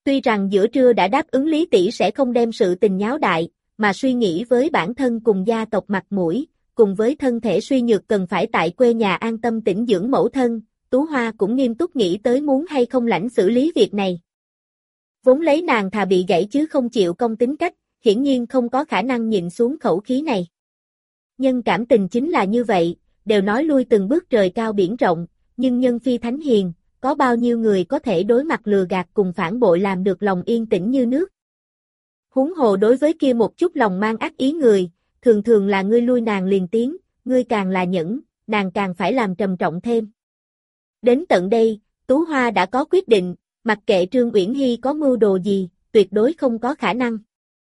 Tuy rằng giữa trưa đã đáp ứng Lý tỷ sẽ không đem sự tình nháo đại, mà suy nghĩ với bản thân cùng gia tộc mặt mũi, cùng với thân thể suy nhược cần phải tại quê nhà an tâm tĩnh dưỡng mẫu thân, Tú Hoa cũng nghiêm túc nghĩ tới muốn hay không lãnh xử lý việc này. Vốn lấy nàng thà bị gãy chứ không chịu công tính cách, hiển nhiên không có khả năng nhịn xuống khẩu khí này. Nhân cảm tình chính là như vậy, đều nói lui từng bước trời cao biển rộng, nhưng nhân phi thánh hiền, có bao nhiêu người có thể đối mặt lừa gạt cùng phản bội làm được lòng yên tĩnh như nước. Huống hồ đối với kia một chút lòng mang ác ý người, thường thường là ngươi lui nàng liền tiếng, ngươi càng là nhẫn, nàng càng phải làm trầm trọng thêm. Đến tận đây, Tú Hoa đã có quyết định, mặc kệ Trương Uyển Hy có mưu đồ gì, tuyệt đối không có khả năng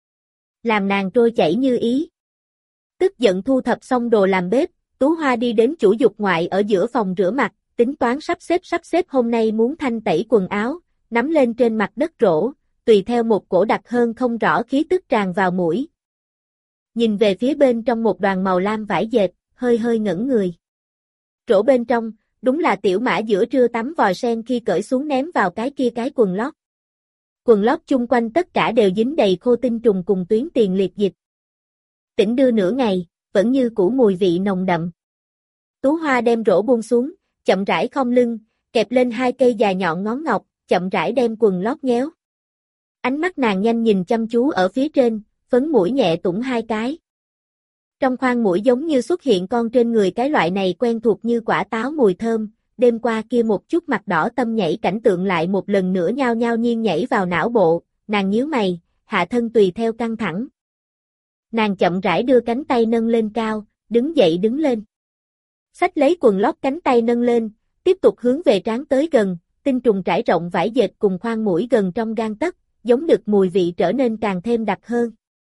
làm nàng trôi chảy như ý. Tức giận thu thập xong đồ làm bếp, Tú Hoa đi đến chủ dục ngoại ở giữa phòng rửa mặt, tính toán sắp xếp hôm nay muốn thanh tẩy quần áo, nắm lên trên mặt đất rổ, tùy theo một cổ đặc hơn không rõ khí tức tràn vào mũi. Nhìn về phía bên trong một đoàn màu lam vải dệt, hơi hơi ngẩn người. Rổ bên trong, đúng là Tiểu Mã giữa trưa tắm vòi sen khi cởi xuống ném vào cái kia cái quần lót. Quần lót chung quanh tất cả đều dính đầy khô tinh trùng cùng tuyến tiền liệt dịch. Tỉnh đưa nửa ngày, vẫn như cũ mùi vị nồng đậm. Tú Hoa đem rổ buông xuống, chậm rãi khom lưng, kẹp lên 2 cây dài nhọn ngón ngọc, chậm rãi đem quần lót nhéo. Ánh mắt nàng nhanh nhìn chăm chú ở phía trên, phấn mũi nhẹ tủng 2 cái. Trong khoang mũi giống như xuất hiện con trên người cái loại này quen thuộc như quả táo mùi thơm, đêm qua kia một chút mặt đỏ tâm nhảy cảnh tượng lại một lần nữa nhao nhao nhiên nhảy vào não bộ, nàng nhíu mày, hạ thân tùy theo căng thẳng. Nàng chậm rãi đưa cánh tay nâng lên cao, đứng dậy đứng lên. Xách lấy quần lót cánh tay nâng lên, tiếp tục hướng về trán tới gần, tinh trùng trải rộng vải dệt cùng khoang mũi gần trong gang tấc, giống được mùi vị trở nên càng thêm đặc hơn.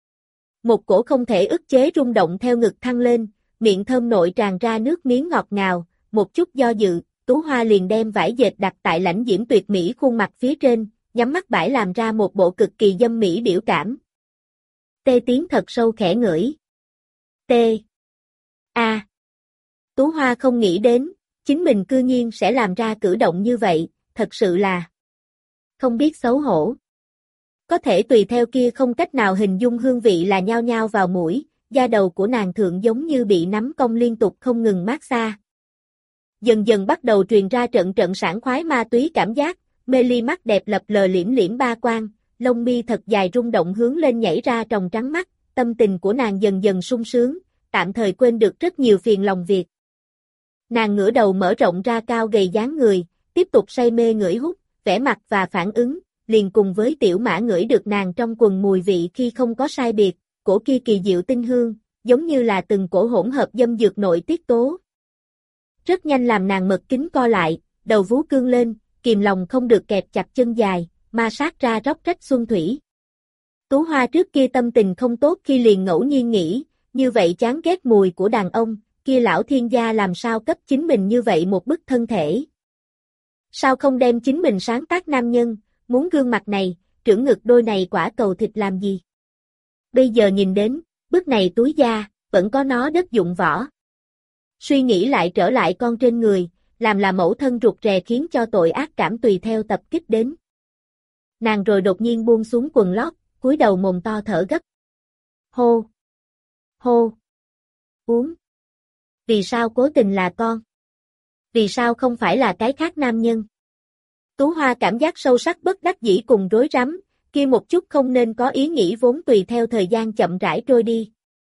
Một cổ không thể ức chế rung động theo ngực thăng lên, miệng thơm nội tràn ra nước miếng ngọt ngào, một chút do dự, Tú Hoa liền đem vải dệt đặt tại lãnh diễm tuyệt mỹ khuôn mặt phía trên, nhắm mắt bãi làm ra một bộ cực kỳ dâm mỹ biểu cảm. Tê tiếng thật sâu khẽ ngửi. Tê. A. Tú Hoa không nghĩ đến, chính mình cư nhiên sẽ làm ra cử động như vậy, thật sự là không biết xấu hổ. Có thể tùy theo kia không cách nào hình dung hương vị là nhao nhao vào mũi, da đầu của nàng thượng giống như bị nắm cong liên tục không ngừng mát xa. Dần dần bắt đầu truyền ra trận trận sảng khoái ma túy cảm giác, mê ly mắt đẹp lập lờ liễm liễm ba quang, lông mi thật dài rung động hướng lên nhảy ra tròng trắng mắt, tâm tình của nàng dần dần sung sướng, tạm thời quên được rất nhiều phiền lòng việc. Nàng ngửa đầu mở rộng ra cao gầy dáng người, tiếp tục say mê ngửi hút, vẻ mặt và phản ứng, liền cùng với Tiểu Mã ngửi được nàng trong quần mùi vị khi không có sai biệt, cổ kia kỳ diệu tinh hương, giống như là từng cổ hỗn hợp dâm dược nội tiết tố. Rất nhanh làm nàng mật kính co lại, đầu vú cương lên, kìm lòng không được kẹp chặt chân dài, ma sát ra róc rách xuân thủy. Tú Hoa trước kia tâm tình không tốt khi liền ngẫu nhiên nghĩ, như vậy chán ghét mùi của đàn ông, kia lão thiên gia làm sao cấp chính mình như vậy một bức thân thể. Sao không đem chính mình sáng tác nam nhân, muốn gương mặt này, trưởng ngực đôi này quả cầu thịt làm gì? Bây giờ nhìn đến, bức này túi da, vẫn có nó đất dụng võ. Suy nghĩ lại trở lại con trên người, làm là mẫu thân rụt rè khiến cho tội ác cảm tùy theo tập kích đến. Nàng rồi đột nhiên buông xuống quần lót, cúi đầu mồm to thở gấp. Hô! Hô! Uống! Vì sao cố tình là con? Vì sao không phải là cái khác nam nhân? Tú Hoa cảm giác sâu sắc bất đắc dĩ cùng rối rắm, kia một chút không nên có ý nghĩ vốn tùy theo thời gian chậm rãi trôi đi.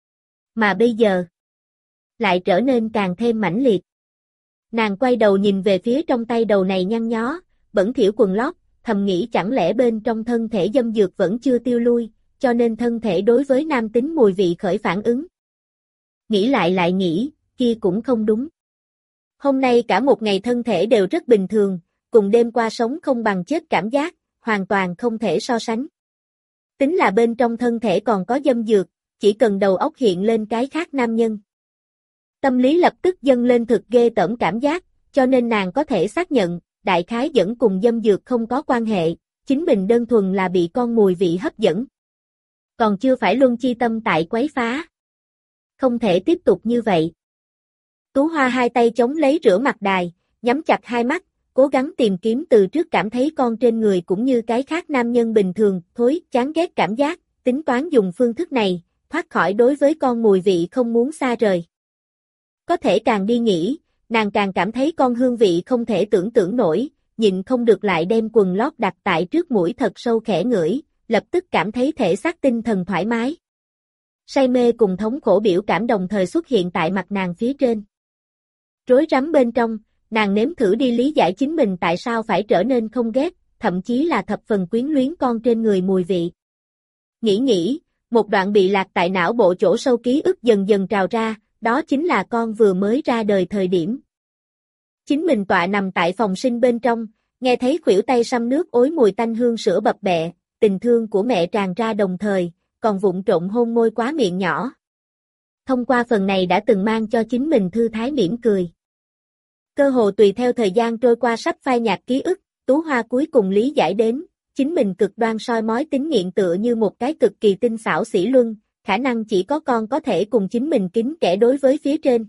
Mà bây giờ, lại trở nên càng thêm mãnh liệt. Nàng quay đầu nhìn về phía trong tay đầu này nhăn nhó, bẩn thỉu quần lót, thầm nghĩ chẳng lẽ bên trong thân thể dâm dược vẫn chưa tiêu lui, cho nên thân thể đối với nam tính mùi vị khởi phản ứng. Nghĩ lại nghĩ, kia cũng không đúng. Hôm nay cả một ngày thân thể đều rất bình thường, cùng đêm qua sống không bằng chết cảm giác, hoàn toàn không thể so sánh. Tính là bên trong thân thể còn có dâm dược, chỉ cần đầu óc hiện lên cái khác nam nhân. Tâm lý lập tức dâng lên thực ghê tởm cảm giác, cho nên nàng có thể xác nhận, đại khái vẫn cùng dâm dược không có quan hệ, chính mình đơn thuần là bị con mùi vị hấp dẫn. Còn chưa phải luân chi tâm tại quấy phá. Không thể tiếp tục như vậy. Tú Hoa hai tay chống lấy rửa mặt đài, nhắm chặt hai mắt, cố gắng tìm kiếm từ trước cảm thấy con trên người cũng như cái khác nam nhân bình thường, thối, chán ghét cảm giác, tính toán dùng phương thức này, thoát khỏi đối với con mùi vị không muốn xa rời. Có thể càng đi nghĩ, nàng càng cảm thấy con hương vị không thể tưởng tượng nổi, nhịn không được lại đem quần lót đặt tại trước mũi thật sâu khẽ ngửi, lập tức cảm thấy thể xác tinh thần thoải mái. Say mê cùng thống khổ biểu cảm đồng thời xuất hiện tại mặt nàng phía trên. Rối rắm bên trong, nàng nếm thử đi lý giải chính mình tại sao phải trở nên không ghét, thậm chí là thập phần quyến luyến con trên người mùi vị. Nghĩ, một đoạn bị lạc tại não bộ chỗ sâu ký ức dần dần trào ra, đó chính là con vừa mới ra đời thời điểm. Chính mình tọa nằm tại phòng sinh bên trong, nghe thấy khuỷu tay xăm nước ối mùi tanh hương sữa bập bẹ, tình thương của mẹ tràn ra đồng thời, còn vụng trộn hôn môi quá miệng nhỏ. Thông qua phần này đã từng mang cho chính mình thư thái mỉm cười. Cơ hồ tùy theo thời gian trôi qua sắp phai nhạt ký ức, Tú Hoa cuối cùng lý giải đến, chính mình cực đoan soi mói tính nghiện tựa như một cái cực kỳ tinh xảo xỉ luân, khả năng chỉ có con có thể cùng chính mình kính kẻ đối với phía trên.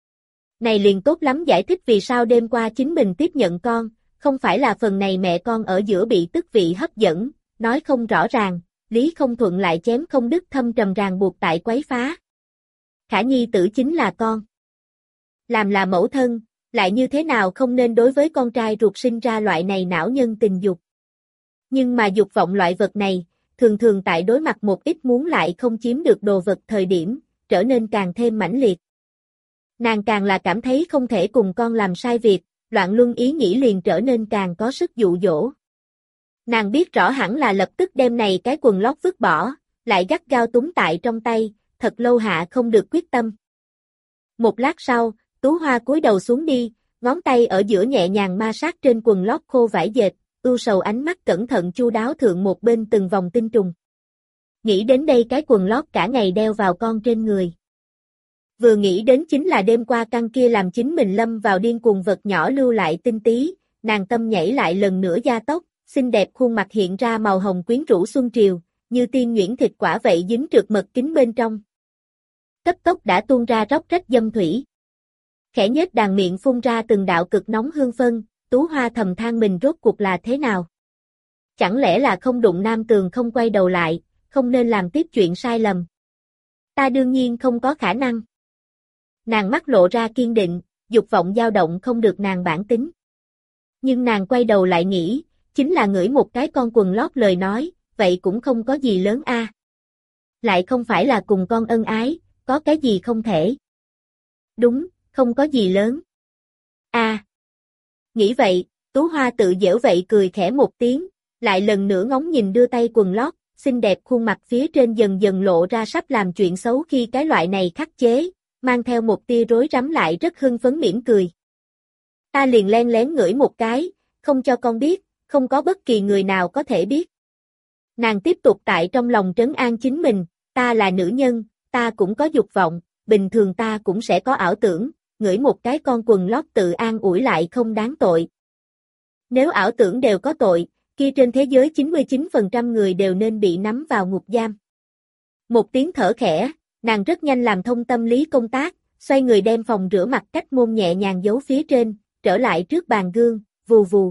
Này liền tốt lắm giải thích vì sao đêm qua chính mình tiếp nhận con, không phải là phần này mẹ con ở giữa bị tức vị hấp dẫn, nói không rõ ràng, lý không thuận lại chém không đứt thâm trầm ràng buộc tại quấy phá. Khả nhi tử chính là con. Làm là mẫu thân, lại như thế nào không nên đối với con trai ruột sinh ra loại này não nhân tình dục. Nhưng mà dục vọng loại vật này, thường thường tại đối mặt một ít muốn lại không chiếm được đồ vật thời điểm, trở nên càng thêm mãnh liệt. Nàng càng là cảm thấy không thể cùng con làm sai việc, loạn luân ý nghĩ liền trở nên càng có sức dụ dỗ. Nàng biết rõ hẳn là lập tức đem này cái quần lót vứt bỏ, lại gắt gao túm tại trong tay, thật lâu hạ không được quyết tâm. Một lát sau, Tú Hoa cúi đầu xuống đi, ngón tay ở giữa nhẹ nhàng ma sát trên quần lót khô vải dệt, ưu sầu ánh mắt cẩn thận chu đáo thượng một bên từng vòng tinh trùng. Nghĩ đến đây cái quần lót cả ngày đeo vào con trên người. Vừa nghĩ đến chính là đêm qua căn kia làm chính mình lâm vào điên cuồng vật nhỏ lưu lại tinh tí, nàng tâm nhảy lại lần nữa gia tốc, xinh đẹp khuôn mặt hiện ra màu hồng quyến rũ xuân triều, như tiên nhuyễn thịt quả vậy dính trượt mật kính bên trong. Cấp tốc đã tuôn ra róc rách dâm thủy. Khẽ nhếch đàn miệng phun ra từng đạo cực nóng hương phân, Tú Hoa thầm than mình rốt cuộc là thế nào. Chẳng lẽ là không đụng nam tường không quay đầu lại, không nên làm tiếp chuyện sai lầm. Ta đương nhiên không có khả năng. Nàng mắt lộ ra kiên định, dục vọng dao động không được nàng bản tính. Nhưng nàng quay đầu lại nghĩ, chính là ngửi một cái con quần lót lời nói, vậy cũng không có gì lớn a. Lại không phải là cùng con ân ái, có cái gì không thể. Đúng, không có gì lớn. A. Nghĩ vậy, Tú Hoa tự giễu vậy cười khẽ một tiếng, lại lần nữa ngóng nhìn đưa tay quần lót, xinh đẹp khuôn mặt phía trên dần dần lộ ra sắp làm chuyện xấu khi cái loại này khắc chế, mang theo một tia rối rắm lại rất hưng phấn mỉm cười. Ta liền len lén ngửi một cái, không cho con biết, không có bất kỳ người nào có thể biết. Nàng tiếp tục tại trong lòng trấn an chính mình, ta là nữ nhân, ta cũng có dục vọng, bình thường ta cũng sẽ có ảo tưởng, ngửi một cái con quần lót tự an ủi lại không đáng tội. Nếu ảo tưởng đều có tội, kia trên thế giới 99% người đều nên bị nắm vào ngục giam. Một tiếng thở khẽ, nàng rất nhanh làm thông tâm lý công tác, xoay người đem phòng rửa mặt cách môn nhẹ nhàng giấu phía trên, trở lại trước bàn gương, vù vù.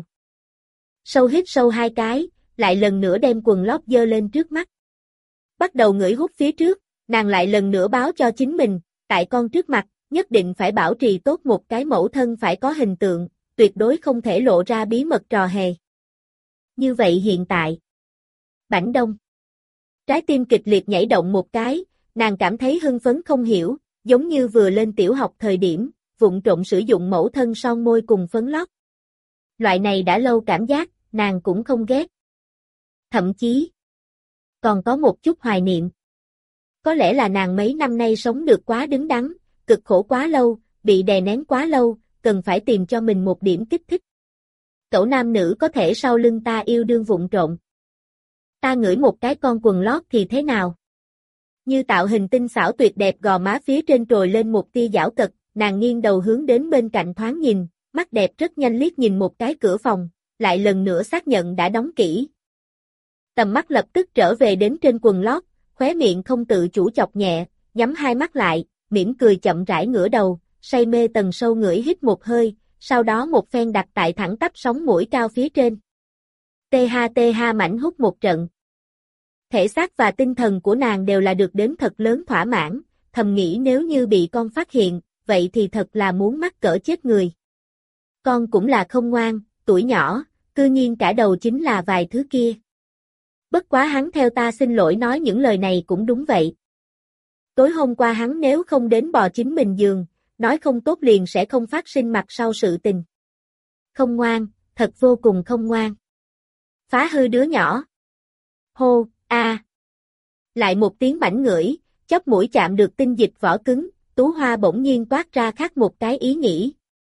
Sâu hít sâu 2 cái, lại lần nữa đem quần lót dơ lên trước mắt. Bắt đầu ngửi hút phía trước, nàng lại lần nữa báo cho chính mình, tại con trước mặt, nhất định phải bảo trì tốt một cái mẫu thân phải có hình tượng, tuyệt đối không thể lộ ra bí mật trò hề. Như vậy hiện tại. Bảnh đông. Trái tim kịch liệt nhảy động một cái, nàng cảm thấy hưng phấn không hiểu, giống như vừa lên tiểu học thời điểm, vụng trộn sử dụng mẫu thân son môi cùng phấn lót. Loại này đã lâu cảm giác, nàng cũng không ghét. Thậm chí, còn có một chút hoài niệm. Có lẽ là nàng mấy năm nay sống được quá đứng đắn, cực khổ quá lâu, bị đè nén quá lâu, cần phải tìm cho mình một điểm kích thích. Cậu nam nữ có thể sau lưng ta yêu đương vụng trộn. Ta ngửi một cái con quần lót thì thế nào? Như tạo hình tinh xảo tuyệt đẹp gò má phía trên trồi lên một tia giảo cật, nàng nghiêng đầu hướng đến bên cạnh thoáng nhìn, mắt đẹp rất nhanh liếc nhìn một cái cửa phòng, lại lần nữa xác nhận đã đóng kỹ. Tầm mắt lập tức trở về đến trên quần lót, khóe miệng không tự chủ chọc nhẹ, nhắm hai mắt lại, mỉm cười chậm rãi ngửa đầu, say mê tầng sâu ngửi hít một hơi, sau đó một phen đặt tại thẳng tắp sống mũi cao phía trên. TH mảnh hút một trận. Thể xác và tinh thần của nàng đều là được đến thật lớn thỏa mãn, thầm nghĩ nếu như bị con phát hiện, vậy thì thật là muốn mắc cỡ chết người. Con cũng là không ngoan, tuổi nhỏ, cư nhiên cả đầu chính là vài thứ kia. Bất quá hắn theo ta xin lỗi nói những lời này cũng đúng vậy. Tối hôm qua hắn nếu không đến bò chính mình giường, nói không tốt liền sẽ không phát sinh mặt sau sự tình. Không ngoan, thật vô cùng không ngoan. Phá hư đứa nhỏ. Hô, a. Lại một tiếng bảnh ngửi, chóp mũi chạm được tinh dịch vỏ cứng, Tú Hoa bỗng nhiên toát ra khác một cái ý nghĩ.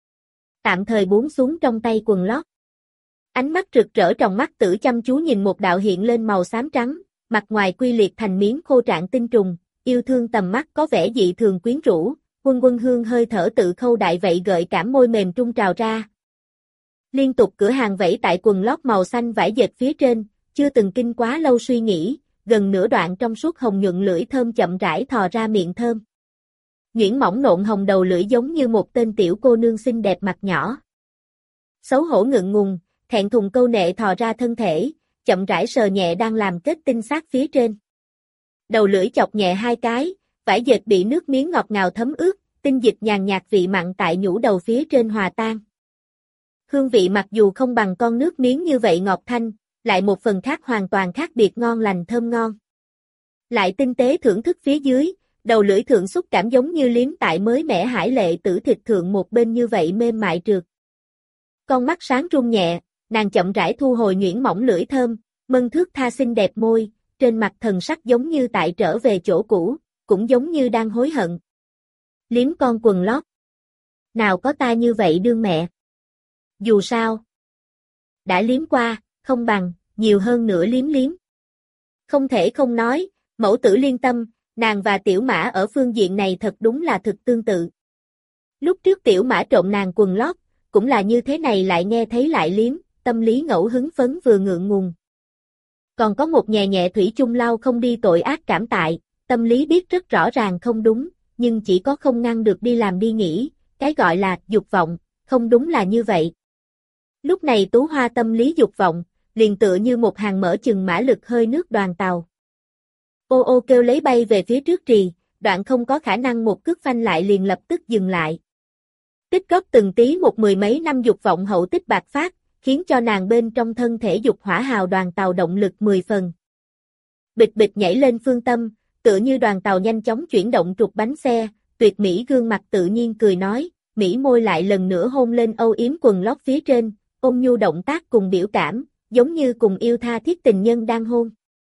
Tạm thời buông xuống trong tay quần lót. Ánh mắt rực rỡ trong mắt tử chăm chú nhìn một đạo hiện lên màu xám trắng, mặt ngoài quy liệt thành miếng khô trạng tinh trùng, yêu thương tầm mắt có vẻ dị thường quyến rũ, quân hương hơi thở tự khâu đại vậy gợi cảm môi mềm trung trào ra. Liên tục cửa hàng vẫy tại quần lót màu xanh vải dệt phía trên, chưa từng kinh quá lâu suy nghĩ, gần nửa đoạn trong suốt hồng nhuận lưỡi thơm chậm rãi thò ra miệng thơm. Nhuyễn mỏng nộn hồng đầu lưỡi giống như một tên tiểu cô nương xinh đẹp mặt nhỏ. Xấu hổ ngượng ngùng, thẹn thùng câu nệ thò ra thân thể, chậm rãi sờ nhẹ đang làm kết tinh xác phía trên. Đầu lưỡi chọc nhẹ hai cái, vải dệt bị nước miếng ngọt ngào thấm ướt, tinh dịch nhàn nhạt vị mặn tại nhũ đầu phía trên hòa tan. Hương vị mặc dù không bằng con nước miếng như vậy ngọt thanh, lại một phần khác hoàn toàn khác biệt ngon lành thơm ngon. Lại tinh tế thưởng thức phía dưới, đầu lưỡi thượng xúc cảm giống như liếm tại mới mẻ hải lệ tử thịt thượng một bên như vậy mềm mại trượt. Con mắt sáng rung nhẹ, nàng chậm rãi thu hồi nhuyễn mỏng lưỡi thơm, mân thước tha xinh đẹp môi, trên mặt thần sắc giống như tại trở về chỗ cũ, cũng giống như đang hối hận. Liếm con quần lót. Nào có ta như vậy đương mẹ. Dù sao. Đã liếm qua, không bằng, nhiều hơn nữa liếm. Không thể không nói, mẫu tử liên tâm, nàng và tiểu mã ở phương diện này thật đúng là thực tương tự. Lúc trước tiểu mã trộm nàng quần lót, cũng là như thế này lại nghe thấy lại liếm, tâm lý ngẫu hứng phấn vừa ngượng ngùng. Còn có một nhẹ nhẹ thủy chung lau không đi tội ác cảm tại, tâm lý biết rất rõ ràng không đúng, nhưng chỉ có không ngăn được đi làm đi nghĩ, cái gọi là dục vọng, không đúng là như vậy. Lúc này Tú Hoa tâm lý dục vọng, liền tựa như một hàng mở chừng mã lực hơi nước đoàn tàu. Ô ô kêu lấy bay về phía trước trì, đoạn không có khả năng một cước phanh lại liền lập tức dừng lại. Tích góp từng tí một mười mấy năm dục vọng hậu tích bạc phát, khiến cho nàng bên trong thân thể dục hỏa hào đoàn tàu động lực 10 phần. Bịch bịch nhảy lên phương tâm, tựa như đoàn tàu nhanh chóng chuyển động trục bánh xe, tuyệt mỹ gương mặt tự nhiên cười nói, mỹ môi lại lần nữa hôn lên âu yếm quần lót phía trên, ôn nhu động tác cùng biểu cảm, giống như cùng yêu tha thiết tình nhân đang hôn.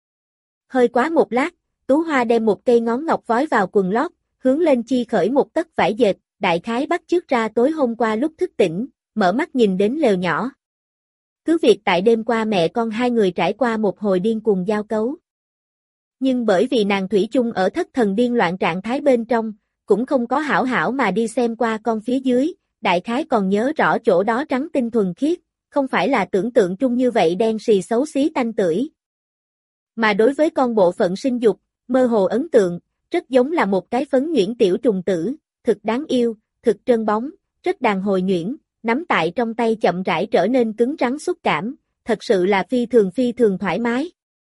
Hơi quá một lát, Tú Hoa đem một cây ngón ngọc vói vào quần lót, hướng lên chi khởi một tấc vải dệt, đại khái bắt chước ra tối hôm qua lúc thức tỉnh, mở mắt nhìn đến lều nhỏ. Cứ việc tại đêm qua mẹ con hai người trải qua một hồi điên cuồng giao cấu. Nhưng bởi vì nàng thủy chung ở thất thần điên loạn trạng thái bên trong, cũng không có hảo hảo mà đi xem qua con phía dưới, đại khái còn nhớ rõ chỗ đó trắng tinh thuần khiết, không phải là tưởng tượng trung như vậy đen xì xấu xí tanh tưởi. Mà đối với con bộ phận sinh dục, mơ hồ ấn tượng, rất giống là một cái phấn nhuyễn tiểu trùng tử, thực đáng yêu, thực trơn bóng, rất đàn hồi nhuyễn, nắm tại trong tay chậm rãi trở nên cứng rắn xúc cảm, thật sự là phi thường thoải mái.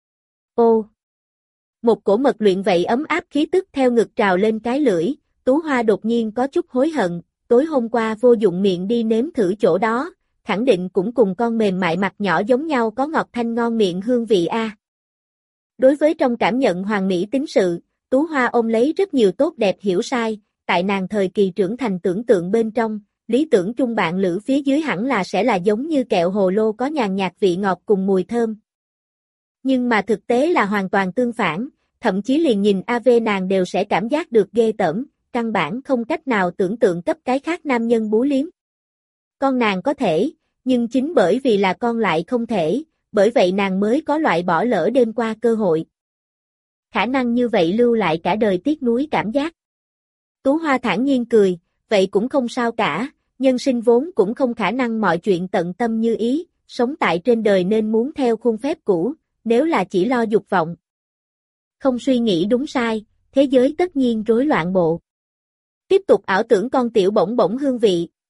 Ô! Một cổ mật luyện vậy ấm áp khí tức theo ngực trào lên cái lưỡi, Tú Hoa đột nhiên có chút hối hận, tối hôm qua vô dụng miệng đi nếm thử chỗ đó, khẳng định cũng cùng con mềm mại mặt nhỏ giống nhau có ngọt thanh ngon miệng hương vị a. Đối với trong cảm nhận hoàn mỹ tính sự, Tú Hoa ôm lấy rất nhiều tốt đẹp hiểu sai, tại nàng thời kỳ trưởng thành tưởng tượng bên trong, lý tưởng trung bạn lữ phía dưới hẳn là sẽ là giống như kẹo hồ lô có nhàn nhạt vị ngọt cùng mùi thơm. Nhưng mà thực tế là hoàn toàn tương phản, thậm chí liền nhìn AV nàng đều sẽ cảm giác được ghê tởm, căn bản không cách nào tưởng tượng cấp cái khác nam nhân bú liếm. Con nàng có thể, nhưng chính bởi vì là con lại không thể, bởi vậy nàng mới có loại bỏ lỡ đêm qua cơ hội. Khả năng như vậy lưu lại cả đời tiếc nuối cảm giác. Tú Hoa thản nhiên cười, vậy cũng không sao cả, nhân sinh vốn cũng không khả năng mọi chuyện tận tâm như ý, sống tại trên đời nên muốn theo khuôn phép cũ, nếu là chỉ lo dục vọng. Không suy nghĩ đúng sai, thế giới tất nhiên rối loạn bộ. Tiếp tục ảo tưởng con tiểu bổng bổng hương vị,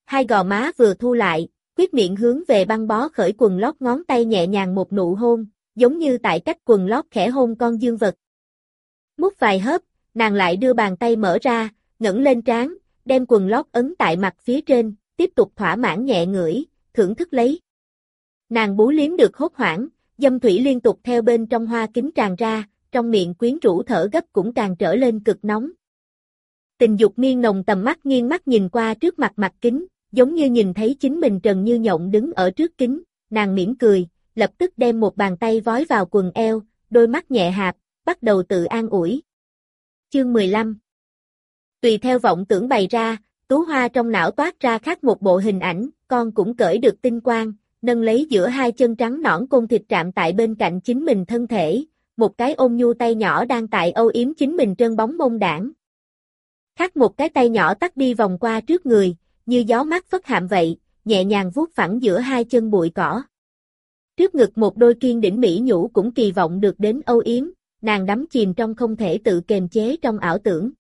hai gò má vừa thu lại, quyết miệng hướng về băng bó khởi quần lót ngón tay nhẹ nhàng một nụ hôn, giống như tại cách quần lót khẽ hôn con dương vật. Mút vài hớp, nàng lại đưa bàn tay mở ra, ngẩng lên trán, đem quần lót ấn tại mặt phía trên, tiếp tục thỏa mãn nhẹ ngửi, thưởng thức lấy. Nàng bú liếm được hốt hoảng, dâm thủy liên tục theo bên trong hoa kính tràn ra, trong miệng quyến rũ thở gấp cũng càng trở lên cực nóng. Tình dục miên nồng, tầm mắt nghiêng mắt nhìn qua trước mặt mặt kính, giống như nhìn thấy chính mình Trần Như Nhộng đứng ở trước kính, nàng mỉm cười, lập tức đem một bàn tay vói vào quần eo, đôi mắt nhẹ hạp, bắt đầu tự an ủi. Chương 15. Tùy theo vọng tưởng bày ra, Tú Hoa trong não toát ra khác một bộ hình ảnh, con cũng cởi được tinh quang, nâng lấy giữa hai chân trắng nõn côn thịt chạm tại bên cạnh chính mình thân thể, một cái ôm nhu tay nhỏ đang tại âu yếm chính mình trơn bóng mông đảng. Khác một cái tay nhỏ tắt đi vòng qua trước người, như gió mát phất hạm vậy, nhẹ nhàng vuốt phẳng giữa hai chân bụi cỏ. Trước ngực một đôi kiên đỉnh mỹ nhũ cũng kỳ vọng được đến âu yếm, nàng đắm chìm trong không thể tự kiềm chế trong ảo tưởng.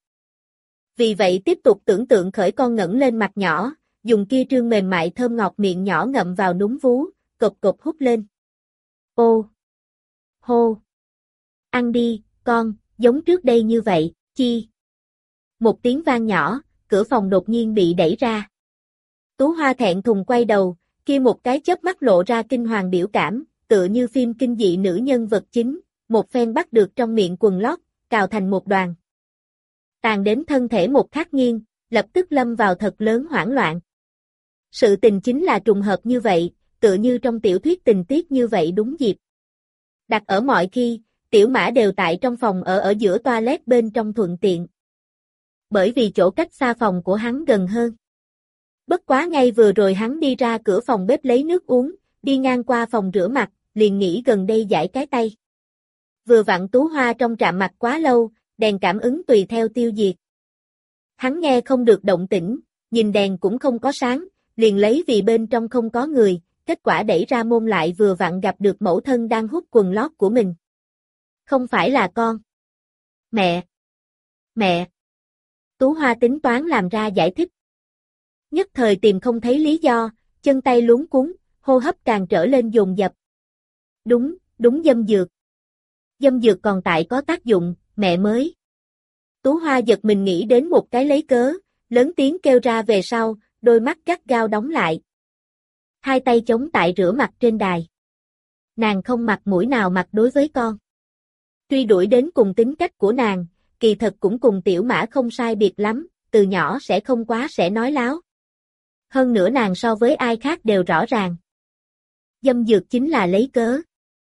Vì vậy tiếp tục tưởng tượng khởi con ngẩng lên mặt nhỏ, dùng kia trương mềm mại thơm ngọt miệng nhỏ ngậm vào núm vú, cộp cộp hút lên. Ô! Hô! Ăn đi, con, giống trước đây như vậy, chi? Một tiếng vang nhỏ, cửa phòng đột nhiên bị đẩy ra. Tú Hoa thẹn thùng quay đầu, kia một cái chớp mắt lộ ra kinh hoàng biểu cảm, tựa như phim kinh dị nữ nhân vật chính, một phen bắt được trong miệng quần lót, cào thành một đoàn. Tàn đến thân thể một khắc nghiêng, lập tức lâm vào thật lớn hoảng loạn. Sự tình chính là trùng hợp như vậy, tựa như trong tiểu thuyết tình tiết như vậy đúng dịp. Đặt ở mọi khi, Tiểu Mã đều tại trong phòng ở giữa toilet bên trong thuận tiện. Bởi vì chỗ cách xa phòng của hắn gần hơn. Bất quá ngay vừa rồi hắn đi ra cửa phòng bếp lấy nước uống, đi ngang qua phòng rửa mặt, liền nghĩ gần đây giải cái tay. Vừa vặn Tú Hoa trong trạm mặt quá lâu, đèn cảm ứng tùy theo tiêu diệt. Hắn nghe không được động tĩnh, nhìn đèn cũng không có sáng, liền lấy vì bên trong không có người, kết quả đẩy ra môn lại vừa vặn gặp được mẫu thân đang hút quần lót của mình. Không phải là con. Mẹ! Mẹ! Tú Hoa tính toán làm ra giải thích. Nhất thời tìm không thấy lý do, chân tay luống cuống, hô hấp càng trở lên dồn dập. Đúng dâm dược. Dâm dược còn tại có tác dụng, mẹ mới. Tú Hoa giật mình nghĩ đến một cái lấy cớ, lớn tiếng kêu ra về sau, đôi mắt gắt gao đóng lại. Hai tay chống tại rửa mặt trên đài. Nàng không mặt mũi nào mặt đối với con. Truy đuổi đến cùng tính cách của nàng, kỳ thật cũng cùng Tiểu Mã không sai biệt lắm, từ nhỏ sẽ không quá sẽ nói láo. Hơn nữa nàng so với ai khác đều rõ ràng. Dâm dược chính là lấy cớ.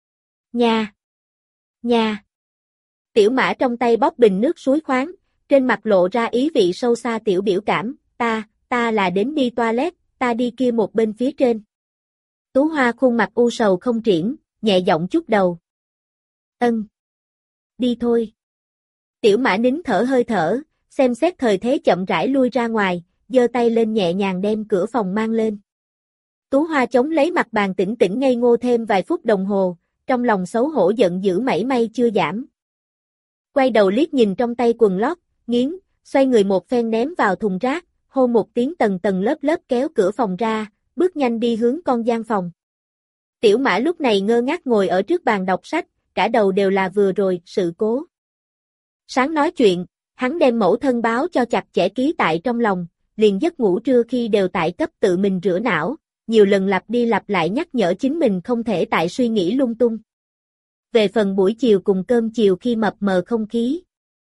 Nha! Nha! Tiểu Mã trong tay bóp bình nước suối khoáng, trên mặt lộ ra ý vị sâu xa tiểu biểu cảm, ta là đến đi toilet, ta đi kia một bên phía trên. Tú Hoa khuôn mặt u sầu không triển, nhẹ giọng chút đầu. Ân. Đi thôi. Tiểu Mã nín thở hơi thở, xem xét thời thế chậm rãi lui ra ngoài, giơ tay lên nhẹ nhàng đem cửa phòng mang lên. Tú Hoa chống lấy mặt bàn tĩnh tĩnh ngây ngô thêm vài phút đồng hồ, trong lòng xấu hổ giận dữ mảy may chưa giảm. Quay đầu liếc nhìn trong tay quần lót, nghiến, xoay người một phen ném vào thùng rác, hô một tiếng tầng tầng lớp lớp kéo cửa phòng ra, bước nhanh đi hướng con gian phòng. Tiểu Mã lúc này ngơ ngác ngồi ở trước bàn đọc sách, cả đầu đều là vừa rồi, sự cố. Sáng nói chuyện, hắn đem mẫu thân báo cho chặt chẽ ký tại trong lòng, liền giấc ngủ trưa khi đều tại cấp tự mình rửa não, nhiều lần lặp đi lặp lại nhắc nhở chính mình không thể tại suy nghĩ lung tung. Về phần buổi chiều cùng cơm chiều khi mập mờ không khí.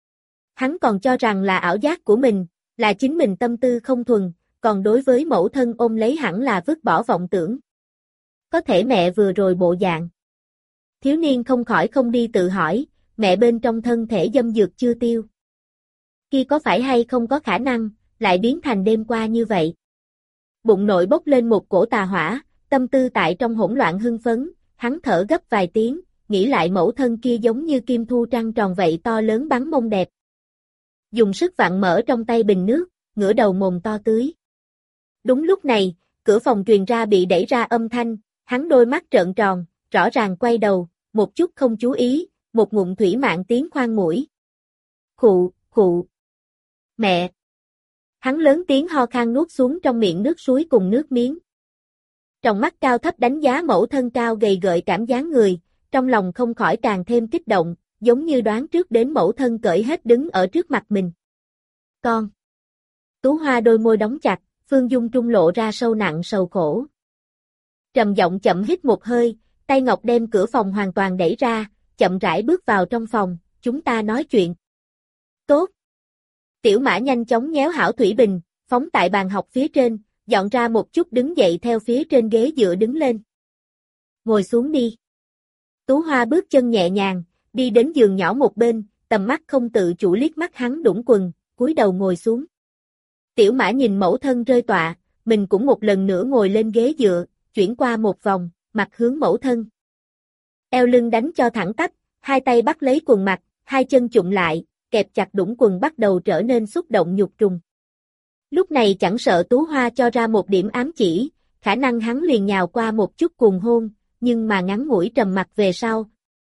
Hắn còn cho rằng là ảo giác của mình, là chính mình tâm tư không thuần, còn đối với mẫu thân ôm lấy hẳn là vứt bỏ vọng tưởng. Có thể mẹ vừa rồi bộ dạng. Thiếu niên không khỏi không đi tự hỏi, mẹ bên trong thân thể dâm dược chưa tiêu. Kia có phải hay không có khả năng, lại biến thành đêm qua như vậy. Bụng nội bốc lên một cổ tà hỏa, tâm tư tại trong hỗn loạn hưng phấn, hắn thở gấp vài tiếng, nghĩ lại mẫu thân kia giống như kim thu trăng tròn vậy to lớn bắn mông đẹp. Dùng sức vặn mở trong tay bình nước, ngửa đầu mồm to tưới. Đúng lúc này, cửa phòng truyền ra bị đẩy ra âm thanh, hắn đôi mắt trợn tròn, rõ ràng quay đầu, một chút không chú ý, một ngụm thủy mạn tiếng khoan mũi. Khụ. Mẹ! Hắn lớn tiếng ho khan nuốt xuống trong miệng nước suối cùng nước miếng. Tròng mắt cao thấp đánh giá mẫu thân cao gầy gợi cảm dáng người, trong lòng không khỏi càng thêm kích động, giống như đoán trước đến mẫu thân cởi hết đứng ở trước mặt mình. Con. Tú Hoa đôi môi đóng chặt, Phương Dung trung lộ ra sâu nặng sầu khổ. Trầm giọng chậm hít một hơi, tay ngọc đem cửa phòng hoàn toàn đẩy ra, chậm rãi bước vào trong phòng, chúng ta nói chuyện. Tốt. Tiểu Mã nhanh chóng nhéo hảo thủy bình, phóng tại bàn học phía trên, dọn ra một chút đứng dậy theo phía trên ghế dựa đứng lên. Ngồi xuống đi. Tú Hoa bước chân nhẹ nhàng, đi đến giường nhỏ một bên, tầm mắt không tự chủ liếc mắt hắn đũng quần, cúi đầu ngồi xuống. Tiểu Mã nhìn mẫu thân rơi tọa, mình cũng một lần nữa ngồi lên ghế dựa, chuyển qua một vòng, mặt hướng mẫu thân. Eo lưng đánh cho thẳng tắp, hai tay bắt lấy quần mặt, hai chân chụm lại, kẹp chặt đũng quần bắt đầu trở nên xúc động nhục trùng. Lúc này chẳng sợ Tú Hoa cho ra một điểm ám chỉ, khả năng hắn liền nhào qua một chút cuồng hôn, nhưng mà ngắn ngủi trầm mặc về sau.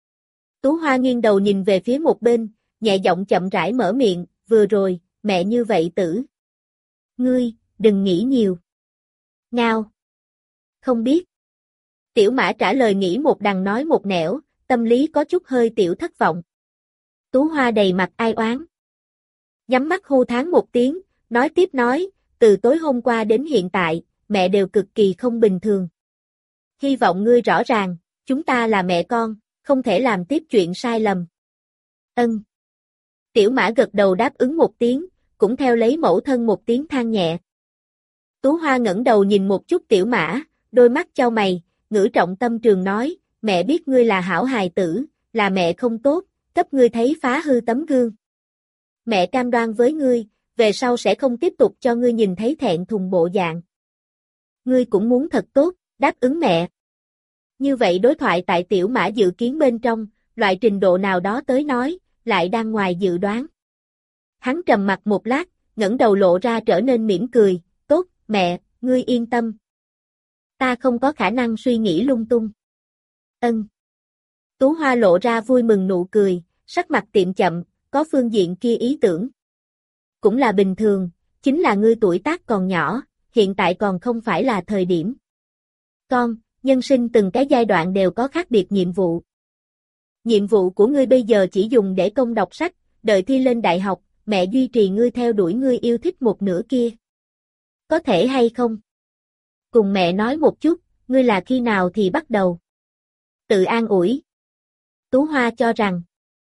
Tú Hoa nghiêng đầu nhìn về phía một bên, nhẹ giọng chậm rãi mở miệng, vừa rồi, mẹ như vậy tử. Ngươi, đừng nghĩ nhiều. Ngao. Không biết. Tiểu Mã trả lời nghĩ một đằng nói một nẻo, tâm lý có chút hơi tiểu thất vọng. Tú Hoa đầy mặt ai oán. Nhắm mắt hô tháng một tiếng, nói tiếp nói, từ tối hôm qua đến hiện tại, mẹ đều cực kỳ không bình thường. Hy vọng ngươi rõ ràng, chúng ta là mẹ con, không thể làm tiếp chuyện sai lầm. Ân. Tiểu Mã gật đầu đáp ứng một tiếng, cũng theo lấy mẫu thân một tiếng than nhẹ. Tú Hoa ngẩng đầu nhìn một chút Tiểu Mã, đôi mắt chau mày, ngữ trọng tâm trường nói, mẹ biết ngươi là hảo hài tử, là mẹ không tốt, cấp ngươi thấy phá hư tấm gương. Mẹ cam đoan với ngươi, về sau sẽ không tiếp tục cho ngươi nhìn thấy thẹn thùng bộ dạng. Ngươi cũng muốn thật tốt, đáp ứng mẹ. Như vậy đối thoại tại Tiểu Mã dự kiến bên trong, loại trình độ nào đó tới nói, lại đang ngoài dự đoán. Hắn trầm mặt một lát, ngẩng đầu lộ ra trở nên mỉm cười, tốt, mẹ, ngươi yên tâm. Ta không có khả năng suy nghĩ lung tung. Ân. Tú Hoa lộ ra vui mừng nụ cười, sắc mặt tiệm chậm, có phương diện kia ý tưởng. Cũng là bình thường, chính là ngươi tuổi tác còn nhỏ, hiện tại còn không phải là thời điểm. Con, nhân sinh từng cái giai đoạn đều có khác biệt nhiệm vụ. Nhiệm vụ của ngươi bây giờ chỉ dùng để công đọc sách, đợi thi lên đại học, mẹ duy trì ngươi theo đuổi ngươi yêu thích một nửa kia. Có thể hay không? Cùng mẹ nói một chút, ngươi là khi nào thì bắt đầu. Tự an ủi. Tú Hoa cho rằng,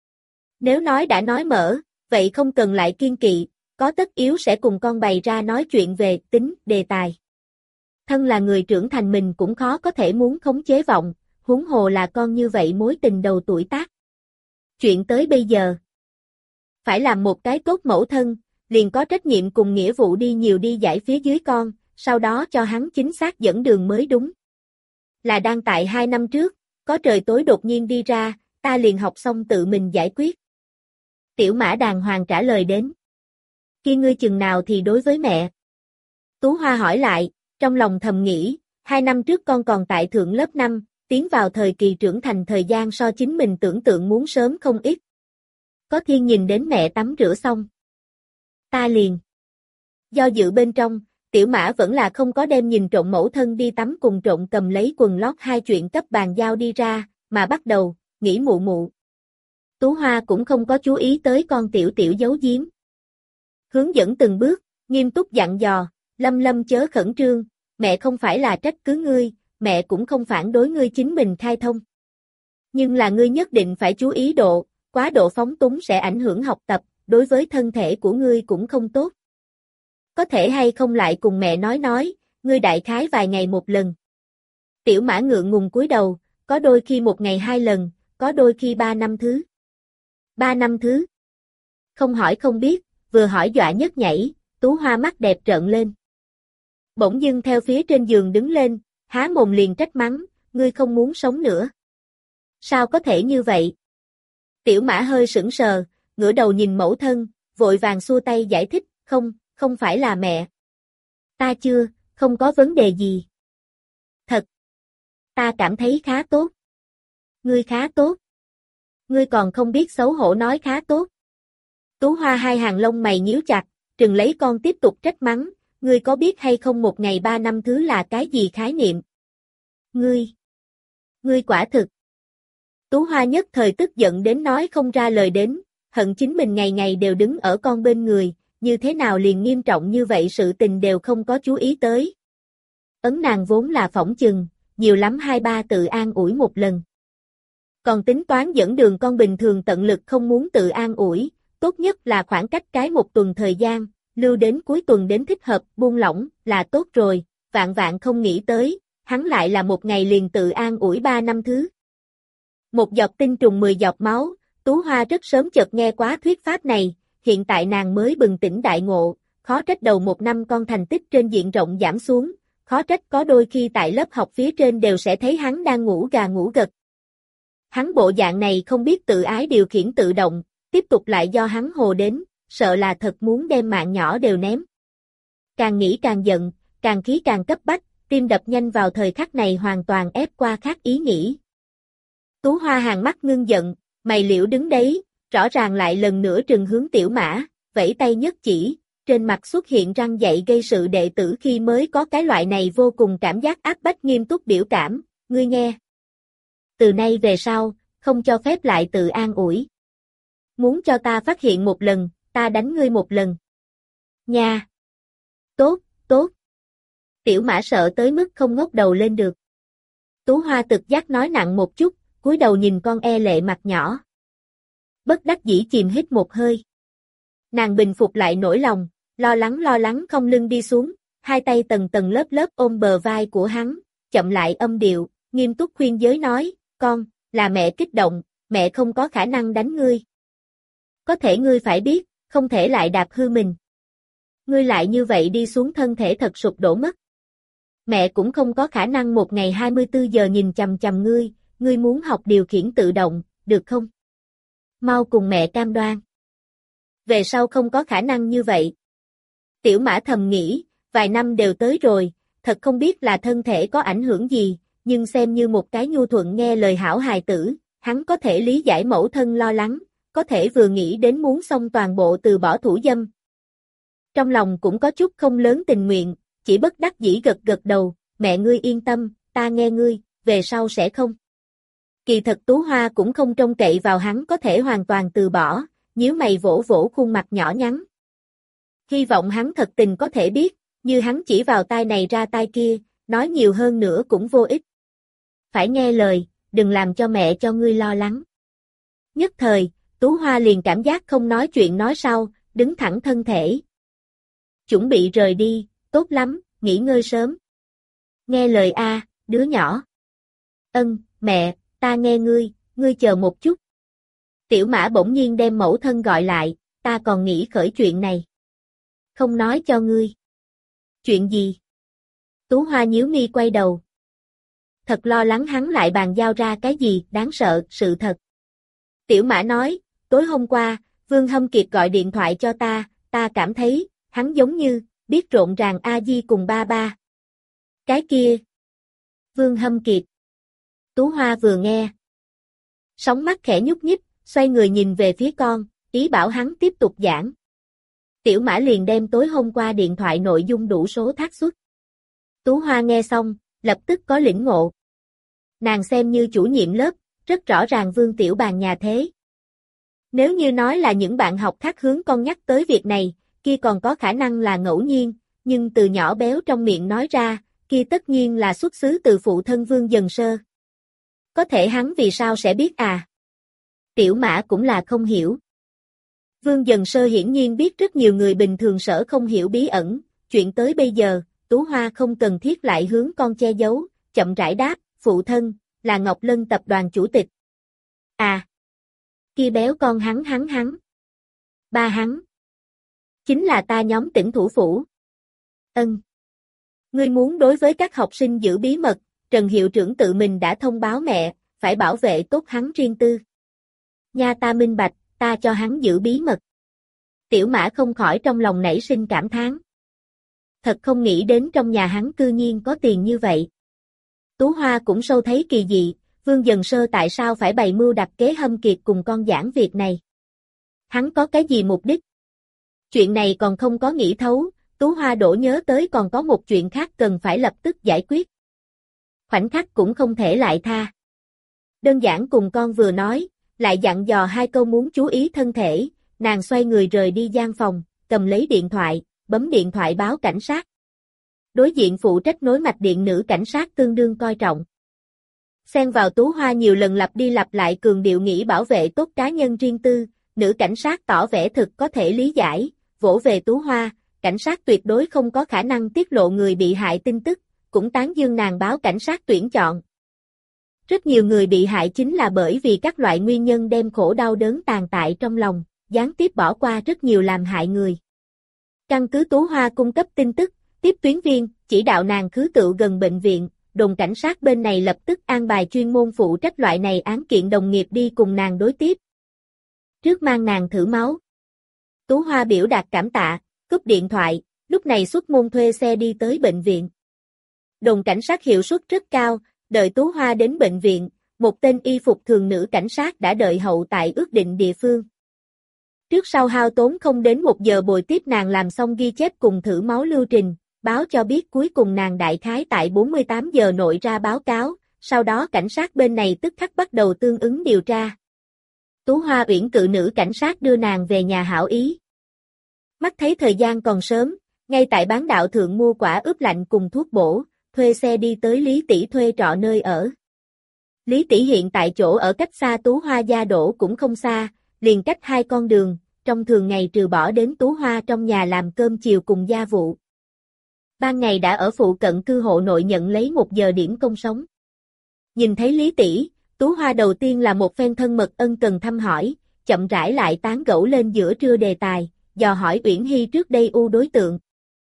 nếu nói đã nói mở, vậy không cần lại kiên kỵ, có tất yếu sẽ cùng con bày ra nói chuyện về tính, đề tài. Thân là người trưởng thành mình cũng khó có thể muốn khống chế vọng, huống hồ là con như vậy mối tình đầu tuổi tác. Chuyện tới bây giờ, phải làm một cái tốt mẫu thân, liền có trách nhiệm cùng nghĩa vụ đi nhiều đi giải phía dưới con, sau đó cho hắn chính xác dẫn đường mới đúng. Là đang tại 2 năm trước, có trời tối đột nhiên đi ra, ta liền học xong tự mình giải quyết. Tiểu Mã đàng hoàng trả lời đến. Khi ngươi chừng nào thì đối với mẹ? Tú Hoa hỏi lại, trong lòng thầm nghĩ, 2 năm trước con còn tại thượng lớp 5, tiến vào thời kỳ trưởng thành thời gian so chính mình tưởng tượng muốn sớm không ít. Có thiên nhìn đến mẹ tắm rửa xong. Ta liền. Do dự bên trong, Tiểu Mã vẫn là không có đem nhìn trộn mẫu thân đi tắm cùng trộn cầm lấy quần lót hai chuyện cấp bàn giao đi ra, mà bắt đầu, nghĩ mụ mụ. Tú Hoa cũng không có chú ý tới con tiểu tiểu giấu giếm. Hướng dẫn từng bước, nghiêm túc dặn dò, Lâm Lâm chớ khẩn trương, mẹ không phải là trách cứ ngươi, mẹ cũng không phản đối ngươi chính mình khai thông. Nhưng là ngươi nhất định phải chú ý độ, quá độ phóng túng sẽ ảnh hưởng học tập, đối với thân thể của ngươi cũng không tốt. Có thể hay không lại cùng mẹ nói, ngươi đại khái vài ngày một lần. Tiểu Mã ngượng ngùng cúi đầu, có đôi khi 1 ngày 2 lần, có đôi khi 3 năm thứ. 3 năm thứ. Không hỏi không biết, vừa hỏi dọa nhấc nhảy, Tú Hoa mắt đẹp trợn lên. Bỗng dưng theo phía trên giường đứng lên, há mồm liền trách mắng, ngươi không muốn sống nữa. Sao có thể như vậy? Tiểu Mã hơi sững sờ, ngửa đầu nhìn mẫu thân, vội vàng xua tay giải thích, không phải là mẹ. Ta chưa, không có vấn đề gì. Thật. Ta cảm thấy khá tốt. Ngươi khá tốt. Ngươi còn không biết xấu hổ nói khá tốt. Tú Hoa hai hàng lông mày nhíu chặt, trừng lấy con tiếp tục trách mắng, ngươi có biết hay không một ngày 3 năm thứ là cái gì khái niệm? Ngươi quả thực. Tú Hoa nhất thời tức giận đến nói không ra lời đến, hận chính mình ngày ngày đều đứng ở con bên người, như thế nào liền nghiêm trọng như vậy sự tình đều không có chú ý tới. Ấn nàng vốn là phỏng chừng, nhiều lắm 2-3 tự an ủi một lần. Còn tính toán dẫn đường con bình thường tận lực không muốn tự an ủi, tốt nhất là khoảng cách cái 1 tuần thời gian, lưu đến cuối tuần đến thích hợp, buông lỏng, là tốt rồi, vạn vạn không nghĩ tới, hắn lại là một ngày liền tự an ủi 3 năm thứ. Một giọt tinh trùng 10 giọt máu, Tú Hoa rất sớm chợt nghe quá thuyết pháp này, hiện tại nàng mới bừng tỉnh đại ngộ, khó trách đầu 1 năm con thành tích trên diện rộng giảm xuống, khó trách có đôi khi tại lớp học phía trên đều sẽ thấy hắn đang ngủ gà ngủ gật. Hắn bộ dạng này không biết tự ái điều khiển tự động, tiếp tục lại do hắn hồ đến, sợ là thật muốn đem mạng nhỏ đều ném. Càng nghĩ càng giận, càng khí càng cấp bách, tim đập nhanh vào thời khắc này hoàn toàn ép qua khác ý nghĩ. Tú Hoa hàng mắt ngưng giận, mày liễu đứng đấy, rõ ràng lại lần nữa trừng hướng Tiểu Mã, vẫy tay nhất chỉ, trên mặt xuất hiện răng dạy gây sự đệ tử khi mới có cái loại này vô cùng cảm giác áp bách nghiêm túc biểu cảm, ngươi nghe. Từ nay về sau, không cho phép lại tự an ủi. Muốn cho ta phát hiện một lần, ta đánh ngươi một lần. Nha! Tốt, tốt. Tiểu Mã sợ tới mức không ngóc đầu lên được. Tú Hoa tự giác nói nặng một chút, cúi đầu nhìn con e lệ mặt nhỏ. Bất đắc dĩ chìm hít một hơi. Nàng bình phục lại nỗi lòng, lo lắng không lưng đi xuống, hai tay tầng tầng lớp lớp ôm bờ vai của hắn, chậm lại âm điệu, nghiêm túc khuyên giới nói, con, là mẹ kích động, mẹ không có khả năng đánh ngươi. Có thể ngươi phải biết, không thể lại đạp hư mình. Ngươi lại như vậy đi xuống thân thể thật sụp đổ mất. Mẹ cũng không có khả năng một ngày 24 giờ nhìn chằm chằm ngươi, ngươi muốn học điều khiển tự động, được không? Mau cùng mẹ cam đoan. Về sau không có khả năng như vậy. Tiểu Mã thầm nghĩ, vài năm đều tới rồi, thật không biết là thân thể có ảnh hưởng gì, nhưng xem như một cái nhu thuận nghe lời hảo hài tử, hắn có thể lý giải mẫu thân lo lắng, có thể vừa nghĩ đến muốn xong toàn bộ từ bỏ thủ dâm. Trong lòng cũng có chút không lớn tình nguyện, chỉ bất đắc dĩ gật gật đầu, mẹ ngươi yên tâm, ta nghe ngươi, về sau sẽ không. Kỳ thật Tú Hoa cũng không trông cậy vào hắn có thể hoàn toàn từ bỏ, nhíu mày vỗ vỗ khuôn mặt nhỏ nhắn. Hy vọng hắn thật tình có thể biết, như hắn chỉ vào tai này ra tai kia, nói nhiều hơn nữa cũng vô ích. Phải nghe lời, đừng làm cho mẹ cho ngươi lo lắng. Nhất thời, Tú Hoa liền cảm giác không nói chuyện nói sau, đứng thẳng thân thể. Chuẩn bị rời đi, tốt lắm, nghỉ ngơi sớm. Nghe lời a, đứa nhỏ. Ân, mẹ, ta nghe ngươi, ngươi chờ một chút. Tiểu Mã bỗng nhiên đem mẫu thân gọi lại, ta còn nghĩ khởi chuyện này. Không nói cho ngươi. Chuyện gì? Tú Hoa nhíu mi quay đầu. Thật lo lắng hắn lại bàn giao ra cái gì đáng sợ, sự thật. Tiểu Mã nói, tối hôm qua, Vương Hâm Kiệt gọi điện thoại cho ta cảm thấy, hắn giống như, biết rộn ràng A Di cùng ba ba. Cái kia. Vương Hâm Kiệt. Tú Hoa vừa nghe. Sóng mắt khẽ nhúc nhích, xoay người nhìn về phía con, ý bảo hắn tiếp tục giảng. Tiểu Mã liền đem tối hôm qua điện thoại nội dung đủ số thác xuất. Tú Hoa nghe xong, lập tức có lĩnh ngộ. Nàng xem như chủ nhiệm lớp, rất rõ ràng Vương Tiểu Bàn nhà thế. Nếu như nói là những bạn học khác hướng con nhắc tới việc này, kia còn có khả năng là ngẫu nhiên, nhưng từ nhỏ béo trong miệng nói ra, kia tất nhiên là xuất xứ từ phụ thân Vương Dần Sơ. Có thể hắn vì sao sẽ biết à? Tiểu Mã cũng là không hiểu. Vương Dần Sơ hiển nhiên biết rất nhiều người bình thường sở không hiểu bí ẩn, chuyện tới bây giờ, Tú Hoa không cần thiết lại hướng con che giấu, chậm rãi đáp, phụ thân, là Ngọc Lân tập đoàn chủ tịch. À, kia béo con hắn. Ba hắn. Chính là ta nhóm tỉnh thủ phủ. Ân. Ngươi muốn đối với các học sinh giữ bí mật, Trần hiệu trưởng tự mình đã thông báo mẹ, phải bảo vệ tốt hắn riêng tư. Nha ta minh bạch, ta cho hắn giữ bí mật. Tiểu Mã không khỏi trong lòng nảy sinh cảm thán. Thật không nghĩ đến trong nhà hắn cư nhiên có tiền như vậy. Tú Hoa cũng sâu thấy kỳ dị, Vương Dần Sơ tại sao phải bày mưu đặt kế Hâm Kiệt cùng con giảng việc này. Hắn có cái gì mục đích? Chuyện này còn không có nghĩ thấu, Tú Hoa đổ nhớ tới còn có một chuyện khác cần phải lập tức giải quyết. Khoảnh khắc cũng không thể lại tha. Đơn giản cùng con vừa nói, lại dặn dò hai câu muốn chú ý thân thể, nàng xoay người rời đi gian phòng, cầm lấy điện thoại, bấm điện thoại báo cảnh sát. Đối diện phụ trách nối mạch điện nữ cảnh sát tương đương coi trọng. Xen vào Tú Hoa nhiều lần lặp đi lặp lại cường điệu nghĩ bảo vệ tốt cá nhân riêng tư, nữ cảnh sát tỏ vẻ thực có thể lý giải, vỗ về Tú Hoa, cảnh sát tuyệt đối không có khả năng tiết lộ người bị hại tin tức, cũng tán dương nàng báo cảnh sát tuyển chọn. Rất nhiều người bị hại chính là bởi vì các loại nguyên nhân đem khổ đau đớn tàn tại trong lòng, gián tiếp bỏ qua rất nhiều làm hại người. Căn cứ Tú Hoa cung cấp tin tức, tiếp tuyến viên, chỉ đạo nàng khứ tựu gần bệnh viện, đồn cảnh sát bên này lập tức an bài chuyên môn phụ trách loại này án kiện đồng nghiệp đi cùng nàng đối tiếp. Trước mang nàng thử máu. Tú Hoa biểu đạt cảm tạ, cúp điện thoại, lúc này xuất môn thuê xe đi tới bệnh viện. Đồn cảnh sát hiệu suất rất cao, đợi Tú Hoa đến bệnh viện, một tên y phục thường nữ cảnh sát đã đợi hậu tại ước định địa phương. Trước sau hao tốn không đến 1 giờ bồi tiếp nàng làm xong ghi chép cùng thử máu lưu trình, báo cho biết cuối cùng nàng đại khái tại 48 giờ nội ra báo cáo, sau đó cảnh sát bên này tức khắc bắt đầu tương ứng điều tra. Tú Hoa uyển cự nữ cảnh sát đưa nàng về nhà hảo ý. Mắt thấy thời gian còn sớm, ngay tại bán đạo thượng mua quả ướp lạnh cùng thuốc bổ, thuê xe đi tới Lý Tỷ thuê trọ nơi ở. Lý Tỷ hiện tại chỗ ở cách xa Tú Hoa gia đổ cũng không xa, liền cách 2 con đường, trong thường ngày trừ bỏ đến Tú Hoa trong nhà làm cơm chiều cùng gia vụ. Ban ngày đã ở phụ cận cư hộ nội nhận lấy 1 giờ điểm công sống. Nhìn thấy Lý Tỷ, Tú Hoa đầu tiên là một phen thân mật ân cần thăm hỏi, chậm rãi lại tán gẫu lên giữa trưa đề tài, dò hỏi Uyển Hy trước đây ưu đối tượng.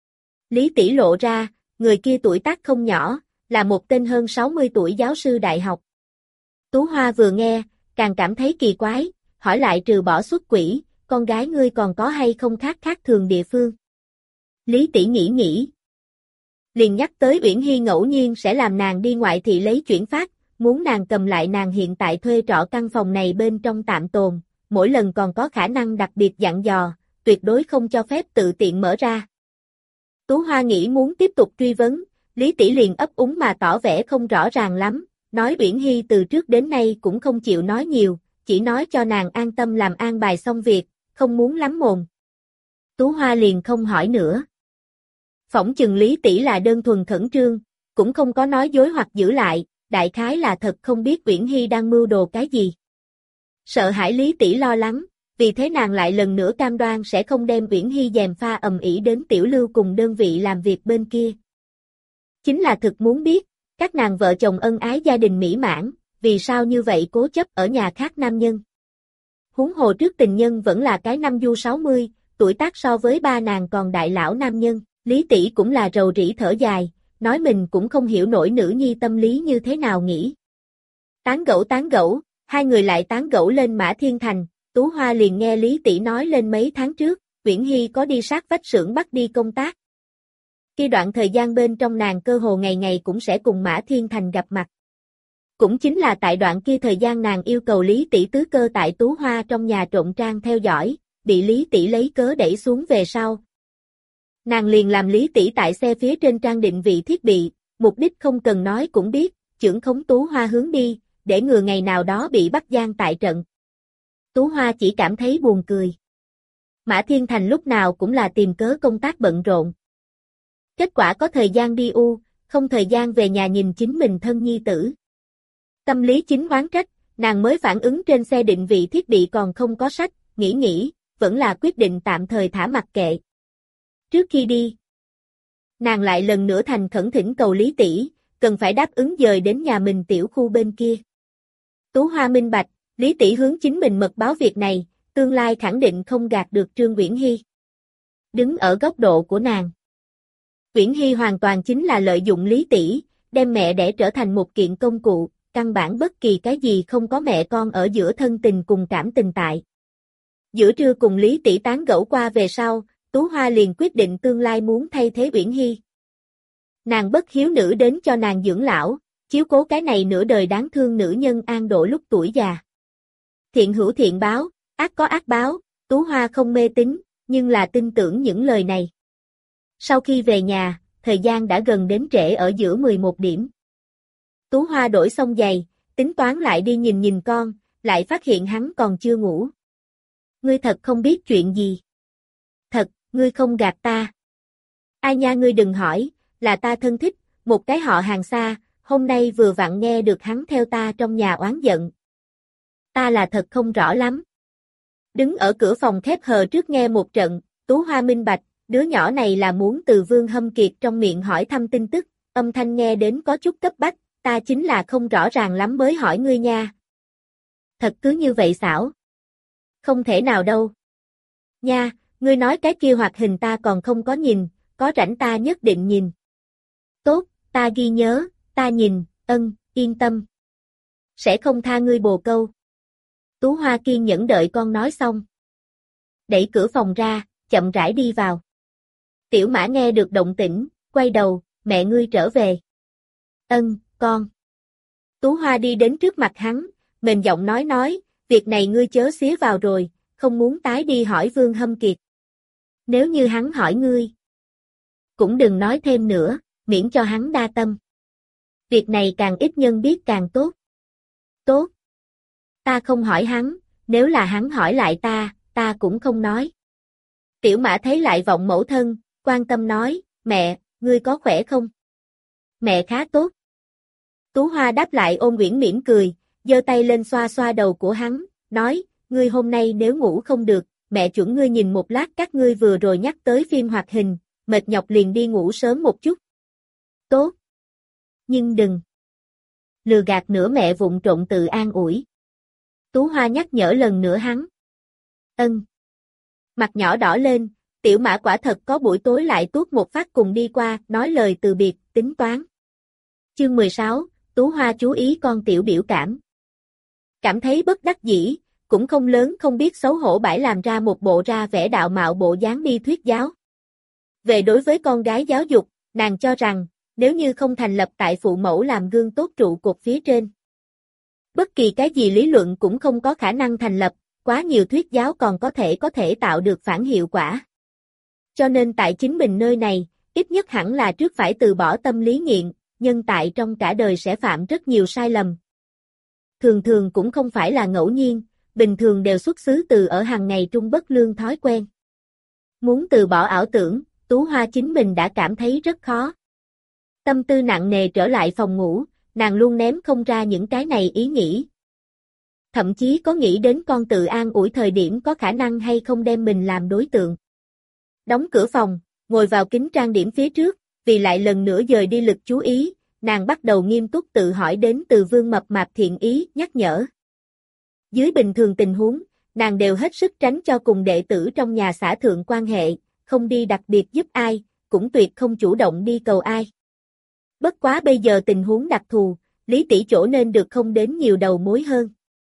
Lý Tỷ lộ ra, người kia tuổi tác không nhỏ, là một tên hơn 60 tuổi giáo sư đại học. Tú Hoa vừa nghe, càng cảm thấy kỳ quái, hỏi lại trừ bỏ xuất quỷ, con gái ngươi còn có hay không khác thường địa phương. Lý Tỷ nghĩ. Liền nhắc tới Uyển Hy ngẫu nhiên sẽ làm nàng đi ngoại thị lấy chuyển phát, muốn nàng cầm lại nàng hiện tại thuê trọ căn phòng này bên trong tạm tồn, mỗi lần còn có khả năng đặc biệt dặn dò, tuyệt đối không cho phép tự tiện mở ra. Tú Hoa nghĩ muốn tiếp tục truy vấn, Lý Tỷ liền ấp úng mà tỏ vẻ không rõ ràng lắm, nói Uyển Hy từ trước đến nay cũng không chịu nói nhiều, chỉ nói cho nàng an tâm làm an bài xong việc, không muốn lắm mồm. Tú Hoa liền không hỏi nữa. Phỏng chừng Lý Tỷ là đơn thuần khẩn trương, cũng không có nói dối hoặc giữ lại, đại khái là thật không biết Uyển Hy đang mưu đồ cái gì. Sợ hãi Lý Tỷ lo lắng, vì thế nàng lại lần nữa cam đoan sẽ không đem Uyển Hy gièm pha ầm ĩ đến Tiểu Lưu cùng đơn vị làm việc bên kia. Chính là thực muốn biết, các nàng vợ chồng ân ái gia đình mỹ mãn, vì sao như vậy cố chấp ở nhà khác nam nhân. Huống hồ trước tình nhân vẫn là cái năm du 60, tuổi tác so với ba nàng còn đại lão nam nhân, Lý Tỷ cũng là rầu rĩ thở dài, nói mình cũng không hiểu nổi nữ nhi tâm lý như thế nào nghĩ. Tán gẫu, hai người lại tán gẫu lên Mã Thiên Thành, Tú Hoa liền nghe Lý Tỷ nói lên mấy tháng trước, Uyển Hy có đi sát vách xưởng bắt đi công tác. Khi đoạn thời gian bên trong nàng cơ hồ ngày ngày cũng sẽ cùng Mã Thiên Thành gặp mặt. Cũng chính là tại đoạn kia thời gian nàng yêu cầu Lý Tỷ tứ cơ tại Tú Hoa trong nhà trộn trang theo dõi, bị Lý Tỷ lấy cớ đẩy xuống về sau. Nàng liền làm Lý Tỷ tại xe phía trên trang định vị thiết bị, mục đích không cần nói cũng biết, chưởng khống Tú Hoa hướng đi, để ngừa ngày nào đó bị bắt giam tại trận. Tú Hoa chỉ cảm thấy buồn cười. Mã Thiên Thành lúc nào cũng là tìm cớ công tác bận rộn. Kết quả có thời gian đi không thời gian về nhà nhìn chính mình thân nhi tử. Tâm lý chính oán trách, nàng mới phản ứng trên xe định vị thiết bị còn không có sách, nghĩ, vẫn là quyết định tạm thời thả mặc kệ. Trước khi đi, nàng lại lần nữa thành khẩn thỉnh cầu Lý Tỷ, cần phải đáp ứng dời đến nhà mình tiểu khu bên kia. Tú Hoa minh bạch, Lý Tỷ hướng chính mình mật báo việc này, tương lai khẳng định không gạt được Trương Uyển Hy. Đứng ở góc độ của nàng, Uyển Hy hoàn toàn chính là lợi dụng Lý Tỷ, đem mẹ đẻ trở thành một kiện công cụ, căn bản bất kỳ cái gì không có mẹ con ở giữa thân tình cùng cảm tình tại. Giữa trưa cùng Lý Tỷ tán gẫu qua về sau, Tú Hoa liền quyết định tương lai muốn thay thế Uyển Hy. Nàng bất hiếu nữ đến cho nàng dưỡng lão, chiếu cố cái này nửa đời đáng thương nữ nhân an độ lúc tuổi già. Thiện hữu thiện báo, ác có ác báo, Tú Hoa không mê tín, nhưng là tin tưởng những lời này. Sau khi về nhà, thời gian đã gần đến trễ ở giữa 11 điểm. Tú Hoa đổi xong giày, tính toán lại đi nhìn nhìn con, lại phát hiện hắn còn chưa ngủ. Ngươi thật không biết chuyện gì. Thật, ngươi không gạt ta. Ai nha, ngươi đừng hỏi, là ta thân thích, một cái họ hàng xa, hôm nay vừa vặn nghe được hắn theo ta trong nhà oán giận. Ta là thật không rõ lắm. Đứng ở cửa phòng khép hờ trước nghe một trận, Tú Hoa minh bạch, đứa nhỏ này là muốn từ Vương Hâm Kiệt trong miệng hỏi thăm tin tức, âm thanh nghe đến có chút cấp bách, ta chính là không rõ ràng lắm mới hỏi ngươi nha. Thật cứ như vậy xảo. Không thể nào đâu. Nha, ngươi nói cái kia hoạt hình ta còn không có nhìn, có rảnh ta nhất định nhìn. Tốt, ta ghi nhớ, ta nhìn, yên tâm. Sẽ không tha ngươi bồ câu. Tú Hoa kiên nhẫn đợi con nói xong. Đẩy cửa phòng ra, chậm rãi đi vào. Tiểu Mã nghe được động tĩnh, quay đầu, mẹ ngươi trở về. Con. Tú Hoa đi đến trước mặt hắn, mềm giọng nói, việc này ngươi chớ xía vào rồi, không muốn tái đi hỏi Vương Hâm Kiệt. Nếu như hắn hỏi ngươi, cũng đừng nói thêm nữa, miễn cho hắn đa tâm. Việc này càng ít nhân biết càng tốt. Tốt. Ta không hỏi hắn, nếu là hắn hỏi lại ta cũng không nói. Tiểu Mã thấy lại vọng mẫu thân, quan tâm nói, mẹ, ngươi có khỏe không? Mẹ khá tốt. Tú Hoa đáp lại ôn quyển mỉm cười, giơ tay lên xoa xoa đầu của hắn, nói, ngươi hôm nay nếu ngủ không được, mẹ chuẩn ngươi nhìn một lát các ngươi vừa rồi nhắc tới phim hoạt hình, mệt nhọc liền đi ngủ sớm một chút. Tốt. Nhưng đừng. Lừa gạt nữa mẹ vụng trộn tự an ủi. Tú Hoa nhắc nhở lần nữa hắn. Mặt nhỏ đỏ lên, Tiểu Mã quả thật có buổi tối lại tuốt một phát cùng đi qua, nói lời từ biệt, tính toán. Chương 16, Tú Hoa chú ý con tiểu biểu cảm. Cảm thấy bất đắc dĩ, cũng không lớn không biết xấu hổ bãi làm ra một bộ ra vẻ đạo mạo bộ dáng đi thuyết giáo. Về đối với con gái giáo dục, nàng cho rằng, nếu như không thành lập tại phụ mẫu làm gương tốt trụ cột phía trên, bất kỳ cái gì lý luận cũng không có khả năng thành lập, quá nhiều thuyết giáo còn có thể tạo được phản hiệu quả. Cho nên tại chính mình nơi này, ít nhất hẳn là trước phải từ bỏ tâm lý nghiện, nhân tại trong cả đời sẽ phạm rất nhiều sai lầm. Thường thường cũng không phải là ngẫu nhiên, bình thường đều xuất xứ từ ở hàng ngày trung bất lương thói quen. Muốn từ bỏ ảo tưởng, Tú Hoa chính mình đã cảm thấy rất khó. Tâm tư nặng nề trở lại phòng ngủ, nàng luôn ném không ra những cái này ý nghĩ. Thậm chí có nghĩ đến con tự an ủi thời điểm có khả năng hay không đem mình làm đối tượng. Đóng cửa phòng, ngồi vào kính trang điểm phía trước, vì lại lần nữa dời đi lực chú ý, nàng bắt đầu nghiêm túc tự hỏi đến từ Vương Mập Mạp thiện ý, nhắc nhở. Dưới bình thường tình huống, nàng đều hết sức tránh cho cùng đệ tử trong nhà xã thượng quan hệ, không đi đặc biệt giúp ai, cũng tuyệt không chủ động đi cầu ai. Bất quá bây giờ tình huống đặc thù, Lý tỷ chỗ nên được không đến nhiều đầu mối hơn.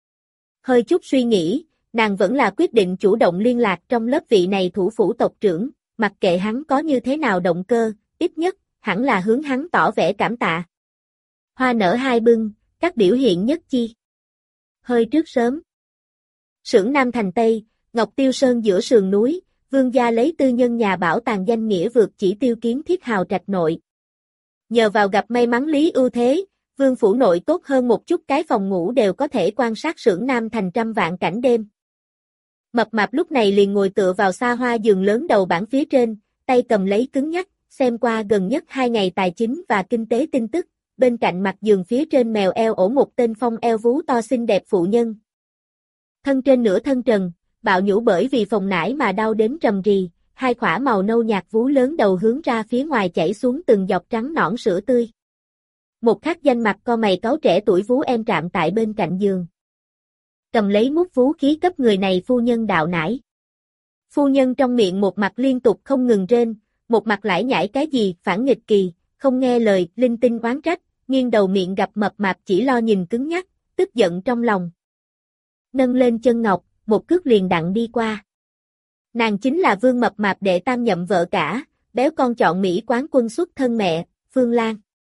Hơi chút suy nghĩ, nàng vẫn là quyết định chủ động liên lạc trong lớp vị này thủ phủ tộc trưởng, mặc kệ hắn có như thế nào động cơ, ít nhất, hẳn là hướng hắn tỏ vẻ cảm tạ. Hoa nở hai bưng, các biểu hiện nhất chi. Hơi trước sớm. Xưởng Nam thành Tây, Ngọc Tiêu Sơn giữa sườn núi, Vương gia lấy tư nhân nhà bảo tàng danh nghĩa vượt chỉ tiêu kiến thiết hào trạch nội. Nhờ vào gặp may mắn lý ưu thế, Vương phủ nội tốt hơn một chút cái phòng ngủ đều có thể quan sát xưởng Nam thành trăm vạn cảnh đêm. Mập Mạp lúc này liền ngồi tựa vào xa hoa giường lớn đầu bảng phía trên, tay cầm lấy cứng nhắc, xem qua gần nhất 2 ngày tài chính và kinh tế tin tức, bên cạnh mặt giường phía trên mèo eo ổ một tên phong eo vú to xinh đẹp phụ nhân. Thân trên nửa thân trần, bạo nhũ bởi vì phồng nải mà đau đến trầm rì, hai khỏa màu nâu nhạt vú lớn đầu hướng ra phía ngoài chảy xuống từng giọt trắng nõn sữa tươi. Một khắc danh mặt co mày cáu trẻ tuổi vú em trạm tại bên cạnh giường. Cầm lấy mút vú khí cấp người này phu nhân đạo nải. Phu nhân trong miệng một mặt liên tục không ngừng rên, một mặt lải nhải cái gì phản nghịch kỳ, không nghe lời, linh tinh oán trách, nghiêng đầu miệng gặp Mập Mạp chỉ lo nhìn cứng nhắc, tức giận trong lòng. Nâng lên chân ngọc, một cước liền đặng đi qua. Nàng chính là Vương Mập Mạp đệ tam nhậm vợ cả, béo con chọn Mỹ quán quân xuất thân mẹ, Phương Lan.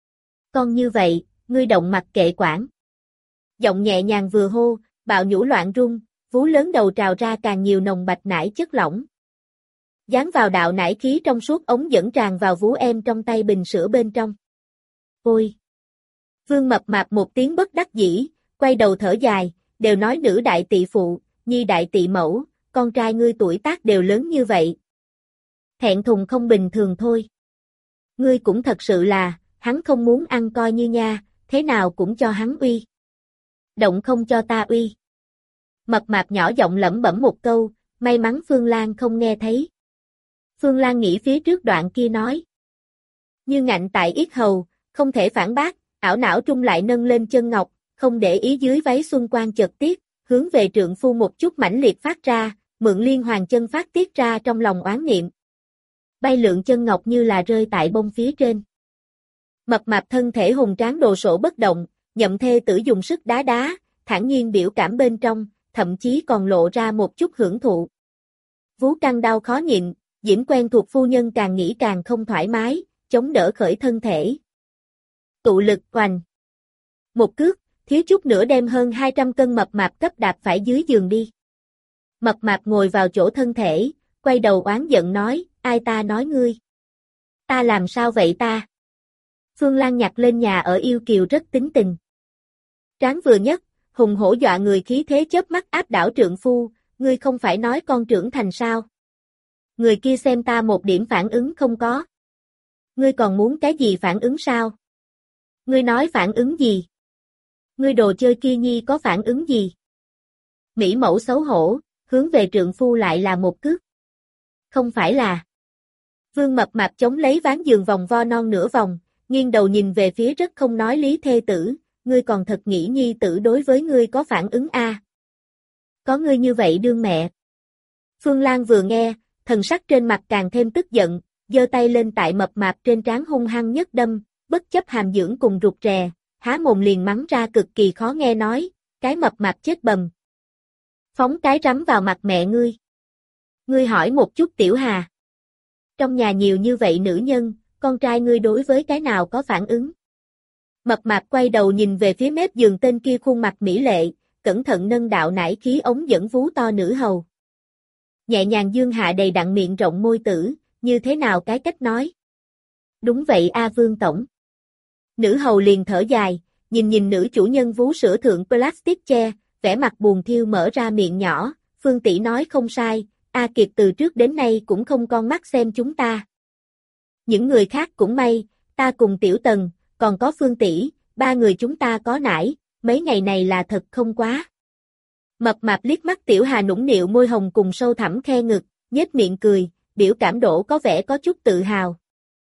Con như vậy, ngươi động mặc kệ quản. Giọng nhẹ nhàng vừa hô, bạo nhũ loạn rung, vú lớn đầu trào ra càng nhiều nồng bạch nải chất lỏng. dán vào đạo nải khí trong suốt ống dẫn tràn vào vú em trong tay bình sữa bên trong. Ôi! Vương Mập Mạp một tiếng bất đắc dĩ, quay đầu thở dài, đều nói nữ đại tỵ phụ, nhi đại tỵ mẫu, con trai ngươi tuổi tác đều lớn như vậy. Thẹn thùng không bình thường thôi. Ngươi cũng thật sự là, hắn không muốn ăn coi như nha, thế nào cũng cho hắn uy. Động không cho ta uy. Mập Mạp nhỏ giọng lẩm bẩm một câu, may mắn Phương Lan không nghe thấy. Phương Lan nghĩ phía trước đoạn kia nói. Như ngạnh tại yết hầu, không thể phản bác, ảo não trung lại nâng lên chân ngọc, không để ý dưới váy xuân quan chợt tiết, hướng về trượng phu một chút mãnh liệt phát ra, mượn liên hoàng chân phát tiết ra trong lòng oán niệm. Bay lượn chân ngọc như là rơi tại bông phía trên. Mập Mạp thân thể hùng tráng đồ sộ bất động, nhậm thê tử dùng sức đá đá, thản nhiên biểu cảm bên trong, thậm chí còn lộ ra một chút hưởng thụ. Vú căng đau khó nhịn, Diễm quen thuộc phu nhân càng nghĩ càng không thoải mái, chống đỡ khởi thân thể. Tụ lực oành. Một cước, thiếu chút nữa đem hơn 200 cân Mập Mạp cấp đạp phải dưới giường đi. Mập Mạp ngồi vào chỗ thân thể, quay đầu oán giận nói, ai ta nói ngươi? Ta làm sao vậy ta? Phương Lan nhặt lên nhà ở yêu kiều rất tính tình. Tráng vừa nhất, hùng hổ dọa người khí thế chớp mắt áp đảo trượng phu, ngươi không phải nói con trưởng thành sao? Người kia xem ta một điểm phản ứng không có. Ngươi còn muốn cái gì phản ứng sao? Ngươi nói phản ứng gì? Ngươi đồ chơi kia nhi có phản ứng gì? Mỹ mẫu xấu hổ, hướng về trượng phu lại là một cước. Không phải là. Vương Mập Mạp chống lấy ván giường vòng vo non nửa vòng, nghiêng đầu nhìn về phía rất không nói lý thê tử, ngươi còn thật nghĩ nhi tử đối với ngươi có phản ứng a? Có ngươi như vậy đương mẹ. Phương Lan vừa nghe, thần sắc trên mặt càng thêm tức giận, giơ tay lên tại Mập Mạp trên trán hung hăng nhất đâm, bất chấp hàm dưỡng cùng rụt rè, há mồm liền mắng ra cực kỳ khó nghe nói, cái Mập Mạp chết bầm. Phóng cái rắm vào mặt mẹ ngươi. Ngươi hỏi một chút Tiểu Hà. Trong nhà nhiều như vậy nữ nhân, con trai ngươi đối với cái nào có phản ứng? Mập Mạp quay đầu nhìn về phía mép giường tên kia khuôn mặt mỹ lệ, cẩn thận nâng đạo nải khí ống dẫn vú to nữ hầu. Nhẹ nhàng dương hạ đầy đặn miệng rộng môi tử, như thế nào cái cách nói? Đúng vậy a Vương tổng. Nữ hầu liền thở dài, nhìn nữ chủ nhân vú sữa thượng plastic che, vẻ mặt buồn thiêu mở ra miệng nhỏ, Phương tỷ nói không sai, A Kiệt từ trước đến nay cũng không con mắt xem chúng ta. Những người khác cũng may, ta cùng Tiểu Tần, còn có Phương tỷ, ba người chúng ta có nải, mấy ngày này là thật không quá. Mập Mạp liếc mắt Tiểu Hà nũng nịu môi hồng cùng sâu thẳm khe ngực, nhếch miệng cười, biểu cảm đổ có vẻ có chút tự hào.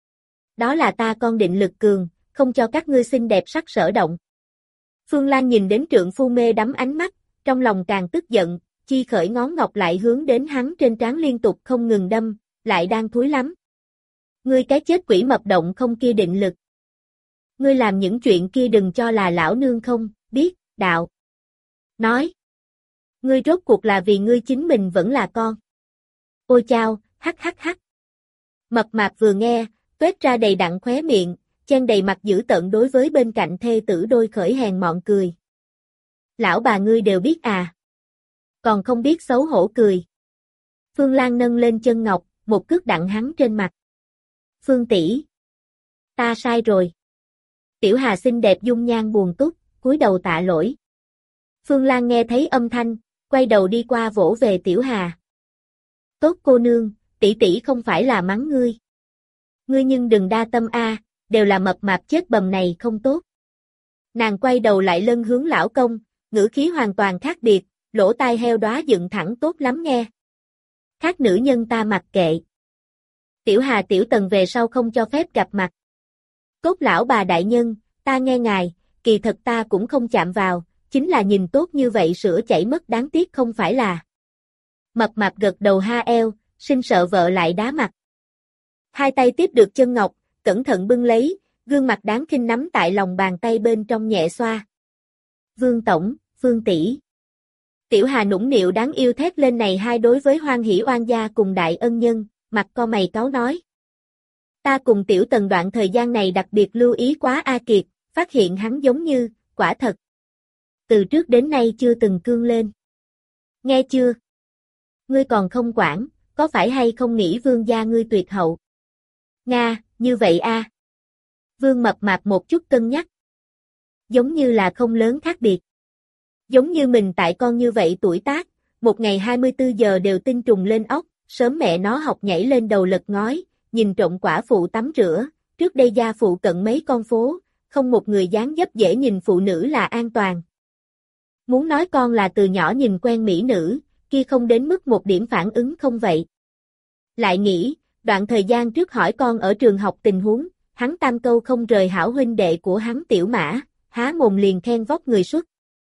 Đó là ta con định lực cường, không cho các ngươi xinh đẹp sắc sở động. Phương Lan nhìn đến trượng phu mê đắm ánh mắt, trong lòng càng tức giận, chi khởi ngón ngọc lại hướng đến hắn trên trán liên tục không ngừng đâm, lại đang thúi lắm. Ngươi cái chết quỷ mập động không kia định lực. Ngươi làm những chuyện kia đừng cho là lão nương không, biết, đạo. Nói. Ngươi rốt cuộc là vì ngươi chính mình vẫn là con. Ôi chao, hắc hắc hắc. Mập Mạp vừa nghe, tuét ra đầy đặn khóe miệng, chen đầy mặt dữ tợn đối với bên cạnh thê tử đôi khởi hèn mọn cười. Lão bà ngươi đều biết à. Còn không biết xấu hổ cười. Phương Lan nâng lên chân ngọc, một cước đặng hắn trên mặt. Phương tỷ, ta sai rồi. Tiểu Hà xinh đẹp dung nhan buồn túc, cúi đầu tạ lỗi. Phương Lan nghe thấy âm thanh, quay đầu đi qua vỗ về Tiểu Hà. Tốt cô nương, tỷ tỷ không phải là mắng ngươi. Ngươi nhưng đừng đa tâm a, đều là Mập Mạp chết bầm này không tốt. Nàng quay đầu lại lân hướng lão công, ngữ khí hoàn toàn khác biệt, lỗ tai heo đóa dựng thẳng tốt lắm nghe. Khác nữ nhân ta mặc kệ. Tiểu Hà Tiểu Tần về sau không cho phép gặp mặt. Tốt lão bà đại nhân, ta nghe ngài, kỳ thật ta cũng không chạm vào, chính là nhìn tốt như vậy sữa chảy mất đáng tiếc không phải là. Mập Mạp gật đầu ha eo, sinh sợ vợ lại đá mặt. Hai tay tiếp được chân ngọc, cẩn thận bưng lấy, gương mặt đáng khinh nắm tại lòng bàn tay bên trong nhẹ xoa. Vương tổng, Phương tỷ. Tiểu Hà nũng nịu đáng yêu thét lên này hai đối với hoan hỷ oan gia cùng đại ân nhân, mặt co mày cáu nói. Ta cùng Tiểu Tần đoạn thời gian này đặc biệt lưu ý quá A Kiệt, phát hiện hắn giống như, quả thật. Từ trước đến nay chưa từng cương lên. Nghe chưa? Ngươi còn không quản, có phải hay không nghĩ vương gia ngươi tuyệt hậu? Nga, như vậy a. Vương Mập Mạp một chút cân nhắc. Giống như là không lớn khác biệt. Giống như mình tại con như vậy tuổi tác, một ngày 24 giờ đều tinh trùng lên óc, sớm mẹ nó học nhảy lên đầu lật ngói, nhìn trộm quả phụ tắm rửa, trước đây gia phụ cận mấy con phố, không một người dáng dấp dễ nhìn phụ nữ là an toàn. Muốn nói con là từ nhỏ nhìn quen mỹ nữ, kia không đến mức một điểm phản ứng không vậy. Lại nghĩ, đoạn thời gian trước hỏi con ở trường học tình huống, hắn tam câu không rời hảo huynh đệ của hắn Tiểu Mã, há mồm liền khen vóc người xuất.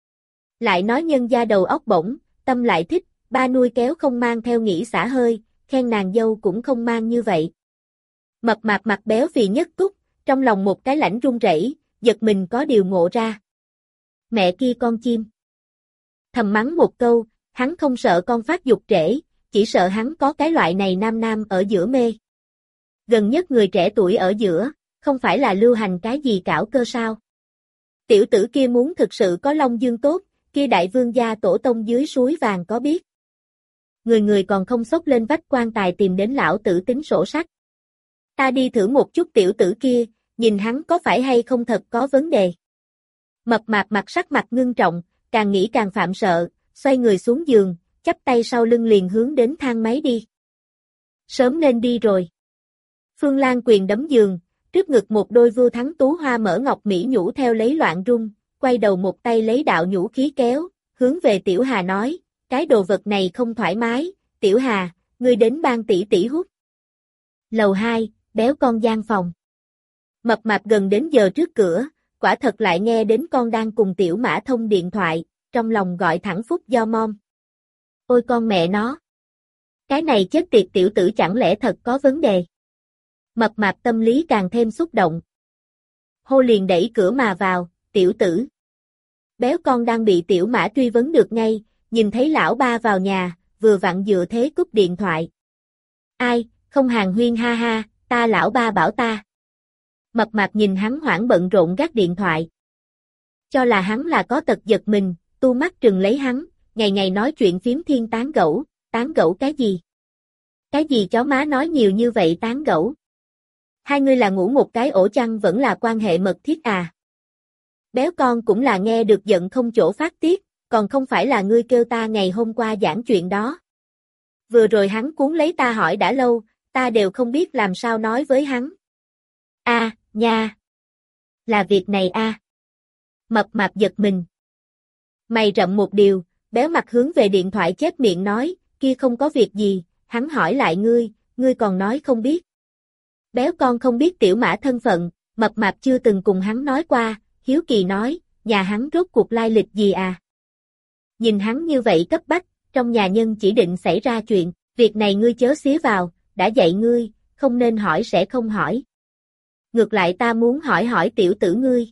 Lại nói nhân gia đầu óc bổng, tâm lại thích, ba nuôi kéo không mang theo nghĩ xả hơi, khen nàng dâu cũng không mang như vậy. Mập Mạp mặt béo phì nhất túc, trong lòng một cái lãnh run rẩy, giật mình có điều ngộ ra. Mẹ kia con chim. Thầm mắng một câu, hắn không sợ con phát dục trễ, chỉ sợ hắn có cái loại này nam nam ở giữa mê. Gần nhất người trẻ tuổi ở giữa, không phải là lưu hành cái gì cảo cơ sao? Tiểu tử kia muốn thực sự có long dương tốt, kia đại vương gia tổ tông dưới suối vàng có biết. Người người còn không xốc lên vách quan tài tìm đến lão tử tính sổ sách. Ta đi thử một chút tiểu tử kia, nhìn hắn có phải hay không thật có vấn đề. Mập Mạp mặt sắc mặt ngưng trọng, càng nghĩ càng phạm sợ, xoay người xuống giường, chắp tay sau lưng liền hướng đến thang máy đi. Sớm nên đi rồi. Phương Lan quyền đấm giường, trước ngực một đôi vưu thắng tú hoa mở ngọc mỹ nhũ theo lấy loạn rung, quay đầu một tay lấy đạo nhũ khí kéo, hướng về Tiểu Hà nói, cái đồ vật này không thoải mái, Tiểu Hà, ngươi đến ban tỷ tỷ hút. Lầu 2, béo con gian phòng. Mập Mạp gần đến giờ trước cửa, quả thật lại nghe đến con đang cùng Tiểu Mã thông điện thoại, trong lòng gọi thẳng phúc do mom. Ôi con mẹ nó! Cái này chết tiệt tiểu tử chẳng lẽ thật có vấn đề? Mập Mạp tâm lý càng thêm xúc động. Hô liền đẩy cửa mà vào, tiểu tử. Béo con đang bị Tiểu Mã truy vấn được ngay, nhìn thấy lão ba vào nhà, vừa vặn dựa thế cúp điện thoại. Ai, không hàng huyên ha ha, ta lão ba bảo ta. Mập Mạp nhìn hắn hoảng bận rộn gác điện thoại. Cho là hắn là có tật giật mình, tu mắt trừng lấy hắn, ngày ngày nói chuyện phím thiên tán gẫu cái gì? Cái gì chó má nói nhiều như vậy tán gẫu? Hai người là ngủ một cái ổ chăn vẫn là quan hệ mật thiết à? Béo con cũng là nghe được giận không chỗ phát tiết, còn không phải là ngươi kêu ta ngày hôm qua giảng chuyện đó. Vừa rồi hắn cuốn lấy ta hỏi đã lâu, ta đều không biết làm sao nói với hắn. Nha. Là việc này a. Mập Mạp giật mình. Mày rậm một điều, béo mặt hướng về điện thoại chép miệng nói, kia không có việc gì, hắn hỏi lại ngươi còn nói không biết. Béo con không biết Tiểu Mã thân phận, Mập Mạp chưa từng cùng hắn nói qua, hiếu kỳ nói, nhà hắn rốt cuộc lai lịch gì à? Nhìn hắn như vậy cấp bách, trong nhà nhân chỉ định xảy ra chuyện, việc này ngươi chớ xía vào, đã dạy ngươi, không nên hỏi sẽ không hỏi. Ngược lại ta muốn hỏi tiểu tử ngươi.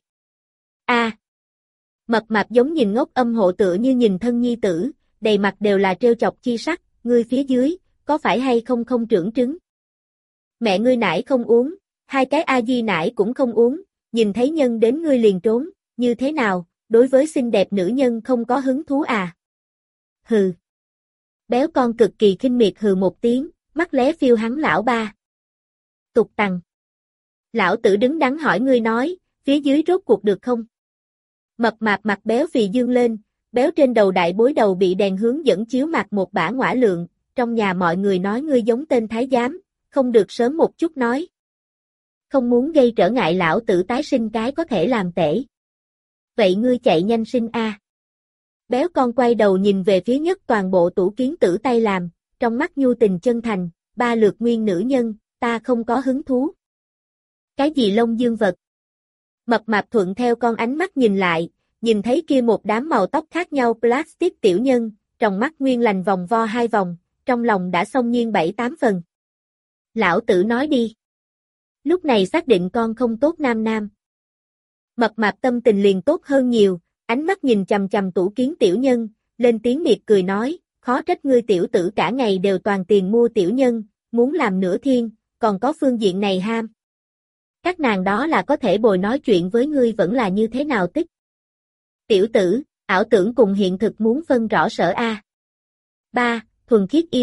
Mập Mạp giống nhìn ngốc âm hộ tựa như nhìn thân nhi tử, đầy mặt đều là trêu chọc chi sắc, ngươi phía dưới, có phải hay không không trưởng trứng? Mẹ ngươi nải không uống, hai cái a di nải cũng không uống, nhìn thấy nhân đến ngươi liền trốn, như thế nào, đối với xinh đẹp nữ nhân không có hứng thú à? Hừ. Béo con cực kỳ khinh miệt hừ một tiếng, mắt lé phiêu hắn lão ba. Tục tằng. Lão tử đứng đắn hỏi ngươi nói, phía dưới rốt cuộc được không? Mập Mạp mặt béo phì dương lên, béo trên đầu đại bối đầu bị đèn hướng dẫn chiếu mặt một bả ngõa lượng, trong nhà mọi người nói ngươi giống tên thái giám, không được sớm một chút nói. Không muốn gây trở ngại lão tử tái sinh cái có thể làm tể. Vậy ngươi chạy nhanh sinh a. Béo con quay đầu nhìn về phía nhất toàn bộ tủ kiến tử tay làm, trong mắt nhu tình chân thành, ba lượt nguyên nữ nhân, ta không có hứng thú. Cái gì lông dương vật? Mập Mạp thuận theo con ánh mắt nhìn lại, nhìn thấy kia một đám màu tóc khác nhau plastic tiểu nhân, trong mắt nguyên lành vòng vo hai vòng, trong lòng đã xông nhiên 7-8 phần. Lão tử nói đi. Lúc này xác định con không tốt nam nam. Mập Mạp tâm tình liền tốt hơn nhiều, ánh mắt nhìn chằm chằm tủ kiến tiểu nhân, lên tiếng miệt cười nói, khó trách ngươi tiểu tử cả ngày đều toàn tiền mua tiểu nhân, muốn làm nửa thiên, còn có phương diện này ham. Các nàng đó là có thể bồi nói chuyện với ngươi vẫn là như thế nào tích. Tiểu tử, ảo tưởng cùng hiện thực muốn phân rõ sở a. 3. Thuần khiết yêu,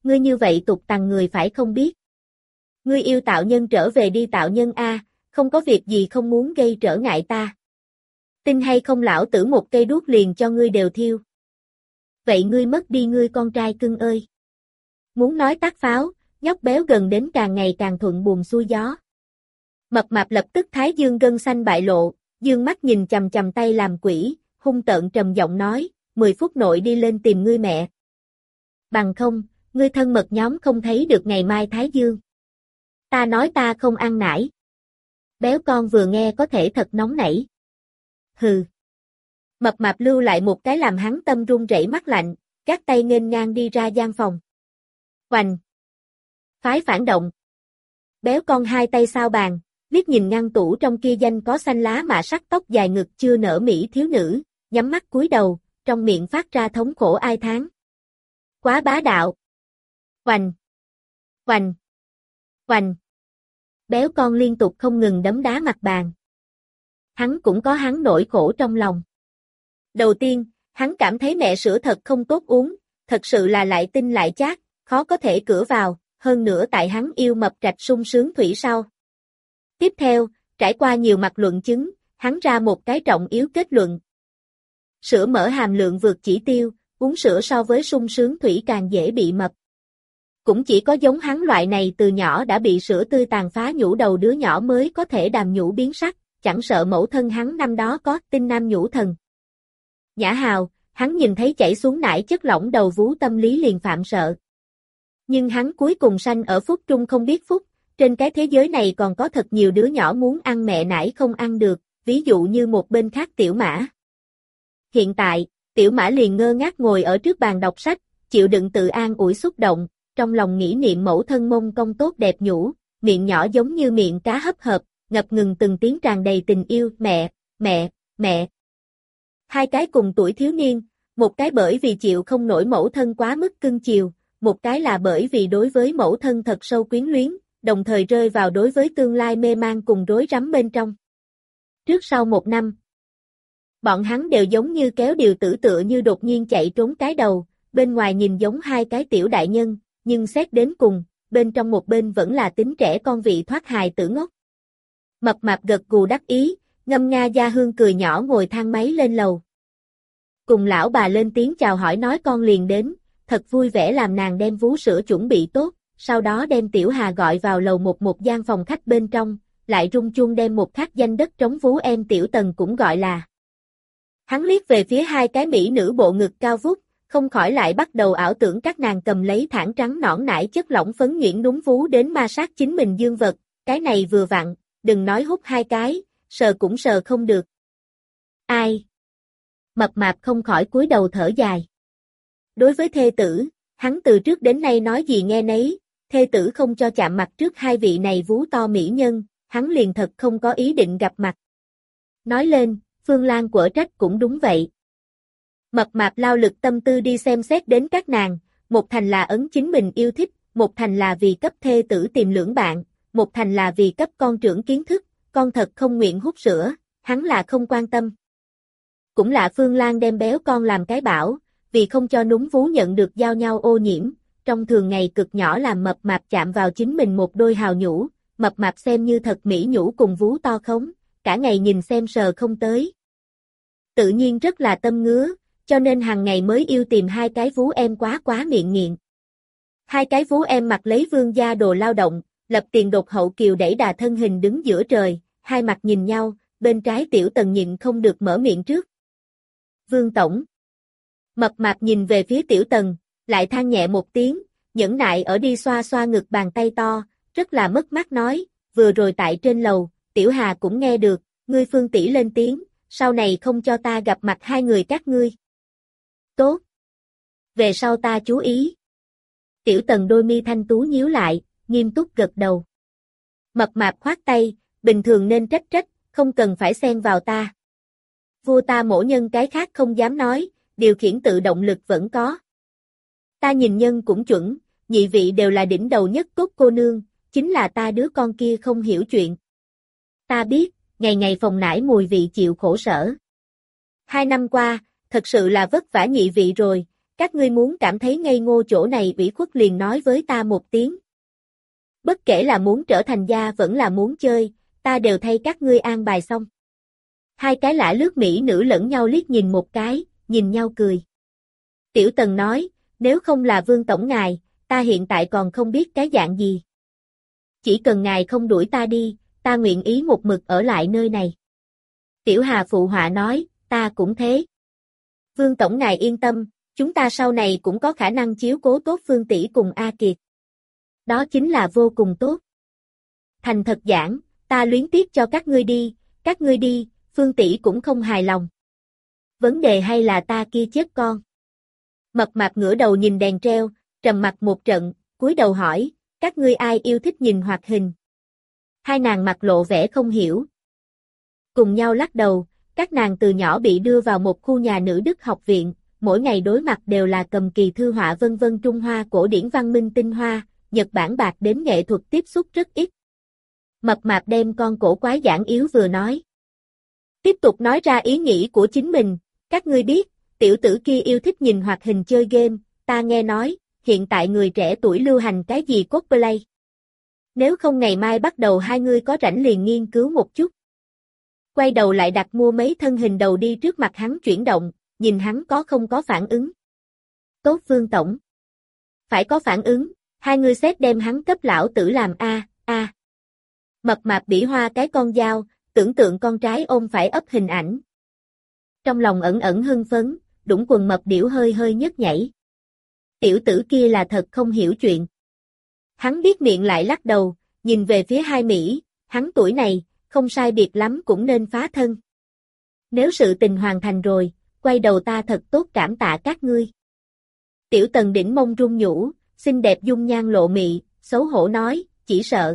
ngươi như vậy tục tằng người phải không biết. Ngươi yêu tạo nhân trở về đi tạo nhân a, không có việc gì không muốn gây trở ngại ta. Tin hay không lão tử một cây đuốc liền cho ngươi đều thiêu. Vậy ngươi mất đi ngươi con trai cưng ơi. Muốn nói tắt pháo, nhóc béo gần đến càng ngày càng thuận buồm xuôi gió. Mập mạp lập tức thái dương gân xanh bại lộ, dương mắt nhìn chằm chằm tay làm quỷ, hung tợn trầm giọng nói, 10 phút nội đi lên tìm ngươi mẹ. Bằng không, ngươi thân mật nhóm không thấy được ngày mai thái dương. Ta nói ta không ăn nải. Béo con vừa nghe có thể thật nóng nảy. Hừ. Mập mạp lưu lại một cái làm hắn tâm run rẩy mắt lạnh, gác tay nghênh ngang đi ra gian phòng. Hoành. Phái phản động. Béo con hai tay sao bàn, liếc nhìn ngăn tủ trong kia danh có xanh lá mạ sắc tóc dài ngực chưa nở mỹ thiếu nữ, nhắm mắt cúi đầu, trong miệng phát ra thống khổ ai thán. Quá bá đạo. Hoành. Hoành. Hoành. Béo con liên tục không ngừng đấm đá mặt bàn. Hắn cũng có hắn nỗi khổ trong lòng. Đầu tiên, hắn cảm thấy mẹ sữa thật không tốt uống, thật sự là lại tinh lại chát, khó có thể cửa vào, hơn nữa tại hắn yêu mập trạch sung sướng thủy sau. Tiếp theo, trải qua nhiều mặt luận chứng, hắn ra một cái trọng yếu kết luận. Sữa mỡ hàm lượng vượt chỉ tiêu, uống sữa so với sung sướng thủy càng dễ bị mập. Cũng chỉ có giống hắn loại này từ nhỏ đã bị sữa tươi tàn phá nhũ đầu đứa nhỏ mới có thể đàm nhũ biến sắc, chẳng sợ mẫu thân hắn năm đó có tinh nam nhũ thần. Nhã hào, hắn nhìn thấy chảy xuống nải chất lỏng đầu vú tâm lý liền phạm sợ. Nhưng hắn cuối cùng sanh ở phúc trung không biết phúc, trên cái thế giới này còn có thật nhiều đứa nhỏ muốn ăn mẹ nải không ăn được, ví dụ như một bên khác Tiểu Mã. Hiện tại, Tiểu Mã liền ngơ ngác ngồi ở trước bàn đọc sách, chịu đựng tự an ủi xúc động, trong lòng nghĩ niệm mẫu thân mông công tốt đẹp nhũ, miệng nhỏ giống như miệng cá hấp hợp, ngập ngừng từng tiếng tràn đầy tình yêu, mẹ, mẹ, mẹ. Hai cái cùng tuổi thiếu niên, một cái bởi vì chịu không nổi mẫu thân quá mức cưng chiều, một cái là bởi vì đối với mẫu thân thật sâu quyến luyến, đồng thời rơi vào đối với tương lai mê man cùng rối rắm bên trong. Trước sau một năm, bọn hắn đều giống như kéo điều tử tựa như đột nhiên chạy trốn cái đầu, bên ngoài nhìn giống hai cái tiểu đại nhân, nhưng xét đến cùng, bên trong một bên vẫn là tính trẻ con vị thoát hài tử ngốc. Mập mạp gật gù đắc ý, ngâm nga gia hương cười nhỏ ngồi thang máy lên lầu. Cùng lão bà lên tiếng chào hỏi nói con liền đến, thật vui vẻ làm nàng đem vú sữa chuẩn bị tốt, sau đó đem Tiểu Hà gọi vào lầu một gian phòng khách bên trong, lại rung chuông đem một khắc danh đất trống vú em Tiểu Tần cũng gọi là. Hắn liếc về phía hai cái mỹ nữ bộ ngực cao vút, không khỏi lại bắt đầu ảo tưởng các nàng cầm lấy thẳng trắng nõn nải chất lỏng phấn nhuyễn đúng vú đến ma sát chính mình dương vật, cái này vừa vặn, đừng nói hút hai cái, sờ cũng sờ không được. Ai? Mập mạp không khỏi cúi đầu thở dài. Đối với thê tử, hắn từ trước đến nay nói gì nghe nấy, thê tử không cho chạm mặt trước hai vị này vú to mỹ nhân, hắn liền thật không có ý định gặp mặt. Nói lên, Phương Lan quở trách cũng đúng vậy. Mập mạp lao lực tâm tư đi xem xét đến các nàng, một thành là ấn chính mình yêu thích, một thành là vì cấp thê tử tìm lưỡng bạn, một thành là vì cấp con trưởng kiến thức, con thật không nguyện hút sữa, hắn là không quan tâm. Cũng là Phương Lan đem béo con làm cái bảo, vì không cho núm vú nhận được giao nhau ô nhiễm, trong thường ngày cực nhỏ làm mập mạp chạm vào chính mình một đôi hào nhũ, mập mạp xem như thật mỹ nhũ cùng vú to khống, cả ngày nhìn xem sờ không tới. Tự nhiên rất là tâm ngứa, cho nên hàng ngày mới yêu tìm hai cái vú em quá miệng nghiện. Hai cái vú em mặc lấy vương gia đồ lao động, lập tiền đột hậu kiều đẩy đà thân hình đứng giữa trời, hai mặt nhìn nhau, bên trái Tiểu Tần nhịn không được mở miệng trước. Vương Tổng. Mập mạp nhìn về phía Tiểu Tần, lại than nhẹ một tiếng, nhẫn nại ở đi xoa xoa ngực bàn tay to, rất là mất mát nói, vừa rồi tại trên lầu, Tiểu Hà cũng nghe được, ngươi Phương tỷ lên tiếng, sau này không cho ta gặp mặt hai người các ngươi. Tốt. Về sau ta chú ý. Tiểu Tần đôi mi thanh tú nhíu lại, nghiêm túc gật đầu. Mập mạp khoát tay, bình thường nên trách, không cần phải xen vào ta. Vua ta mổ nhân cái khác không dám nói, điều khiển tự động lực vẫn có. Ta nhìn nhân cũng chuẩn, nhị vị đều là đỉnh đầu nhất cốt cô nương, chính là ta đứa con kia không hiểu chuyện. Ta biết, ngày ngày phòng nải mùi vị chịu khổ sở. 2 năm qua, thật sự là vất vả nhị vị rồi, Các ngươi muốn cảm thấy ngây ngô chỗ này ủy khuất liền nói với ta một tiếng. Bất kể là muốn trở thành gia vẫn là muốn chơi, ta đều thay các ngươi an bài xong. Hai cái lã lướt mỹ nữ lẫn nhau liếc nhìn một cái, nhìn nhau cười. Tiểu Tần nói, nếu không là Vương Tổng ngài, ta hiện tại còn không biết cái dạng gì. Chỉ cần ngài không đuổi ta đi, ta nguyện ý một mực ở lại nơi này. Tiểu Hà phụ họa nói, ta cũng thế. Vương Tổng ngài yên tâm, chúng ta sau này cũng có khả năng chiếu cố tốt Phương tỷ cùng A Kiệt. Đó chính là vô cùng tốt. Thành thật giảng, ta luyến tiếc cho các ngươi đi, Phương tỷ cũng không hài lòng. Vấn đề hay là ta kia chết con. Mập mạp ngửa đầu nhìn đèn treo, trầm mặt một trận, cúi đầu hỏi, các ngươi ai yêu thích nhìn hoạt hình? Hai nàng mặt lộ vẻ không hiểu. Cùng nhau lắc đầu, các nàng từ nhỏ bị đưa vào một khu nhà nữ đức học viện, mỗi ngày đối mặt đều là cầm kỳ thư họa vân vân Trung Hoa cổ điển văn minh tinh hoa, Nhật Bản bạc đến nghệ thuật tiếp xúc rất ít. Mập mạp đem con cổ quái giảng yếu vừa nói. Tiếp tục nói ra ý nghĩ của chính mình, các ngươi biết, tiểu tử kia yêu thích nhìn hoạt hình chơi game, ta nghe nói, hiện tại người trẻ tuổi lưu hành cái gì cosplay. Nếu không ngày mai bắt đầu hai ngươi có rảnh liền nghiên cứu một chút. Quay đầu lại đặt mua mấy thân hình đầu đi trước mặt hắn chuyển động, nhìn hắn có không có phản ứng. Tốt Vương Tổng. Phải có phản ứng, hai ngươi xét đem hắn cấp lão tử làm a. Mập mạp bỉ hoa cái con dao, tưởng tượng con trái ôm phải ấp hình ảnh. Trong lòng ẩn ẩn hưng phấn, đũng quần mập điểu hơi hơi nhấc nhảy. Tiểu tử kia là thật không hiểu chuyện. Hắn biết miệng lại lắc đầu, nhìn về phía hai Mỹ, hắn tuổi này, không sai biệt lắm cũng nên phá thân. Nếu sự tình hoàn thành rồi, quay đầu ta thật tốt cảm tạ các ngươi. Tiểu Tần đỉnh mông rung nhũ, xinh đẹp dung nhan lộ mị, xấu hổ nói, chỉ sợ.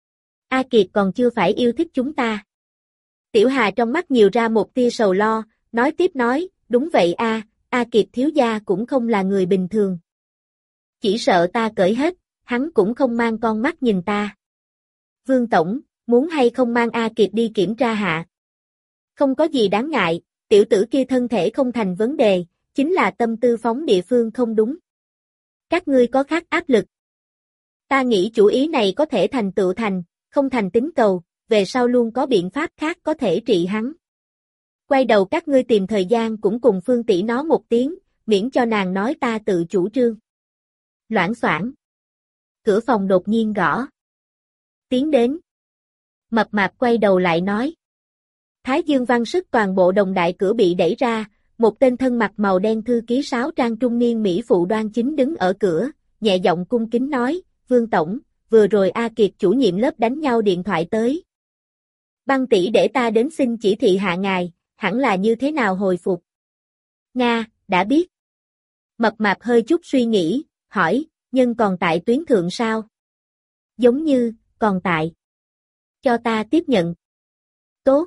A Kiệt còn chưa phải yêu thích chúng ta. Tiểu Hà trong mắt nhiều ra một tia sầu lo, nói tiếp nói, đúng vậy A Kiệt thiếu gia cũng không là người bình thường. Chỉ sợ ta cởi hết, hắn cũng không mang con mắt nhìn ta. Vương Tổng, muốn hay không mang A Kiệt đi kiểm tra hạ? Không có gì đáng ngại, tiểu tử kia thân thể không thành vấn đề, chính là tâm tư phóng địa phương không đúng. Các ngươi có khác áp lực. Ta nghĩ chủ ý này có thể thành tựu thành, không thành tính cầu, về sau luôn có biện pháp khác có thể trị hắn. Quay đầu các ngươi tìm thời gian cũng cùng Phương tỷ nói một tiếng, miễn cho nàng nói ta tự chủ trương. Loảng xoảng. Cửa phòng đột nhiên gõ. Tiến đến. Mập mạp quay đầu lại nói. Thái Dương Văn Sức toàn bộ đồng đại cửa bị đẩy ra, một tên thân mặc màu đen thư ký sáo trang trung niên Mỹ phụ đoan chính đứng ở cửa, nhẹ giọng cung kính nói, Vương Tổng, vừa rồi A Kiệt chủ nhiệm lớp đánh nhau điện thoại tới. Băng tỷ để ta đến xin chỉ thị hạ ngài, hẳn là như thế nào hồi phục? Nga, đã biết. Mập mạp hơi chút suy nghĩ, hỏi, nhân còn tại tuyến thượng sao? Giống như, còn tại. Cho ta tiếp nhận. Tốt.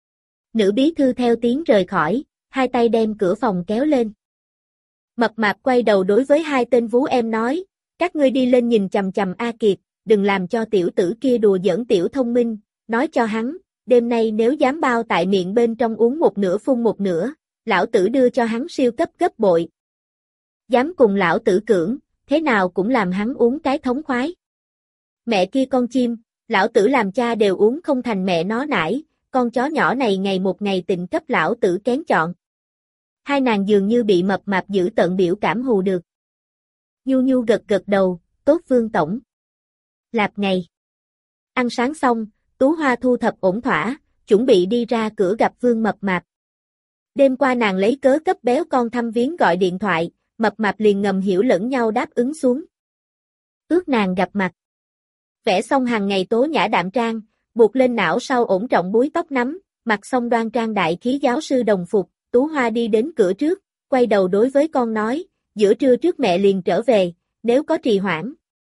Nữ bí thư theo tiếng rời khỏi, hai tay đem cửa phòng kéo lên. Mập mạp quay đầu đối với hai tên vú em nói, các ngươi đi lên nhìn chằm chằm A Kiệt, đừng làm cho tiểu tử kia đùa giỡn tiểu thông minh, nói cho hắn, đêm nay nếu dám bao tại miệng bên trong uống một nửa phun một nửa, lão tử đưa cho hắn siêu cấp gấp bội. Dám cùng lão tử cưỡng, thế nào cũng làm hắn uống cái thống khoái. Mẹ kia con chim, lão tử làm cha đều uống không thành mẹ nó nải, con chó nhỏ này ngày một ngày tịnh cấp lão tử kén chọn. Hai nàng dường như bị mập mạp giữ tận biểu cảm hù được. Nhu Nhu gật gật đầu, tốt Vương Tổng. Lạp ngày. Ăn sáng xong, Tú Hoa thu thập ổn thỏa, chuẩn bị đi ra cửa gặp Vương mập mạp. Đêm qua nàng lấy cớ cấp béo con thăm viếng gọi điện thoại, mập mạp liền ngầm hiểu lẫn nhau đáp ứng xuống. Ước nàng gặp mặt. Vẽ xong hàng ngày tố nhã đạm trang, buộc lên não sau ổn trọng búi tóc nắm, mặc xong đoan trang đại khí giáo sư đồng phục, Tú Hoa đi đến cửa trước, quay đầu đối với con nói, giữa trưa trước mẹ liền trở về, nếu có trì hoãn.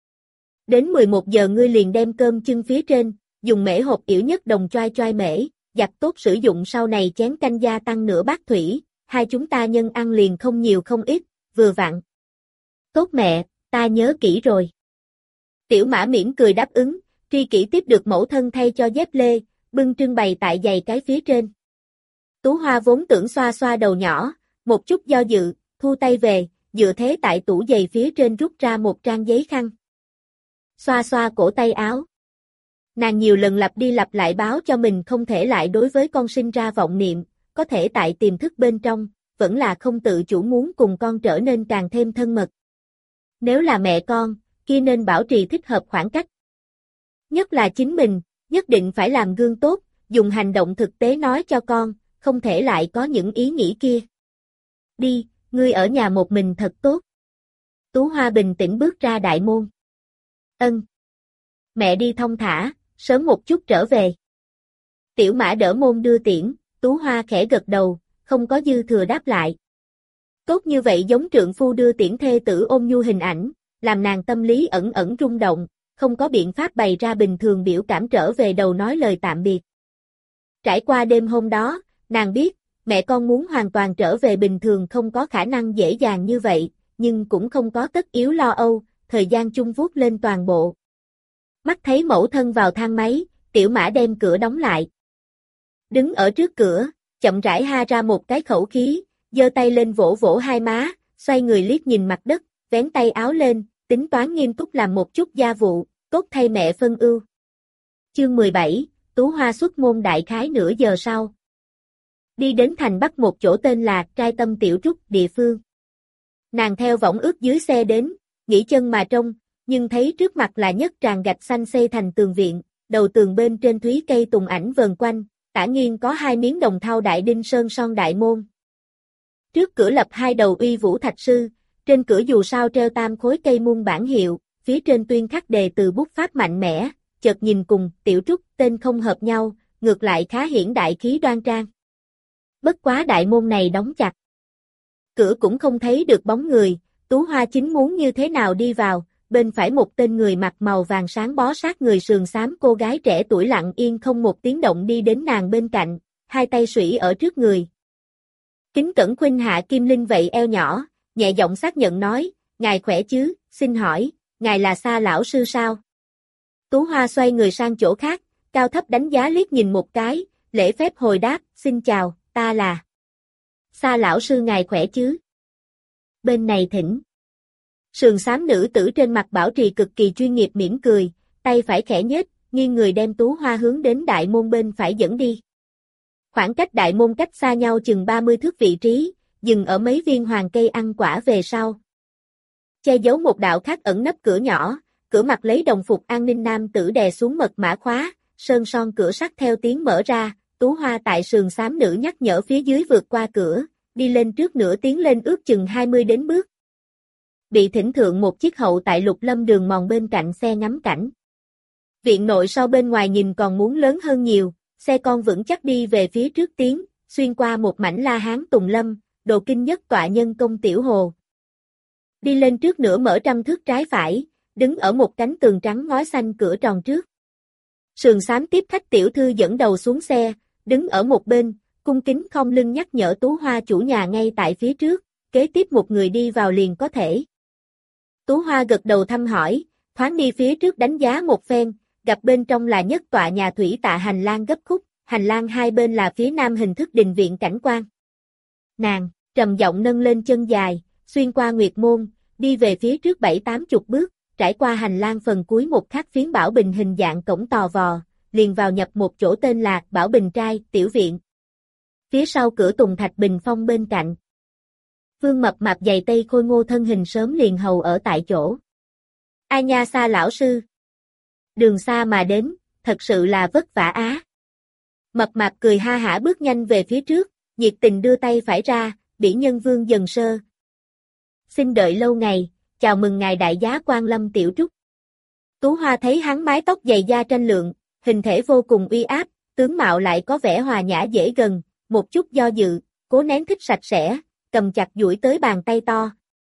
Đến 11 giờ ngươi liền đem cơm chưng phía trên, dùng mễ hộp yểu nhất đồng choai choai mễ, giặt tốt sử dụng sau này chén canh gia tăng nửa bát thủy, hai chúng ta nhân ăn liền không nhiều không ít, vừa vặn. Tốt mẹ, ta nhớ kỹ rồi. Tiểu Mã mỉm cười đáp ứng, tri kỷ tiếp được mẫu thân thay cho dép lê, bưng trưng bày tại giày cái phía trên. Tú Hoa vốn tưởng xoa xoa đầu nhỏ, một chút do dự, thu tay về, dựa thế tại tủ giày phía trên rút ra một trang giấy khăn. Xoa xoa cổ tay áo. Nàng nhiều lần lặp đi lặp lại báo cho mình không thể lại đối với con sinh ra vọng niệm, có thể tại tiềm thức bên trong, vẫn là không tự chủ muốn cùng con trở nên càng thêm thân mật. Nếu là mẹ con, kia nên bảo trì thích hợp khoảng cách. Nhất là chính mình, nhất định phải làm gương tốt, dùng hành động thực tế nói cho con, không thể lại có những ý nghĩ kia. Đi, ngươi ở nhà một mình thật tốt. Tú Hoa bình tĩnh bước ra đại môn. Ân. Mẹ đi thong thả, sớm một chút trở về. Tiểu Mã đỡ môn đưa tiễn, Tú Hoa khẽ gật đầu, không có dư thừa đáp lại. Tốt như vậy giống trượng phu đưa tiễn thê tử ôn nhu hình ảnh, làm nàng tâm lý ẩn ẩn rung động, không có biện pháp bày ra bình thường biểu cảm trở về đầu nói lời tạm biệt. Trải qua đêm hôm đó, nàng biết, mẹ con muốn hoàn toàn trở về bình thường không có khả năng dễ dàng như vậy, nhưng cũng không có tất yếu lo âu, thời gian chung vuốt lên toàn bộ. Mắt thấy mẫu thân vào thang máy, Tiểu Mã đem cửa đóng lại. Đứng ở trước cửa, chậm rãi ha ra một cái khẩu khí, giơ tay lên vỗ vỗ hai má, xoay người liếc nhìn mặt đất, vén tay áo lên, tính toán nghiêm túc làm một chút gia vụ, tốt thay mẹ phân ưu. Chương 17, Tú Hoa xuất môn đại khái nửa giờ sau. Đi đến thành Bắc một chỗ tên là Trai Tâm Tiểu Trúc địa phương. Nàng theo võng ước dưới xe đến, nghỉ chân mà trông, nhưng thấy trước mặt là nhất tràng gạch xanh xây thành tường viện, đầu tường bên trên thúy cây tùng ảnh vờn quanh, tả nghiêng có hai miếng đồng thau đại đinh sơn son đại môn. Trước cửa lập hai đầu uy vũ thạch sư, trên cửa dù sao treo tam khối cây muôn bản hiệu, phía trên tuyên khắc đề từ bút pháp mạnh mẽ, chợt nhìn cùng Tiểu Trúc tên không hợp nhau, ngược lại khá hiển đại khí đoan trang. Bất quá đại môn này đóng chặt. Cửa cũng không thấy được bóng người, Tú Hoa chính muốn như thế nào đi vào, bên phải một tên người mặc màu vàng sáng bó sát người sườn xám cô gái trẻ tuổi lặng yên không một tiếng động đi đến nàng bên cạnh, hai tay xủy ở trước người. Kính cẩn khuynh hạ Kim Linh vậy eo nhỏ, nhẹ giọng xác nhận nói, ngài khỏe chứ, xin hỏi, ngài là Sa lão sư sao? Tú Hoa xoay người sang chỗ khác, cao thấp đánh giá liếc nhìn một cái, lễ phép hồi đáp, xin chào, ta là Sa lão sư ngài khỏe chứ? Bên này thỉnh. Sườn xám nữ tử trên mặt bảo trì cực kỳ chuyên nghiệp mỉm cười, tay phải khẽ nhếch, nghiêng người đem Tú Hoa hướng đến đại môn bên phải dẫn đi. Khoảng cách đại môn cách xa nhau chừng 30 thước vị trí, dừng ở mấy viên hoàng cây ăn quả về sau. Che giấu một đạo khác ẩn nấp cửa nhỏ, cửa mặt lấy đồng phục an ninh nam tử đè xuống mật mã khóa, sơn son cửa sắt theo tiếng mở ra, Tú Hoa tại sườn xám nữ nhắc nhở phía dưới vượt qua cửa, đi lên trước nửa tiến lên ước chừng 20 đến bước. Bị thỉnh thượng một chiếc hậu tại Lục Lâm đường mòn bên cạnh xe ngắm cảnh. Viện nội sau bên ngoài nhìn còn muốn lớn hơn nhiều, xe con vững chắc đi về phía trước tiến, xuyên qua một mảnh la hán tùng lâm, đồ kinh nhất tọa nhân công tiểu hồ. Đi lên trước nửa mở trăm thước trái phải, đứng ở một cánh tường trắng ngói xanh cửa tròn trước. Sườn xám tiếp khách tiểu thư dẫn đầu xuống xe, đứng ở một bên, cung kính khom lưng nhắc nhở Tú Hoa chủ nhà ngay tại phía trước, kế tiếp một người đi vào liền có thể. Tú Hoa gật đầu thăm hỏi, thoáng đi phía trước đánh giá một phen, gặp bên trong là nhất tọa nhà thủy tạ hành lang gấp khúc, hành lang hai bên là phía nam hình thức đình viện cảnh quan. Nàng, trầm giọng nâng lên chân dài, xuyên qua nguyệt môn, đi về phía trước 7-80 bước, trải qua hành lang phần cuối một khắc phiến bảo bình hình dạng cổng tò vò, liền vào nhập một chỗ tên là Bảo Bình Trai, tiểu viện. Phía sau cửa tùng thạch bình phong bên cạnh. Vương mập mạp giày tây khôi ngô thân hình sớm liền hầu ở tại chỗ. Ai nha Sa lão sư. Đường xa mà đến, thật sự là vất vả á. Mập mạp cười ha hả bước nhanh về phía trước, nhiệt tình đưa tay phải ra, bỉ nhân Vương Dần Sơ. Xin đợi lâu ngày, chào mừng ngài đại giá quan lâm Tiểu Trúc. Tú Hoa thấy hắn mái tóc dày da tranh lượng, hình thể vô cùng uy áp, tướng mạo lại có vẻ hòa nhã dễ gần, một chút do dự, cố nén thích sạch sẽ, cầm chặt duỗi tới bàn tay to.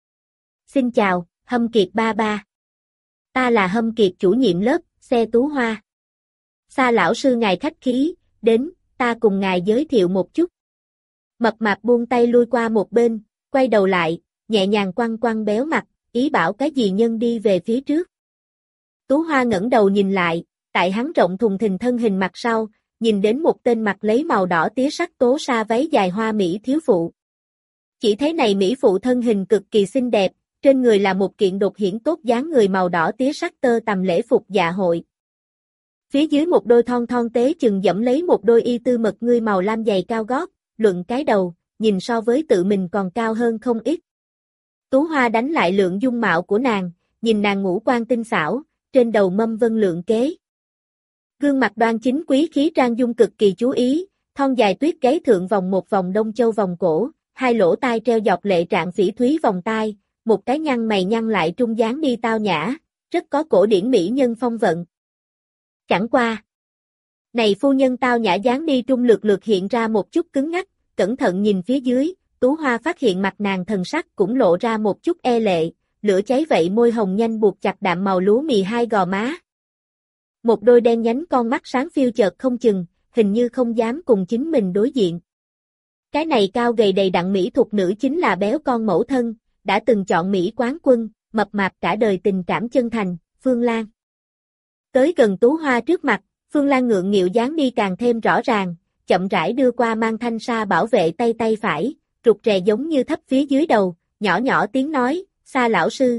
Xin chào, Hâm Kiệt ba ba. Ta là Hâm Kiệt chủ nhiệm lớp, xe Tú Hoa. Sa lão sư ngài khách khí, đến, ta cùng ngài giới thiệu một chút. Mập mạp buông tay lui qua một bên, quay đầu lại, nhẹ nhàng quăng quăng béo mặt, ý bảo cái gì nhân đi về phía trước. Tú Hoa ngẩng đầu nhìn lại, tại hắn rộng thùng thình thân hình mặt sau, nhìn đến một tên mặt lấy màu đỏ tía sắc tố sa váy dài hoa mỹ thiếu phụ. Chỉ thấy này mỹ phụ thân hình cực kỳ xinh đẹp, trên người là một kiện đột hiển tốt dáng người màu đỏ tía sắc tơ tằm lễ phục dạ hội. Phía dưới một đôi thon thon tế chừng dẫm lấy một đôi y tư mật ngươi màu lam giày cao gót, luận cái đầu, nhìn so với tự mình còn cao hơn không ít. Tú Hoa đánh lại lượng dung mạo của nàng, nhìn nàng ngũ quan tinh xảo, trên đầu mâm vân lượng kế. Gương mặt đoan chính quý khí trang dung cực kỳ chú ý, thon dài tuyết gáy thượng vòng một vòng đông châu vòng cổ, hai lỗ tai treo dọc lệ trạng phỉ thúy vòng tai, một cái nhăn mày nhăn lại trung dáng đi tao nhã, rất có cổ điển mỹ nhân phong vận. Chẳng qua. Này phu nhân tao nhã dáng đi trung lược lược hiện ra một chút cứng ngắc, cẩn thận nhìn phía dưới, Tú Hoa phát hiện mặt nàng thần sắc cũng lộ ra một chút e lệ, lửa cháy vậy môi hồng nhanh buộc chặt đạm màu lúa mì hai gò má. Một đôi đen nhánh con mắt sáng phiêu chợt không chừng, hình như không dám cùng chính mình đối diện. Cái này cao gầy đầy đặn mỹ thục nữ chính là béo con mẫu thân, đã từng chọn Mỹ quán quân, mập mạp cả đời tình cảm chân thành, Phương Lan. Tới gần Tú Hoa trước mặt, Phương Lan ngượng nghịu dáng đi càng thêm rõ ràng, chậm rãi đưa qua mang thanh sa bảo vệ tay phải, rụt rè giống như thấp phía dưới đầu, nhỏ nhỏ tiếng nói, Sa lão sư,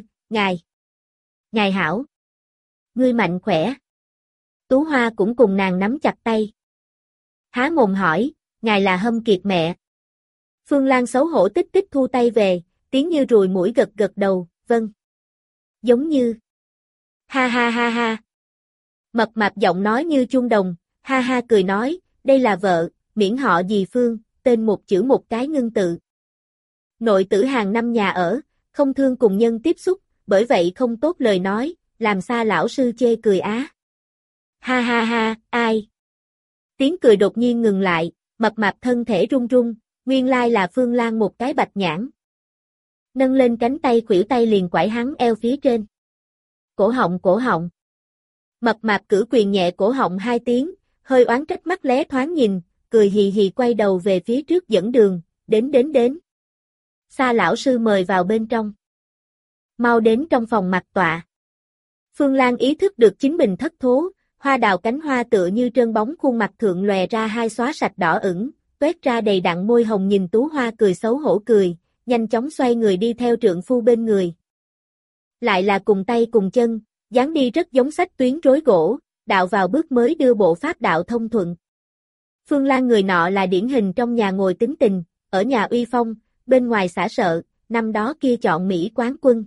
ngài hảo. Ngươi mạnh khỏe. Tú Hoa cũng cùng nàng nắm chặt tay. Há mồm hỏi, ngài là Hâm Kiệt mẹ. Phương Lan xấu hổ tích tích thu tay về, tiếng như ruồi mũi gật gật đầu, vâng. Giống như. Ha ha ha ha. Mập mạp giọng nói như chuông đồng, ha ha cười nói, đây là vợ, miễn họ gì Phương, tên một chữ một cái ngưng tự. Nội tử hàng năm nhà ở, không thương cùng nhân tiếp xúc, bởi vậy không tốt lời nói, làm Sa lão sư chê cười á. Ha ha ha, ai? Tiếng cười đột nhiên ngừng lại, mập mạp thân thể run run, nguyên lai là Phương Lan một cái bạch nhãn. Nâng lên cánh tay khuỷu tay liền quải hắn eo phía trên. Cổ họng. Mập mạp cử quyền nhẹ cổ họng hai tiếng, hơi oán trách mắt lé thoáng nhìn, cười hì hì quay đầu về phía trước dẫn đường, đến. Sa lão sư mời vào bên trong. Mau đến trong phòng mặc tọa. Phương Lan ý thức được chính mình thất thố, hoa đào cánh hoa tựa như trơn bóng khuôn mặt thượng lòe ra hai xóa sạch đỏ ửng, toét ra đầy đặn môi hồng nhìn Tú Hoa cười xấu hổ cười, nhanh chóng xoay người đi theo trượng phu bên người. Lại là cùng tay cùng chân, dáng đi rất giống sách tuyến rối gỗ, đạo vào bước mới đưa bộ pháp đạo thông thuận. Phương Lan người nọ là điển hình trong nhà ngồi tính tình, ở nhà uy phong, bên ngoài xả sợ, năm đó kia chọn Mỹ quán quân.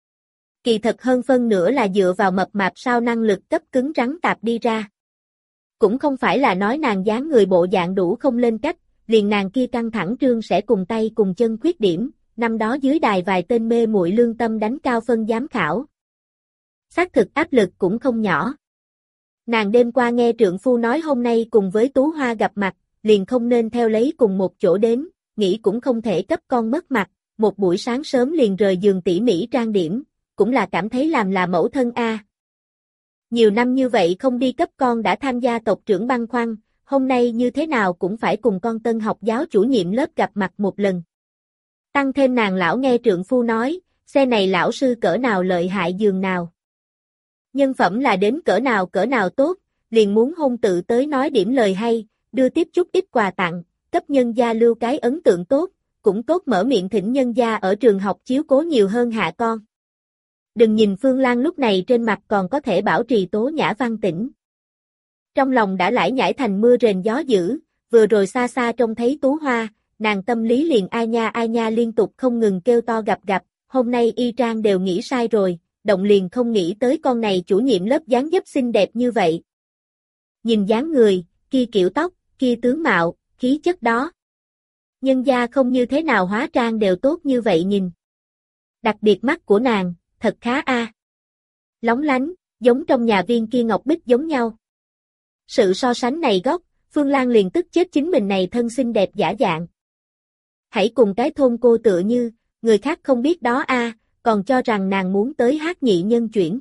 Kỳ thật hơn phân nửa là dựa vào mập mạp sao năng lực cấp cứng rắn tạp đi ra. Cũng không phải là nói nàng dáng người bộ dạng đủ không lên cách, liền nàng kia căng thẳng trương sẽ cùng tay cùng chân khuyết điểm, năm đó dưới đài vài tên mê muội lương tâm đánh cao phân giám khảo. Xác thực áp lực cũng không nhỏ. Nàng đêm qua nghe trượng phu nói hôm nay cùng với Tú Hoa gặp mặt, liền không nên theo lấy cùng một chỗ đến, nghĩ cũng không thể cấp con mất mặt, một buổi sáng sớm liền rời giường tỉ mỉ trang điểm, cũng là cảm thấy làm là mẫu thân a. Nhiều năm như vậy không đi cấp con đã tham gia tộc trưởng băn khoăn, hôm nay như thế nào cũng phải cùng con tân học giáo chủ nhiệm lớp gặp mặt một lần. Tăng thêm nàng lão nghe trượng phu nói, xe này lão sư cỡ nào lợi hại giường nào. Nhân phẩm là đến cỡ nào tốt, liền muốn hôn tự tới nói điểm lời hay, đưa tiếp chút ít quà tặng, cấp nhân gia lưu cái ấn tượng tốt, cũng tốt mở miệng thỉnh nhân gia ở trường học chiếu cố nhiều hơn hạ con. Đừng nhìn Phương Lan lúc này trên mặt còn có thể bảo trì tố nhã văn tĩnh. Trong lòng đã lải nhải thành mưa rền gió dữ, vừa rồi xa xa trông thấy Tú Hoa, nàng tâm lý liền ai nha liên tục không ngừng kêu to gặp, hôm nay y trang đều nghĩ sai rồi, động liền không nghĩ tới con này chủ nhiệm lớp dáng dấp xinh đẹp như vậy. Nhìn dáng người, kia kiểu tóc, kia tướng mạo, khí chất đó. Nhân gia không như thế nào hóa trang đều tốt như vậy nhìn. Đặc biệt mắt của nàng, thật khá a. Lóng lánh, giống trong nhà viên kia ngọc bích giống nhau. Sự so sánh này gốc, Phương Lan liền tức chết chính mình này thân xinh đẹp giả dạng. Hãy cùng cái thôn cô tựa như, người khác không biết đó a, còn cho rằng nàng muốn tới hát nhị nhân chuyển.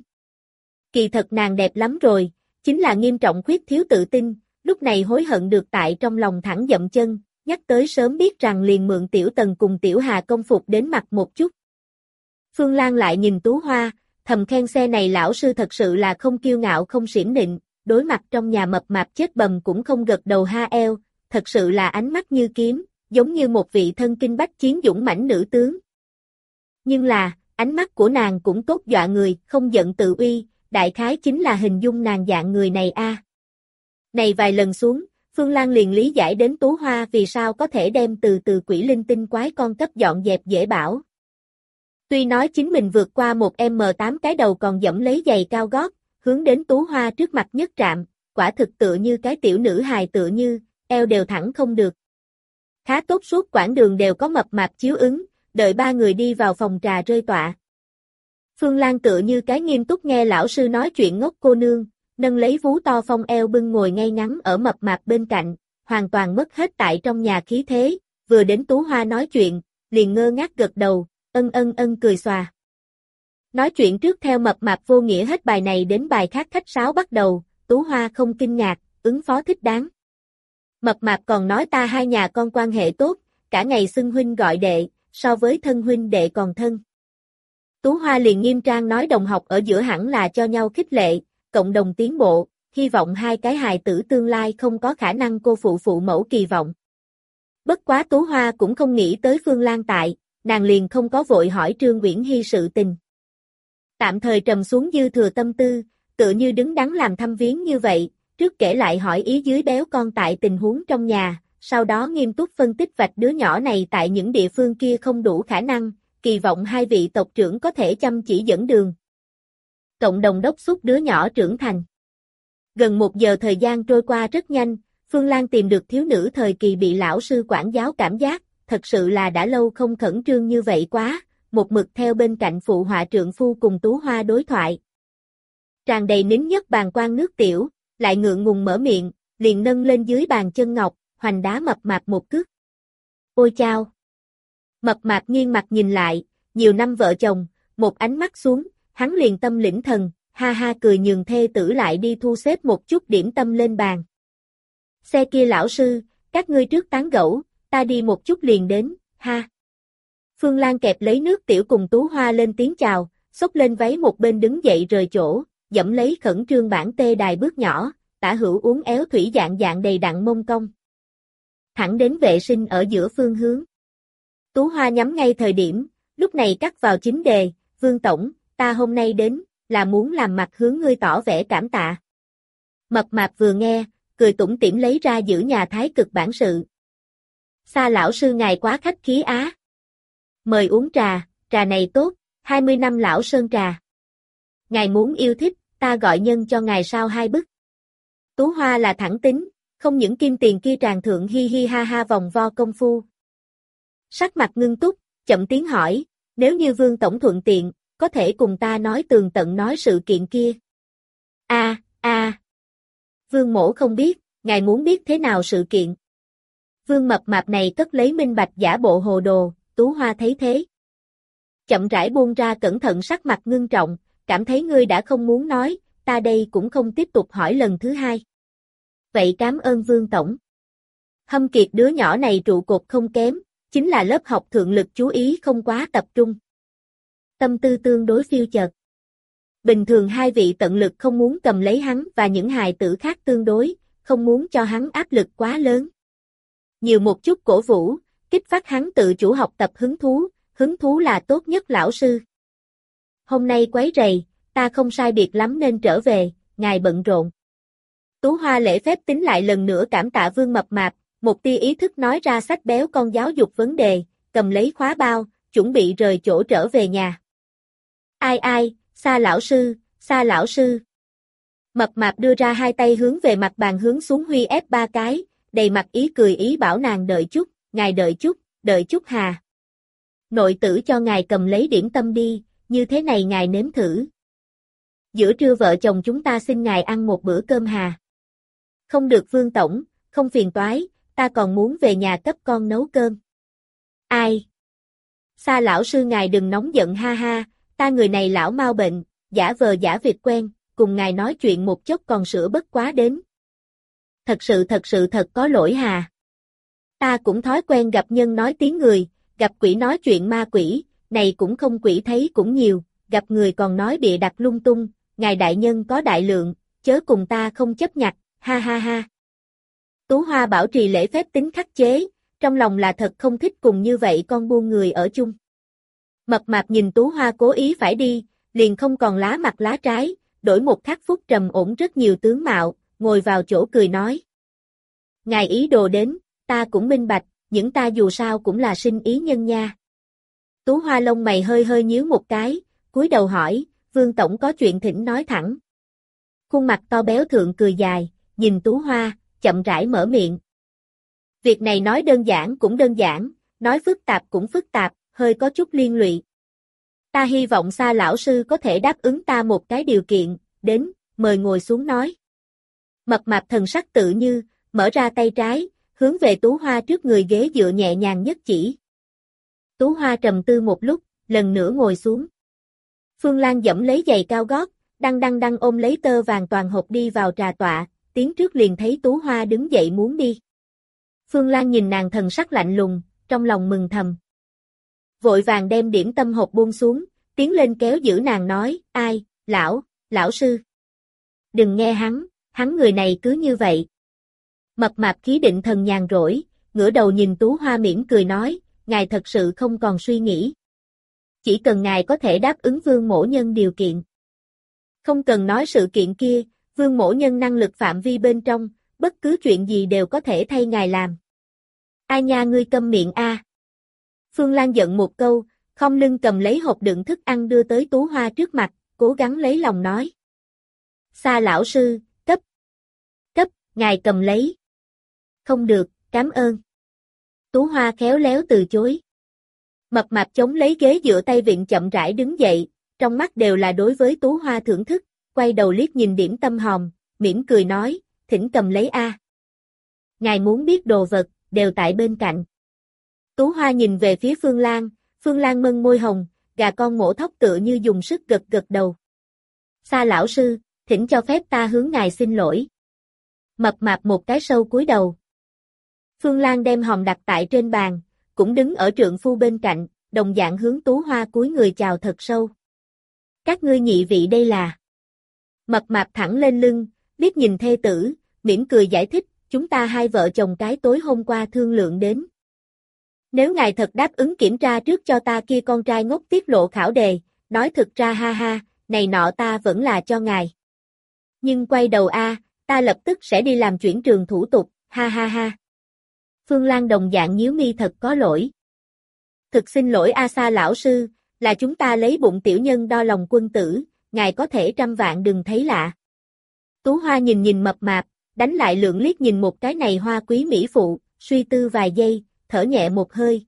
Kỳ thật nàng đẹp lắm rồi, chính là nghiêm trọng khuyết thiếu tự tin, lúc này hối hận được tại trong lòng thẳng dậm chân, nhắc tới sớm biết rằng liền mượn Tiểu Tần cùng Tiểu Hà công phục đến mặt một chút. Phương Lan lại nhìn Tú Hoa, thầm khen xe này lão sư thật sự là không kiêu ngạo không xiểm nịnh, đối mặt trong nhà mập mạp chết bầm cũng không gật đầu ha eo, thật sự là ánh mắt như kiếm, giống như một vị thân kinh bách chiến dũng mãnh nữ tướng. Nhưng là, ánh mắt của nàng cũng tốt dọa người, không giận tự uy, đại khái chính là hình dung nàng dạng người này a. Này vài lần xuống, Phương Lan liền lý giải đến Tú Hoa vì sao có thể đem từ quỷ linh tinh quái con cấp dọn dẹp dễ bảo. Tuy nói chính mình vượt qua một M8 cái đầu còn dẫm lấy giày cao gót, hướng đến Tú Hoa trước mặt nhất trạm, quả thực tựa như cái tiểu nữ hài tựa như, eo đều thẳng không được. Khá tốt suốt quãng đường đều có mập mạp chiếu ứng, đợi ba người đi vào phòng trà rơi tọa. Phương Lan tựa như cái nghiêm túc nghe lão sư nói chuyện ngốc cô nương, nâng lấy vú to phong eo bưng ngồi ngay ngắn ở mập mạp bên cạnh, hoàn toàn mất hết tại trong nhà khí thế, vừa đến Tú Hoa nói chuyện, liền ngơ ngác gật đầu, ân cười xòa. Nói chuyện trước theo mập mạp vô nghĩa hết bài này đến bài khác khách sáo bắt đầu, Tú Hoa không kinh ngạc, ứng phó thích đáng. Mập mạp còn nói ta hai nhà con quan hệ tốt, cả ngày xưng huynh gọi đệ, so với thân huynh đệ còn thân. Tú Hoa liền nghiêm trang nói đồng học ở giữa hẳn là cho nhau khích lệ, cộng đồng tiến bộ, hy vọng hai cái hài tử tương lai không có khả năng cô phụ mẫu kỳ vọng. Bất quá Tú Hoa cũng không nghĩ tới Phương Lan tại, nàng liền không có vội hỏi Trương Uyển Hy sự tình. Tạm thời trầm xuống dư thừa tâm tư, tựa như đứng đắn làm thăm viếng như vậy, trước kể lại hỏi ý dưới béo con tại tình huống trong nhà, sau đó nghiêm túc phân tích vạch đứa nhỏ này tại những địa phương kia không đủ khả năng, kỳ vọng hai vị tộc trưởng có thể chăm chỉ dẫn đường. Cộng đồng đốc thúc đứa nhỏ trưởng thành. Gần 1 giờ thời gian trôi qua rất nhanh, Phương Lan tìm được thiếu nữ thời kỳ bị lão sư quản giáo cảm giác, thật sự là đã lâu không khẩn trương như vậy quá, một mực theo bên cạnh phụ họa trượng phu cùng Tú Hoa đối thoại. Tràn đầy nín nhất bàn quan nước tiểu, lại ngượng ngùng mở miệng, liền nâng lên dưới bàn chân ngọc, hoành đá mập mạp một cước. Ôi chao! Mập mạp nghiêng mặt nhìn lại, nhiều năm vợ chồng, một ánh mắt xuống, hắn liền tâm lĩnh thần, ha ha cười nhường thê tử lại đi thu xếp một chút điểm tâm lên bàn. Xe kia lão sư, các ngươi trước tán gẫu, ta đi một chút liền đến, ha. Phương Lan kẹp lấy nước tiểu cùng Tú Hoa lên tiếng chào, xốc lên váy một bên đứng dậy rời chỗ, dẫm lấy khẩn trương bản tê đài bước nhỏ, tả hữu uốn éo thủy dạng đầy đặn mông cong. Thẳng đến vệ sinh ở giữa phương hướng. Tú Hoa nhắm ngay thời điểm, lúc này cắt vào chính đề, Vương Tổng, ta hôm nay đến, là muốn làm mặt hướng ngươi tỏ vẻ cảm tạ. Mập mạp vừa nghe, cười tủm tỉm lấy ra giữ nhà thái cực bản sự. Sa lão sư ngài quá khách khí á. Mời uống trà, trà này tốt, 20 năm lão sơn trà. Ngài muốn yêu thích, ta gọi nhân cho ngài sao 2 bức. Tú Hoa là thẳng tính, không những kim tiền kia tràn thượng hi hi ha ha vòng vo công phu. Sắc mặt ngưng túc, chậm tiếng hỏi, nếu như Vương Tổng thuận tiện, có thể cùng ta nói tường tận nói sự kiện kia. Vương mỗ không biết, ngài muốn biết thế nào sự kiện. Vương mập mạp này cất lấy minh bạch giả bộ hồ đồ, Tú Hoa thấy thế. Chậm rãi buông ra cẩn thận sắc mặt ngưng trọng, cảm thấy ngươi đã không muốn nói, ta đây cũng không tiếp tục hỏi lần thứ 2. Vậy cảm ơn Vương Tổng. Hâm Kiệt đứa nhỏ này trụ cột không kém, chính là lớp học thượng lực chú ý không quá tập trung. Tâm tư tương đối phiêu chợt. Bình thường hai vị tận lực không muốn cầm lấy hắn và những hài tử khác tương đối, không muốn cho hắn áp lực quá lớn. Nhiều một chút cổ vũ, kích phát hắn tự chủ học tập hứng thú là tốt nhất lão sư. Hôm nay quấy rầy, ta không sai biệt lắm nên trở về, ngài bận rộn. Tú Hoa lễ phép tính lại lần nữa cảm tạ Vương mập mạp, một tia ý thức nói ra sách béo con giáo dục vấn đề, cầm lấy khóa bao, chuẩn bị rời chỗ trở về nhà. Ai, Sa lão sư. Mập mạp đưa ra 2 tay hướng về mặt bàn hướng xuống huy ép 3 cái, đầy mặt ý cười ý bảo nàng đợi chút, ngài đợi chút hà. Nội tử cho ngài cầm lấy điểm tâm đi, như thế này ngài nếm thử. Giữa trưa vợ chồng chúng ta xin ngài ăn một bữa cơm hà. Không được Vương Tổng, không phiền toái, ta còn muốn về nhà cấp con nấu cơm. Ai? Sa lão sư ngài đừng nóng giận ha ha, ta người này lão mau bệnh, giả vờ giả vịt quen, cùng ngài nói chuyện một chút còn sửa bất quá đến. Thật sự thật có lỗi hà. Ta cũng thói quen gặp nhân nói tiếng người, gặp quỷ nói chuyện ma quỷ, này cũng không quỷ thấy cũng nhiều, gặp người còn nói bịa đặt lung tung, ngài đại nhân có đại lượng, chớ cùng ta không chấp nhặt, ha ha ha. Tú Hoa bảo trì lễ phép tính khắc chế, trong lòng là thật không thích cùng như vậy con buôn người ở chung. Mập mạp nhìn Tú Hoa cố ý phải đi, liền không còn lá mặt lá trái, đổi một khắc phúc trầm ổn rất nhiều tướng mạo, ngồi vào chỗ cười nói. Ngài ý đồ đến, ta cũng minh bạch, những ta dù sao cũng là sinh ý nhân nha. Tú Hoa lông mày hơi hơi nhíu một cái, cúi đầu hỏi, Vương Tổng có chuyện thỉnh nói thẳng. Khuôn mặt to béo thượng cười dài, nhìn Tú Hoa, chậm rãi mở miệng. Việc này nói đơn giản cũng đơn giản, nói phức tạp cũng phức tạp, hơi có chút liên lụy. Ta hy vọng Sa lão sư có thể đáp ứng ta một cái điều kiện, đến, mời ngồi xuống nói. Mập mạp thần sắc tự như, mở ra tay trái, hướng về Tú Hoa trước người ghế dựa nhẹ nhàng nhất chỉ. Tú Hoa trầm tư một lúc, lần nữa ngồi xuống. Phương Lan dẫm lấy giày cao gót, đăng ôm lấy tơ vàng toàn hộp đi vào trà tọa, tiến trước liền thấy Tú Hoa đứng dậy muốn đi. Phương Lan nhìn nàng thần sắc lạnh lùng, trong lòng mừng thầm. Vội vàng đem điểm tâm hộp buông xuống, tiến lên kéo giữ nàng nói, ai, lão sư. Đừng nghe hắn người này cứ như vậy. Mập mạp khí định thần nhàn rỗi, ngửa đầu nhìn Tú Hoa mỉm cười nói, ngài thật sự không còn suy nghĩ. Chỉ cần ngài có thể đáp ứng Vương mỗ nhân điều kiện. Không cần nói sự kiện kia, Vương mỗ nhân năng lực phạm vi bên trong, bất cứ chuyện gì đều có thể thay ngài làm. Ai nha ngươi câm miệng a. Phương Lan giận một câu, không lưng cầm lấy hộp đựng thức ăn đưa tới Tú Hoa trước mặt, cố gắng lấy lòng nói. Sa lão sư, cấp, ngài cầm lấy. Không được, cảm ơn. Tú Hoa khéo léo từ chối. Mập mạp chống lấy ghế dựa tay vịn chậm rãi đứng dậy, trong mắt đều là đối với Tú Hoa thưởng thức, quay đầu liếc nhìn điểm tâm hòm, mỉm cười nói, thỉnh cầm lấy a. Ngài muốn biết đồ vật, đều tại bên cạnh. Tú Hoa nhìn về phía Phương Lan mân môi hồng, gà con mổ thóc tựa như dùng sức gật đầu. Sa lão sư, thỉnh cho phép ta hướng ngài xin lỗi. Mập mạp một cái sâu cúi đầu. Phương Lan đem hòm đặt tại trên bàn, cũng đứng ở trượng phu bên cạnh, đồng dạng hướng Tú Hoa cúi người chào thật sâu. Các ngươi nhị vị đây là. Mập mạp thẳng lên lưng, liếc nhìn thê tử, mỉm cười giải thích, chúng ta hai vợ chồng cái tối hôm qua thương lượng đến. Nếu ngài thật đáp ứng kiểm tra trước cho ta kia con trai ngốc tiết lộ khảo đề, nói thực ra ha ha, này nọ ta vẫn là cho ngài. Nhưng quay đầu ta lập tức sẽ đi làm chuyển trường thủ tục, ha ha ha. Phương Lan đồng dạng nhíu mi thật có lỗi. Thực xin lỗi Sa lão sư, là chúng ta lấy bụng tiểu nhân đo lòng quân tử, ngài có thể trăm vạn đừng thấy lạ. Tú Hoa nhìn mập mạp, đánh lại lượng liếc nhìn một cái này hoa quý mỹ phụ, suy tư vài giây, thở nhẹ một hơi.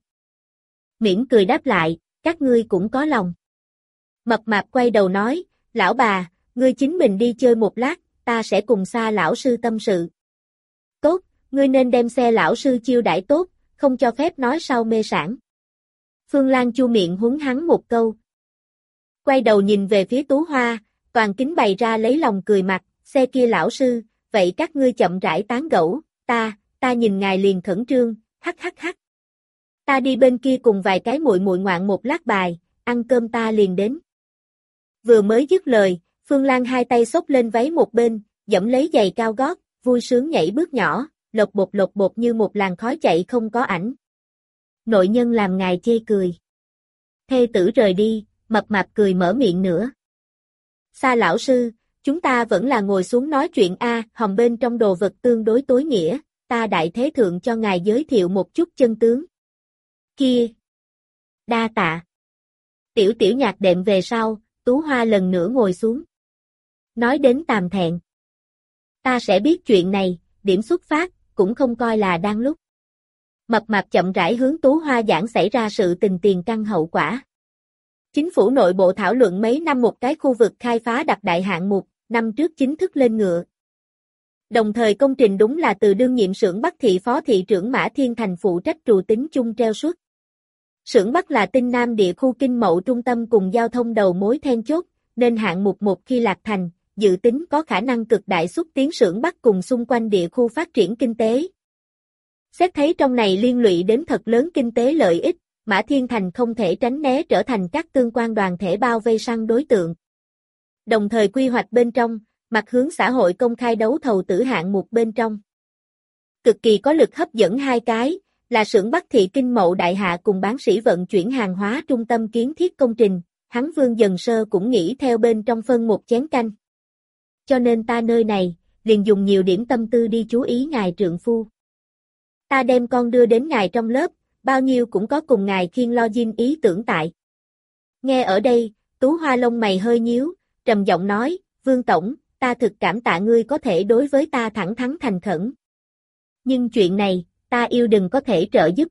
Mỉm cười đáp lại, các ngươi cũng có lòng. Mập mạp quay đầu nói, lão bà, ngươi chính mình đi chơi một lát, ta sẽ cùng Sa lão sư tâm sự. Tốt, ngươi nên đem xe lão sư chiêu đãi tốt, không cho phép nói sau mê sản. Phương Lan chu miệng huấn hắn một câu. Quay đầu nhìn về phía Tú Hoa, toàn kính bày ra lấy lòng cười mặt, xe kia lão sư, vậy các ngươi chậm rãi tán gẫu, ta nhìn ngài liền khẩn trương, hắc. Ta đi bên kia cùng vài cái muội ngoạn một lát bài, ăn cơm ta liền đến. Vừa mới dứt lời, Phương Lan hai tay xốc lên váy một bên, dẫm lấy giày cao gót, vui sướng nhảy bước nhỏ, lột bột như một làn khói chạy không có ảnh. Nội nhân làm ngài chê cười. Thê tử rời đi, mập mạp cười mở miệng nữa. Sa lão sư, chúng ta vẫn là ngồi xuống nói chuyện hòm bên trong đồ vật tương đối tối nghĩa, ta đại thế thượng cho ngài giới thiệu một chút chân tướng. Kia! Đa tạ! Tiểu nhạc đệm về sau, Tú Hoa lần nữa ngồi xuống. Nói đến tàm thẹn. Ta sẽ biết chuyện này, điểm xuất phát, cũng không coi là đang lúc. Mập mạp chậm rãi hướng Tú Hoa giảng xảy ra sự tình tiền căn hậu quả. Chính phủ nội bộ thảo luận mấy năm một cái khu vực khai phá đặc đại hạng mục, năm trước chính thức lên ngựa. Đồng thời công trình đúng là từ đương nhiệm xưởng Bắc thị phó thị trưởng Mã Thiên Thành phụ trách trù tính chung treo suốt. Xưởng Bắc là Tinh Nam địa khu kinh mậu trung tâm cùng giao thông đầu mối then chốt, nên hạng mục một khi lạc thành, dự tính có khả năng cực đại xúc tiến xưởng Bắc cùng xung quanh địa khu phát triển kinh tế. Xét thấy trong này liên lụy đến thật lớn kinh tế lợi ích, Mã Thiên Thành không thể tránh né trở thành các tương quan đoàn thể bao vây săn đối tượng. Đồng thời quy hoạch bên trong, mặt hướng xã hội công khai đấu thầu tử hạng mục bên trong. Cực kỳ có lực hấp dẫn hai cái, Là xưởng Bắc Thị Kinh Mậu Đại Hạ cùng bán sĩ vận chuyển hàng hóa trung tâm kiến thiết công trình, hắn Vương Dần Sơ cũng nghĩ theo bên trong phân một chén canh. Cho nên ta nơi này, liền dùng nhiều điểm tâm tư đi chú ý ngài trượng phu. Ta đem con đưa đến ngài trong lớp, bao nhiêu cũng có cùng ngài khiêng lo dinh ý tưởng tại. Nghe ở đây, Tú Hoa lông mày hơi nhíu, trầm giọng nói, Vương Tổng, ta thực cảm tạ ngươi có thể đối với ta thẳng thắn thành khẩn. Nhưng chuyện này, ta yêu đừng có thể trợ giúp.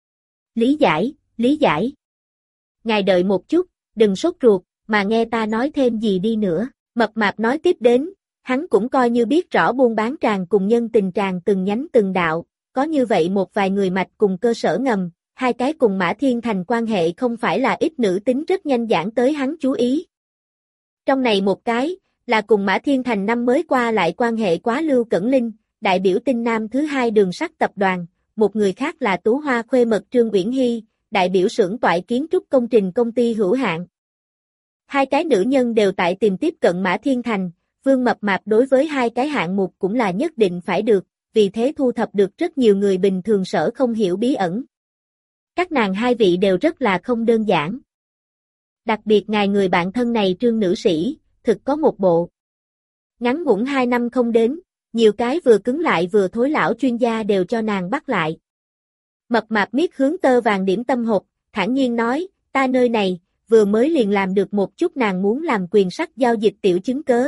Lý giải, lý giải. Ngài đợi một chút, đừng sốt ruột, mà nghe ta nói thêm gì đi nữa. Mập mạp nói tiếp đến, hắn cũng coi như biết rõ buôn bán tràng cùng nhân tình tràng từng nhánh từng đạo, có như vậy một vài người mạch cùng cơ sở ngầm, hai cái cùng Mã Thiên Thành quan hệ không phải là ít nữ tính rất nhanh giãn tới hắn chú ý. Trong này một cái, là cùng Mã Thiên Thành năm mới qua lại quan hệ quá Lưu Cẩn Linh, đại biểu tinh nam thứ hai đường sắt tập đoàn, một người khác là Tú Hoa khuê mật Trương Uyển Hy, đại biểu xưởng toại kiến trúc công trình công ty hữu hạn. Hai cái nữ nhân đều tại tìm tiếp cận Mã Thiên Thành, Vương Mập Mạp đối với hai cái hạng mục cũng là nhất định phải được, vì thế thu thập được rất nhiều người bình thường sở không hiểu bí ẩn. Các nàng hai vị đều rất là không đơn giản. Đặc biệt ngài người bạn thân này Trương nữ sĩ, thực có một bộ. Ngắn ngủn 2 năm không đến, nhiều cái vừa cứng lại vừa thối lão chuyên gia đều cho nàng bắt lại. Mập Mạp miết hướng tơ vàng điểm tâm hộp, thản nhiên nói, ta nơi này, vừa mới liền làm được một chút nàng muốn làm quyền sắc giao dịch tiểu chứng cớ.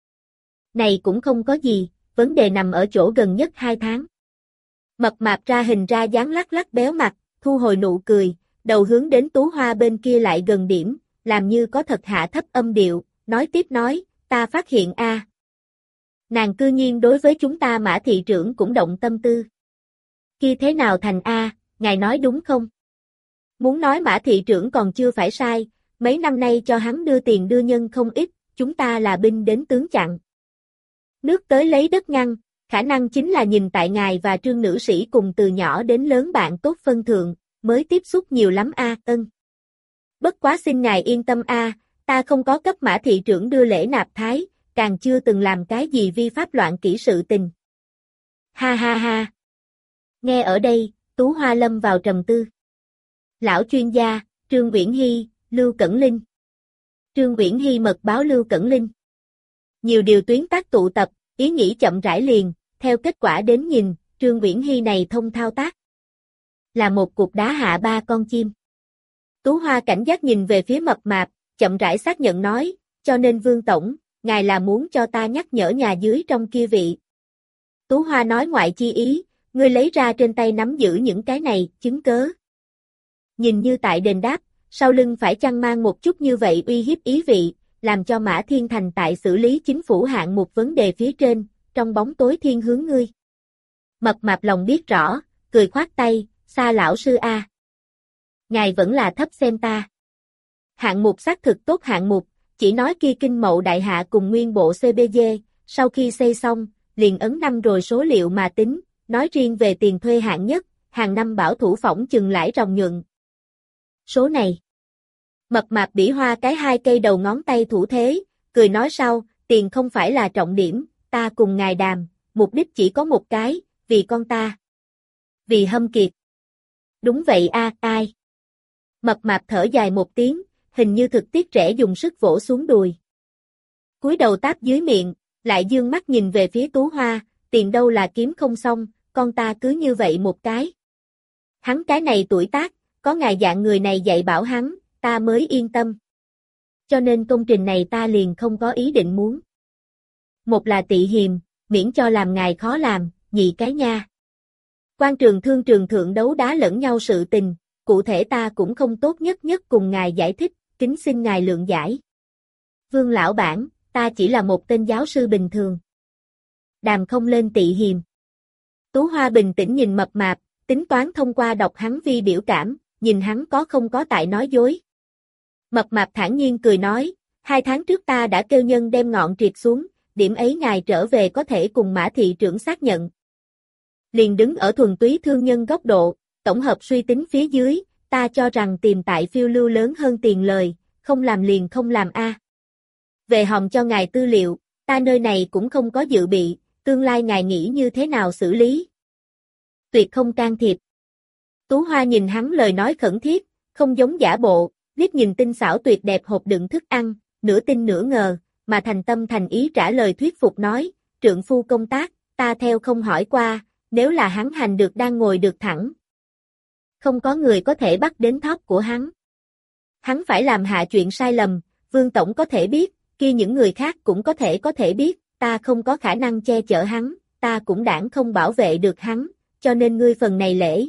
Này cũng không có gì, vấn đề nằm ở chỗ gần nhất 2 tháng. Mập Mạp ra hình ra dáng lắc lắc béo mặt, thu hồi nụ cười, đầu hướng đến Tú Hoa bên kia lại gần điểm, làm như có thật hạ thấp âm điệu, nói tiếp nói, ta phát hiện a, nàng cư nhiên đối với chúng ta Mã thị trưởng cũng động tâm tư. Kia thế nào thành a, ngài nói đúng không? Muốn nói Mã thị trưởng còn chưa phải sai, mấy năm nay cho hắn đưa tiền đưa nhân không ít, chúng ta là binh đến tướng chặn. Nước tới lấy đất ngăn, khả năng chính là nhìn tại ngài và Trương nữ sĩ cùng từ nhỏ đến lớn bạn tốt phân thượng, mới tiếp xúc nhiều lắm a, ân. Bất quá xin ngài yên tâm a, ta không có cấp Mã thị trưởng đưa lễ nạp thái, càng chưa từng làm cái gì vi pháp loạn kỹ sự tình. Ha ha ha. Nghe ở đây, Tú Hoa lâm vào trầm tư. Lão chuyên gia, Trương Uyển Hy, Lưu Cẩn Linh. Trương Uyển Hy mật báo Lưu Cẩn Linh. Nhiều điều tuyến tác tụ tập, ý nghĩ chậm rãi liền, theo kết quả đến nhìn, Trương Uyển Hy này thông thao tác. Là một cục đá hạ 3 con chim. Tú Hoa cảnh giác nhìn về phía Mập Mạp, chậm rãi xác nhận nói, cho nên Vương Tổng, ngài là muốn cho ta nhắc nhở nhà dưới trong kia vị. Tú Hoa nói ngoại chi ý, ngươi lấy ra trên tay nắm giữ những cái này, chứng cớ. Nhìn như tại đền đáp, sau lưng phải chăng mang một chút như vậy uy hiếp ý vị, làm cho Mã Thiên Thành tại xử lý chính phủ hạng một vấn đề phía trên, trong bóng tối thiên hướng ngươi. Mập Mạp lòng biết rõ, cười khoát tay, xa lão sư a. Ngài vẫn là thấp xem ta. Hạng mục xác thực tốt hạng mục, chỉ nói kia Kinh Mậu Đại Hạ cùng nguyên bộ CBG, sau khi xây xong, liền ấn năm rồi số liệu mà tính, nói riêng về tiền thuê hạng nhất, hàng năm bảo thủ phỏng chừng lãi ròng nhuận. Số này. Mập Mạp bỉ hoa cái 2 cây đầu ngón tay thủ thế, cười nói sau, tiền không phải là trọng điểm, ta cùng ngài đàm, mục đích chỉ có một cái, vì con ta. Vì Hâm Kiệt. Đúng vậy a, ai? Mập Mạp thở dài một tiếng, hình như thực tiếc rẻ dùng sức vỗ xuống đùi. Cúi đầu táp dưới miệng, lại dương mắt nhìn về phía Tú Hoa, tiền đâu là kiếm không xong, con ta cứ như vậy một cái. Hắn cái này tuổi tác, có ngài dạng người này dạy bảo hắn, ta mới yên tâm. Cho nên công trình này ta liền không có ý định muốn. Một là tị hiềm, miễn cho làm ngài khó làm, nhị cái nha. Quan trường thương trường thượng đấu đá lẫn nhau sự tình, cụ thể ta cũng không tốt nhất cùng ngài giải thích, kính xin ngài lượng giải. Vương lão bản, ta chỉ là một tên giáo sư bình thường. Đàm không lên tị hiềm. Tú Hoa bình tĩnh nhìn Mập Mạp, tính toán thông qua đọc hắn vi biểu cảm, nhìn hắn có không có tại nói dối. Mập Mạp thản nhiên cười nói, 2 tháng trước ta đã kêu nhân đem ngọn triệt xuống, điểm ấy ngài trở về có thể cùng Mã thị trưởng xác nhận. Liền đứng ở thuần túy thương nhân góc độ, tổng hợp suy tính phía dưới, ta cho rằng tìm tại phiêu lưu lớn hơn tiền lời, không làm liền không làm a. Về hòm cho ngài tư liệu, ta nơi này cũng không có dự bị, tương lai ngài nghĩ như thế nào xử lý. Tuyệt không can thiệp. Tú Hoa nhìn hắn lời nói khẩn thiết, không giống giả bộ, liếc nhìn tinh xảo tuyệt đẹp hộp đựng thức ăn, nửa tin nửa ngờ, mà thành tâm thành ý trả lời thuyết phục nói, trượng phu công tác, ta theo không hỏi qua, nếu là hắn hành được đang ngồi được thẳng. Không có người có thể bắt đến thóp của hắn. Hắn phải làm hạ chuyện sai lầm, Vương Tổng có thể biết, kia những người khác cũng có thể biết, ta không có khả năng che chở hắn, ta cũng đảng không bảo vệ được hắn, cho nên ngươi phần này lễ.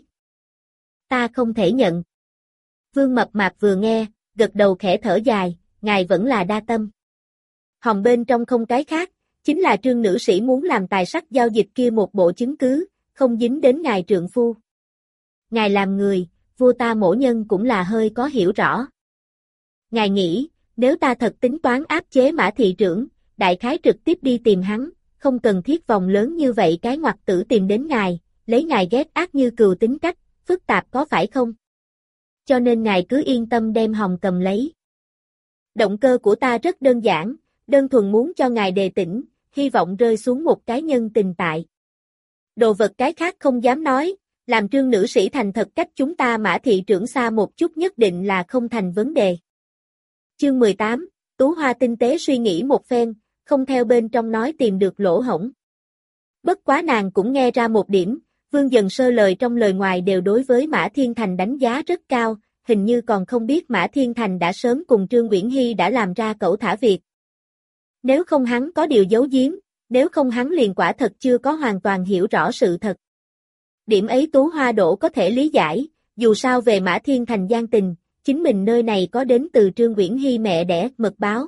Ta không thể nhận. Vương Mập Mạp vừa nghe, gật đầu khẽ thở dài, ngài vẫn là đa tâm. Hòm bên trong không cái khác, chính là Trương nữ sĩ muốn làm tài sắc giao dịch kia một bộ chứng cứ, không dính đến ngài trượng phu. Ngài làm người, vua ta mổ nhân cũng là hơi có hiểu rõ. Ngài nghĩ, nếu ta thật tính toán áp chế Mã thị trưởng, đại khái trực tiếp đi tìm hắn, không cần thiết vòng lớn như vậy cái ngoặc tử tìm đến ngài, lấy ngài ghét ác như cừu tính cách, phức tạp có phải không? Cho nên ngài cứ yên tâm đem hòm cầm lấy. Động cơ của ta rất đơn giản, đơn thuần muốn cho ngài đề tỉnh, hy vọng rơi xuống một cái nhân tình tại. Đồ vật cái khác không dám nói, làm Trương nữ sĩ thành thật cách chúng ta Mã thị trưởng xa một chút nhất định là không thành vấn đề. Chương 18, Tú Hoa tinh tế suy nghĩ một phen, không theo bên trong nói tìm được lỗ hổng. Bất quá nàng cũng nghe ra một điểm, Vương Dần Sơ lời trong lời ngoài đều đối với Mã Thiên Thành đánh giá rất cao, hình như còn không biết Mã Thiên Thành đã sớm cùng Trương Uyển Hy đã làm ra cẩu thả việc. Nếu không hắn có điều giấu giếm, nếu không hắn liền quả thật chưa có hoàn toàn hiểu rõ sự thật. Điểm ấy Tú Hoa Đỗ có thể lý giải, dù sao về Mã Thiên Thành gian tình, chính mình nơi này có đến từ Trương Uyển Hy mẹ đẻ mật báo.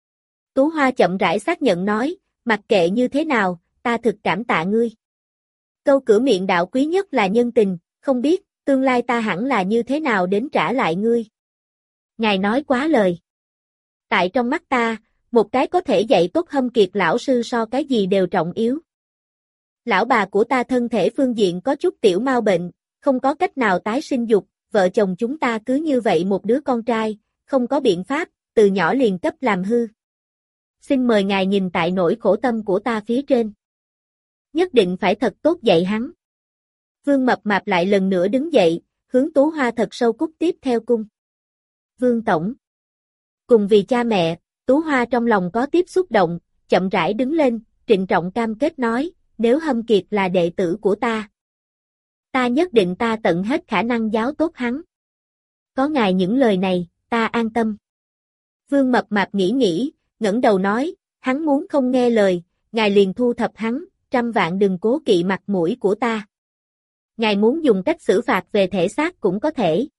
Tú Hoa chậm rãi xác nhận nói, mặc kệ như thế nào, ta thực cảm tạ ngươi. Câu cửa miệng đạo quý nhất là nhân tình, không biết, tương lai ta hẳn là như thế nào đến trả lại ngươi. Ngài nói quá lời. Tại trong mắt ta, một cái có thể dạy tốt Hâm Kiệt lão sư so cái gì đều trọng yếu. Lão bà của ta thân thể phương diện có chút tiểu mau bệnh, không có cách nào tái sinh dục, vợ chồng chúng ta cứ như vậy một đứa con trai, không có biện pháp, từ nhỏ liền cấp làm hư. Xin mời ngài nhìn tại nỗi khổ tâm của ta phía trên. Nhất định phải thật tốt dạy hắn. Vương Mập Mạp lại lần nữa đứng dậy, hướng Tú Hoa thật sâu cúc tiếp theo cung. Vương Tổng. Cùng vì cha mẹ, Tú Hoa trong lòng có tiếp xúc động, chậm rãi đứng lên, trịnh trọng cam kết nói, nếu Hâm Kiệt là đệ tử của ta nhất định ta tận hết khả năng giáo tốt hắn. Có ngài những lời này, ta an tâm. Vương Mập Mạp nghĩ, ngẩng đầu nói, hắn muốn không nghe lời, ngài liền thu thập hắn, 100 vạn đừng cố kỵ mặt mũi của ta. Ngài muốn dùng cách xử phạt về thể xác cũng có thể.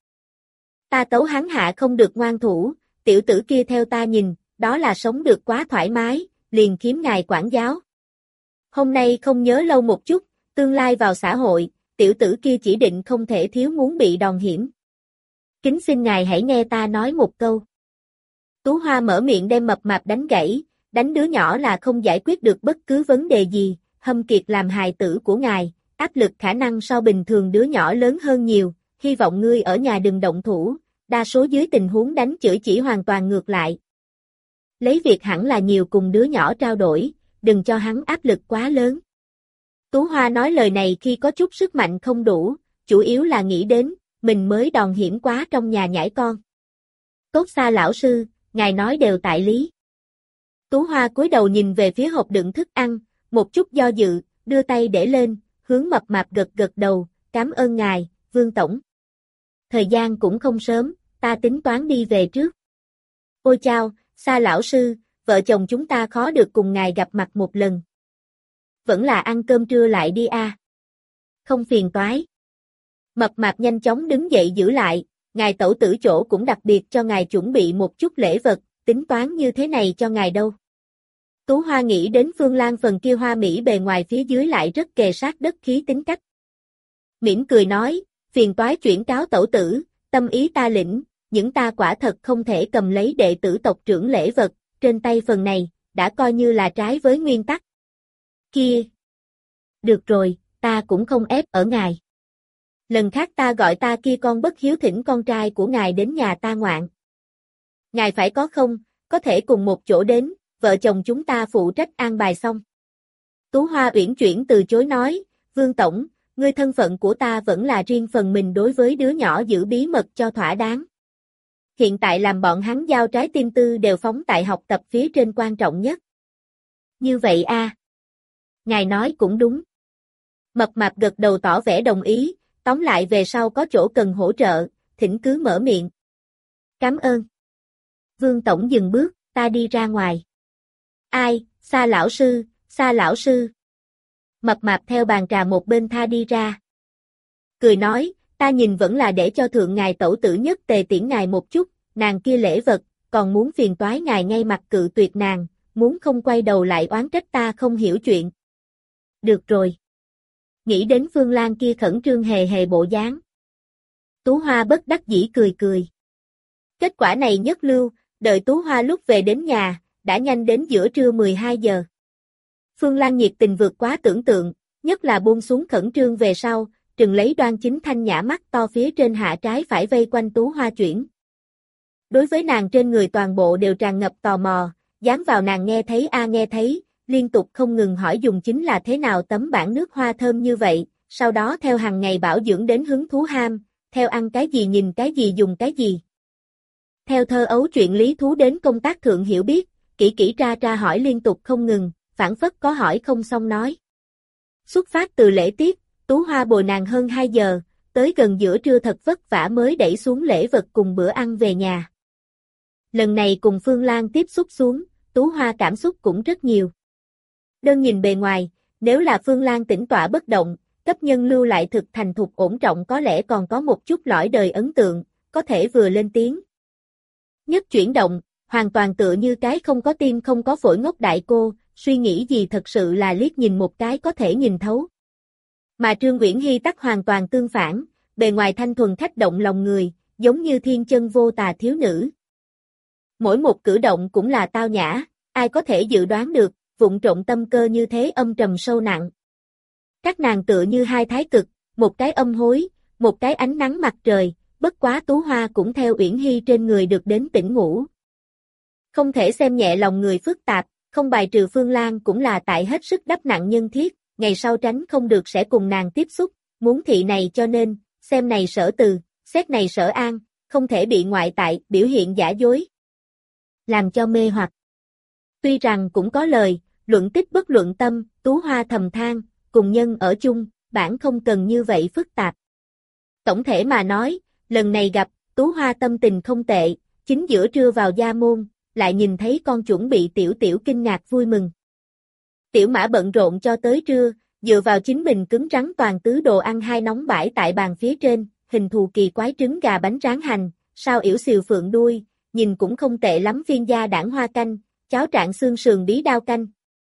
Ta tấu hắn hạ không được ngoan thủ, tiểu tử kia theo ta nhìn, đó là sống được quá thoải mái, liền kiếm ngài quản giáo. Hôm nay không nhớ lâu một chút, tương lai vào xã hội, tiểu tử kia chỉ định không thể thiếu muốn bị đòn hiểm. Kính xin ngài hãy nghe ta nói một câu. Tú Hoa mở miệng đem Mập Mạp đánh gãy, đánh đứa nhỏ là không giải quyết được bất cứ vấn đề gì, Hâm Kiệt làm hài tử của ngài, áp lực khả năng so bình thường đứa nhỏ lớn hơn nhiều, hy vọng ngươi ở nhà đừng động thủ, đa số dưới tình huống đánh chửi chỉ hoàn toàn ngược lại. Lấy việc hẳn là nhiều cùng đứa nhỏ trao đổi, đừng cho hắn áp lực quá lớn. Tú Hoa nói lời này khi có chút sức mạnh không đủ, chủ yếu là nghĩ đến, mình mới đòn hiểm quá trong nhà nhãi con. Tốt xa lão sư, ngài nói đều tại lý. Tú Hoa cúi đầu nhìn về phía hộp đựng thức ăn, một chút do dự, đưa tay để lên, hướng Mập Mạp gật gật đầu, cảm ơn ngài, Vương Tổng. Thời gian cũng không sớm, ta tính toán đi về trước. Ôi chao, Sa lão sư, vợ chồng chúng ta khó được cùng ngài gặp mặt một lần. Vẫn là ăn cơm trưa lại đi a. Không phiền toái. Mập Mạp nhanh chóng đứng dậy giữ lại, ngài tẩu tử chỗ cũng đặc biệt cho ngài chuẩn bị một chút lễ vật, tính toán như thế này cho ngài đâu. Tú Hoa nghĩ đến Phương Lan phần kia hoa mỹ bề ngoài phía dưới lại rất kề sát đất khí tính cách. Mỉm cười nói, phiền toái chuyển cáo tẩu tử, tâm ý ta lĩnh, những ta quả thật không thể cầm lấy đệ tử tộc trưởng lễ vật, trên tay phần này, đã coi như là trái với nguyên tắc. Kia! Được rồi, ta cũng không ép ở ngài. Lần khác ta gọi ta kia con bất hiếu thỉnh con trai của ngài đến nhà ta ngoạn. Ngài phải có không, có thể cùng một chỗ đến, vợ chồng chúng ta phụ trách an bài xong. Tú Hoa uyển chuyển từ chối nói, Vương Tổng, ngươi thân phận của ta vẫn là riêng phần mình đối với đứa nhỏ giữ bí mật cho thỏa đáng. Hiện tại làm bọn hắn giao trái tim tư đều phóng tại học tập phía trên quan trọng nhất. Như vậy a. Ngài nói cũng đúng. Mập mạp gật đầu tỏ vẻ đồng ý, tóm lại về sau có chỗ cần hỗ trợ, thỉnh cứ mở miệng. Cảm ơn. Vương Tổng dừng bước, ta đi ra ngoài. Ai, Sa lão sư, Sa lão sư. Mập mạp theo bàn trà một bên tha đi ra. Cười nói, ta nhìn vẫn là để cho thượng ngài tẩu tử nhất tề tiễn ngài một chút, nàng kia lễ vật, còn muốn phiền toái ngài ngay mặt cự tuyệt nàng, muốn không quay đầu lại oán trách ta không hiểu chuyện. Được rồi. Nghĩ đến Phương Lan kia khẩn trương hề hề bộ dáng. Tú Hoa bất đắc dĩ cười cười. Kết quả này nhất lưu, đợi Tú Hoa lúc về đến nhà, đã nhanh đến giữa trưa 12 giờ. Phương Lan nhiệt tình vượt quá tưởng tượng, nhất là buông xuống khẩn trương về sau, trừng lấy đoan chính thanh nhã mắt to phía trên hạ trái phải vây quanh Tú Hoa chuyển. Đối với nàng trên người toàn bộ đều tràn ngập tò mò, dám vào nàng nghe thấy nghe thấy, liên tục không ngừng hỏi dùng chính là thế nào tấm bảng nước hoa thơm như vậy, sau đó theo hàng ngày bảo dưỡng đến hứng thú ham, theo ăn cái gì nhìn cái gì dùng cái gì. Theo thơ ấu chuyện lý thú đến công tác thượng hiểu biết, kỹ kỹ tra tra hỏi liên tục không ngừng, phản phất có hỏi không xong nói. Xuất phát từ lễ tiết, Tú Hoa bồi nàng hơn 2 giờ, tới gần giữa trưa thật vất vả mới đẩy xuống lễ vật cùng bữa ăn về nhà. Lần này cùng Phương Lan tiếp xúc xuống, Tú Hoa cảm xúc cũng rất nhiều. Đơn nhìn bề ngoài, nếu là Phương Lan tĩnh tọa bất động, cấp nhân lưu lại thực thành thục ổn trọng có lẽ còn có một chút lõi đời ấn tượng, có thể vừa lên tiếng. Nhất chuyển động, hoàn toàn tựa như cái không có tim không có phổi ngốc đại cô, suy nghĩ gì thật sự là liếc nhìn một cái có thể nhìn thấu. Mà Trương Uyển Hy tắc hoàn toàn tương phản, bề ngoài thanh thuần khách động lòng người, giống như thiên chân vô tà thiếu nữ. Mỗi một cử động cũng là tao nhã, ai có thể dự đoán được, vụng trộm tâm cơ như thế âm trầm sâu nặng. Các nàng tựa như hai thái cực, một cái âm hối, một cái ánh nắng mặt trời, bất quá Tú Hoa cũng theo Uyển Hy trên người được đến tỉnh ngủ. Không thể xem nhẹ lòng người phức tạp, không bài trừ Phương Lan cũng là tại hết sức đắp nặng nhân thiết, ngày sau tránh không được sẽ cùng nàng tiếp xúc, muốn thị này cho nên, xem này sở từ, xét này sở an, không thể bị ngoại tại, biểu hiện giả dối. Làm cho mê hoặc. Tuy rằng cũng có lời, luận tích bất luận tâm, Tú Hoa thầm than, cùng nhân ở chung, bản không cần như vậy phức tạp. Tổng thể mà nói, lần này gặp, Tú Hoa tâm tình không tệ, chính giữa trưa vào gia môn, lại nhìn thấy con chuẩn bị tiểu tiểu kinh ngạc vui mừng. Tiểu Mã bận rộn cho tới trưa, dựa vào chính mình cứng rắn toàn tứ đồ ăn hai nóng bãi tại bàn phía trên, hình thù kỳ quái trứng gà bánh rán hành, sao yểu xìu phượng đuôi, nhìn cũng không tệ lắm phiên gia đảng hoa canh, cháo trạng xương sườn bí đao canh.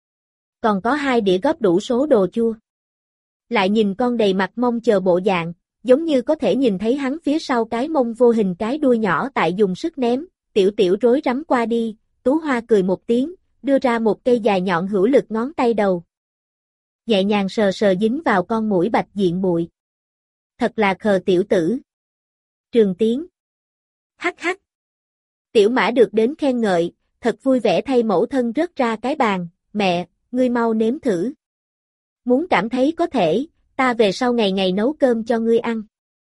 Còn có 2 đĩa góp đủ số đồ chua. Lại nhìn con đầy mặt mong chờ bộ dạng, giống như có thể nhìn thấy hắn phía sau cái mông vô hình cái đuôi nhỏ tại dùng sức ném, tiểu tiểu rối rắm qua đi, Tú Hoa cười một tiếng, đưa ra một cây dài nhọn hữu lực ngón tay đầu. Nhẹ nhàng sờ sờ dính vào con mũi bạch diện bụi. Thật là khờ tiểu tử. Trường Tiến. Hắc hắc. Tiểu Mã được đến khen ngợi, thật vui vẻ thay mẫu thân rớt ra cái bàn, mẹ, ngươi mau nếm thử. Muốn cảm thấy có thể, ta về sau ngày ngày nấu cơm cho ngươi ăn.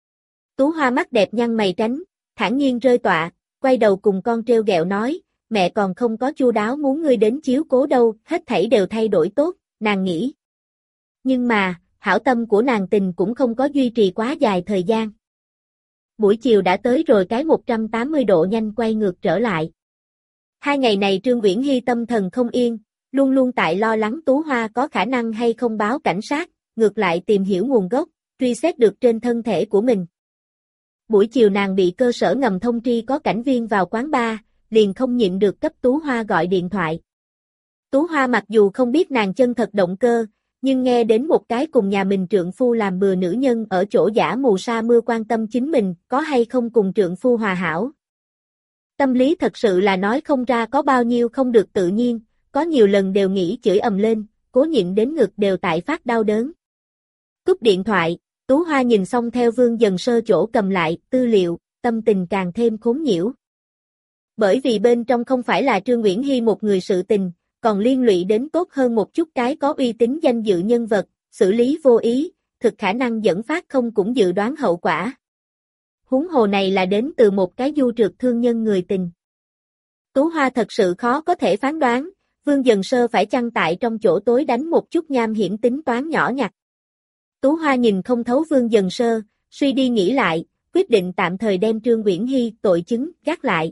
Tú Hoa mắt đẹp nhăn mày tránh, thản nhiên rơi tọa, quay đầu cùng con trêu ghẹo nói, mẹ còn không có chu đáo muốn ngươi đến chiếu cố đâu, hết thảy đều thay đổi tốt, nàng nghĩ. Nhưng mà, hảo tâm của nàng tình cũng không có duy trì quá dài thời gian. Buổi chiều đã tới rồi cái 180 độ nhanh quay ngược trở lại. 2 ngày này Trương Uyển Hy tâm thần không yên, luôn luôn tại lo lắng Tú Hoa có khả năng hay không báo cảnh sát, ngược lại tìm hiểu nguồn gốc, truy xét được trên thân thể của mình. Buổi chiều nàng bị cơ sở ngầm thông tri có cảnh viên vào quán bar, liền không nhịn được cấp Tú Hoa gọi điện thoại. Tú Hoa mặc dù không biết nàng chân thật động cơ, nhưng nghe đến một cái cùng nhà mình trượng phu làm bừa nữ nhân ở chỗ giả mù sa mưa quan tâm chính mình có hay không cùng trượng phu hòa hảo. Tâm lý thật sự là nói không ra có bao nhiêu không được tự nhiên, có nhiều lần đều nghĩ chửi ầm lên, cố nhịn đến ngực đều tại phát đau đớn. Cúp điện thoại, Tú Hoa nhìn xong theo Vương Dần Sơ chỗ cầm lại tư liệu, tâm tình càng thêm khốn nhiễu. Bởi vì bên trong không phải là Trương Uyển Hy một người sự tình, còn liên lụy đến tốt hơn một chút cái có uy tín danh dự nhân vật, xử lý vô ý, thực khả năng dẫn phát không cũng dự đoán hậu quả. Huống hồ này là đến từ một cái du trượt thương nhân người tình. Tú Hoa thật sự khó có thể phán đoán, Vương Dần Sơ phải chăng tại trong chỗ tối đánh một chút nham hiểm tính toán nhỏ nhặt. Tú Hoa nhìn không thấu Vương Dần Sơ, suy đi nghĩ lại, quyết định tạm thời đem Trương Uyển Hy tội chứng gác lại.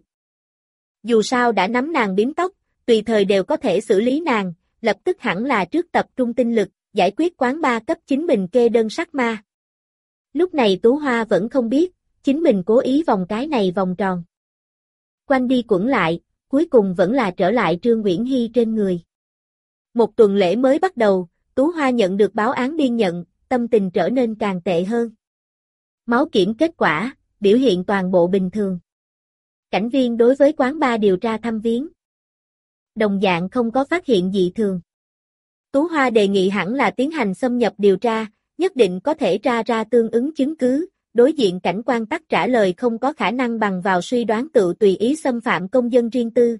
Dù sao đã nắm nàng biếm tóc, tùy thời đều có thể xử lý nàng, lập tức hẳn là trước tập trung tinh lực, giải quyết quán ba cấp chính mình kê đơn sát ma. Lúc này Tú Hoa vẫn không biết, chính mình cố ý vòng cái này vòng tròn. Quanh đi quẩn lại, cuối cùng vẫn là trở lại Trương Uyển Hy trên người. Một tuần lễ mới bắt đầu, Tú Hoa nhận được báo án biên nhận, tâm tình trở nên càng tệ hơn. Máu kiểm kết quả, biểu hiện toàn bộ bình thường. Cảnh viên đối với quán ba điều tra thăm viếng. Đồng dạng không có phát hiện dị thường. Tú Hoa đề nghị hẳn là tiến hành xâm nhập điều tra, nhất định có thể tra ra tương ứng chứng cứ. Đối diện cảnh quan tắc trả lời không có khả năng bằng vào suy đoán tự tùy ý xâm phạm công dân riêng tư.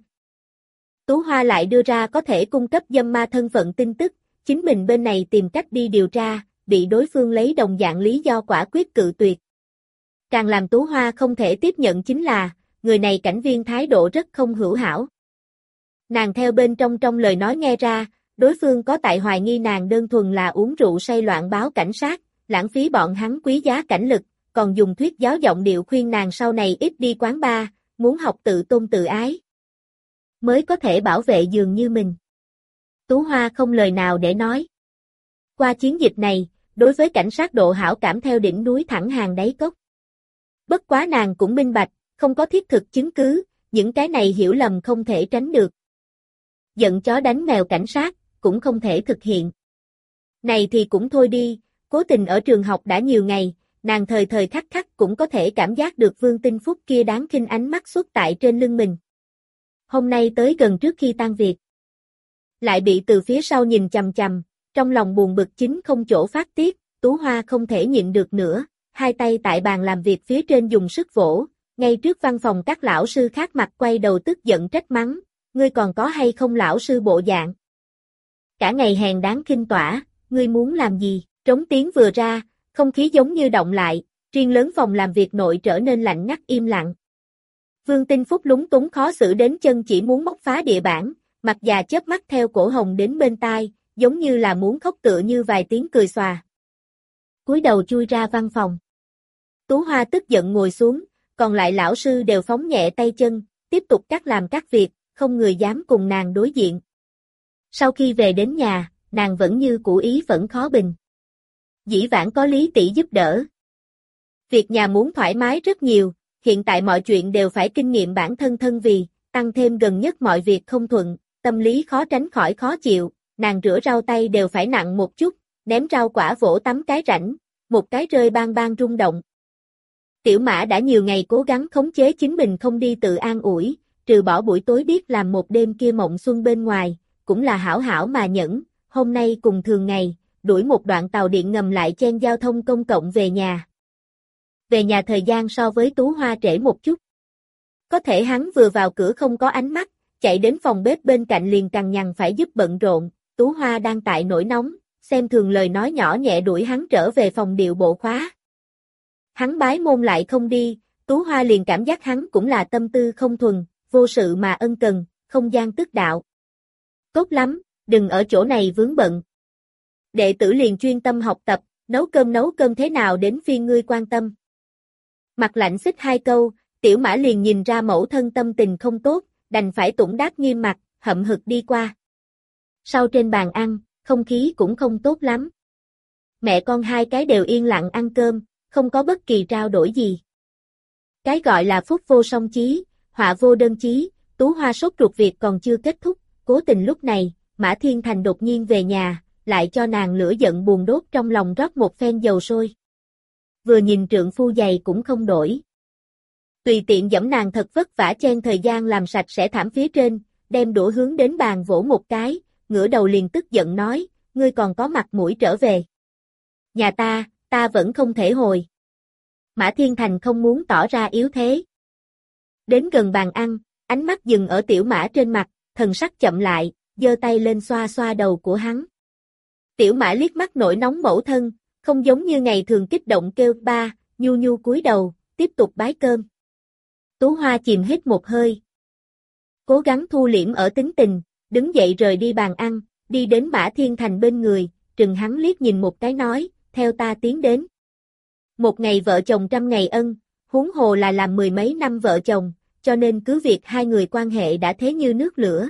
Tú Hoa lại đưa ra có thể cung cấp dâm ma thân phận tin tức, chính mình bên này tìm cách đi điều tra, bị đối phương lấy đồng dạng lý do quả quyết cự tuyệt. Càng làm Tú Hoa không thể tiếp nhận chính là, người này cảnh viên thái độ rất không hữu hảo. Nàng theo bên trong lời nói nghe ra, đối phương có tại hoài nghi nàng đơn thuần là uống rượu say loạn báo cảnh sát, lãng phí bọn hắn quý giá cảnh lực, còn dùng thuyết giáo giọng điệu khuyên nàng sau này ít đi quán bar, muốn học tự tôn tự ái. Mới có thể bảo vệ dường như mình. Tú Hoa không lời nào để nói. Qua chiến dịch này, đối với cảnh sát độ hảo cảm theo đỉnh núi thẳng hàng đáy cốc. Bất quá nàng cũng minh bạch, không có thiết thực chứng cứ, những cái này hiểu lầm không thể tránh được. Giận chó đánh mèo cảnh sát, cũng không thể thực hiện. Này thì cũng thôi đi, cố tình ở trường học đã nhiều ngày, nàng thời thời khắc khắc cũng có thể cảm giác được Vương Tinh Phúc kia đáng khinh ánh mắt xuất tại trên lưng mình. Hôm nay tới gần trước khi tan việc. Lại bị từ phía sau nhìn chằm chằm, trong lòng buồn bực chính không chỗ phát tiết, Tú Hoa không thể nhịn được nữa, hai tay tại bàn làm việc phía trên dùng sức vỗ, ngay trước văn phòng các lão sư khác mặt quay đầu tức giận trách mắng, ngươi còn có hay không lão sư bộ dạng. Cả ngày hèn đáng khinh tỏa, ngươi muốn làm gì, trống tiếng vừa ra, không khí giống như động lại, riêng lớn phòng làm việc nội trở nên lạnh ngắt im lặng. Vương Tinh Phúc lúng túng khó xử đến chân chỉ muốn móc phá địa板, mặt già chớp mắt theo cổ hồng đến bên tai, giống như là muốn khóc tựa như vài tiếng cười xòa. Cúi đầu chui ra văn phòng. Tú Hoa tức giận ngồi xuống, còn lại lão sư đều phóng nhẹ tay chân, tiếp tục làm các việc, không người dám cùng nàng đối diện. Sau khi về đến nhà, nàng vẫn như cũ ý vẫn khó bình. Dĩ vãng có Lý tỷ giúp đỡ. Việc nhà muốn thoải mái rất nhiều, hiện tại mọi chuyện đều phải kinh nghiệm bản thân thân vì, tăng thêm gần nhất mọi việc không thuận, tâm lý khó tránh khỏi khó chịu, nàng rửa rau tay đều phải nặng một chút, ném rau quả vỗ tắm cái rãnh, một cái rơi bang bang rung động. Tiểu Mã đã nhiều ngày cố gắng khống chế chính mình không đi tự an ủi, trừ bỏ buổi tối biết làm một đêm kia mộng xuân bên ngoài, cũng là hảo hảo mà nhẫn, hôm nay cùng thường ngày, đuổi một đoạn tàu điện ngầm lại chen giao thông công cộng về nhà. Về nhà thời gian so với Tú Hoa trễ một chút. Có thể hắn vừa vào cửa không có ánh mắt, chạy đến phòng bếp bên cạnh liền cằn nhằn phải giúp bận rộn, Tú Hoa đang tại nổi nóng, xem thường lời nói nhỏ nhẹ đuổi hắn trở về phòng điệu bộ khóa. Hắn bái môn lại không đi, Tú Hoa liền cảm giác hắn cũng là tâm tư không thuần, vô sự mà ân cần, không gian tức đạo. Tốt lắm, đừng ở chỗ này vướng bận. Đệ tử liền chuyên tâm học tập, nấu cơm thế nào đến phiên ngươi quan tâm. Mặt lạnh xích hai câu, Tiểu Mã liền nhìn ra mẫu thân tâm tình không tốt, đành phải tủng đáp nghiêm mặt, hậm hực đi qua. Sau trên bàn ăn, không khí cũng không tốt lắm. Mẹ con hai cái đều yên lặng ăn cơm, không có bất kỳ trao đổi gì. Cái gọi là phúc vô song chí, họa vô đơn chí, Tú Hoa sốt ruột việc còn chưa kết thúc, cố tình lúc này, Mã Thiên Thành đột nhiên về nhà, lại cho nàng lửa giận buồn đốt trong lòng rót một phen dầu sôi. Vừa nhìn trượng phu giày cũng không đổi. Tùy tiện giẫm nàng thật vất vả chen thời gian làm sạch sẽ thảm phía trên, đem đũa hướng đến bàn vỗ một cái, ngửa đầu liền tức giận nói, ngươi còn có mặt mũi trở về. Nhà ta vẫn không thể hồi. Mã Thiên Thành không muốn tỏ ra yếu thế. Đến gần bàn ăn, ánh mắt dừng ở Tiểu Mã trên mặt, thần sắc chậm lại, giơ tay lên xoa xoa đầu của hắn. Tiểu Mã liếc mắt nổi nóng mẫu thân, không giống như ngày thường kích động kêu ba, Nhu Nhu cúi đầu, tiếp tục bái cơm. Tú Hoa chìm hít một hơi. Cố gắng thu liễm ở tính tình, đứng dậy rời đi bàn ăn, đi đến Mã Thiên Thành bên người, trừng hắn liếc nhìn một cái nói, theo ta tiến đến. Một ngày vợ chồng trăm ngày ân, huống hồ là làm mười mấy năm vợ chồng, cho nên cứ việc hai người quan hệ đã thế như nước lửa.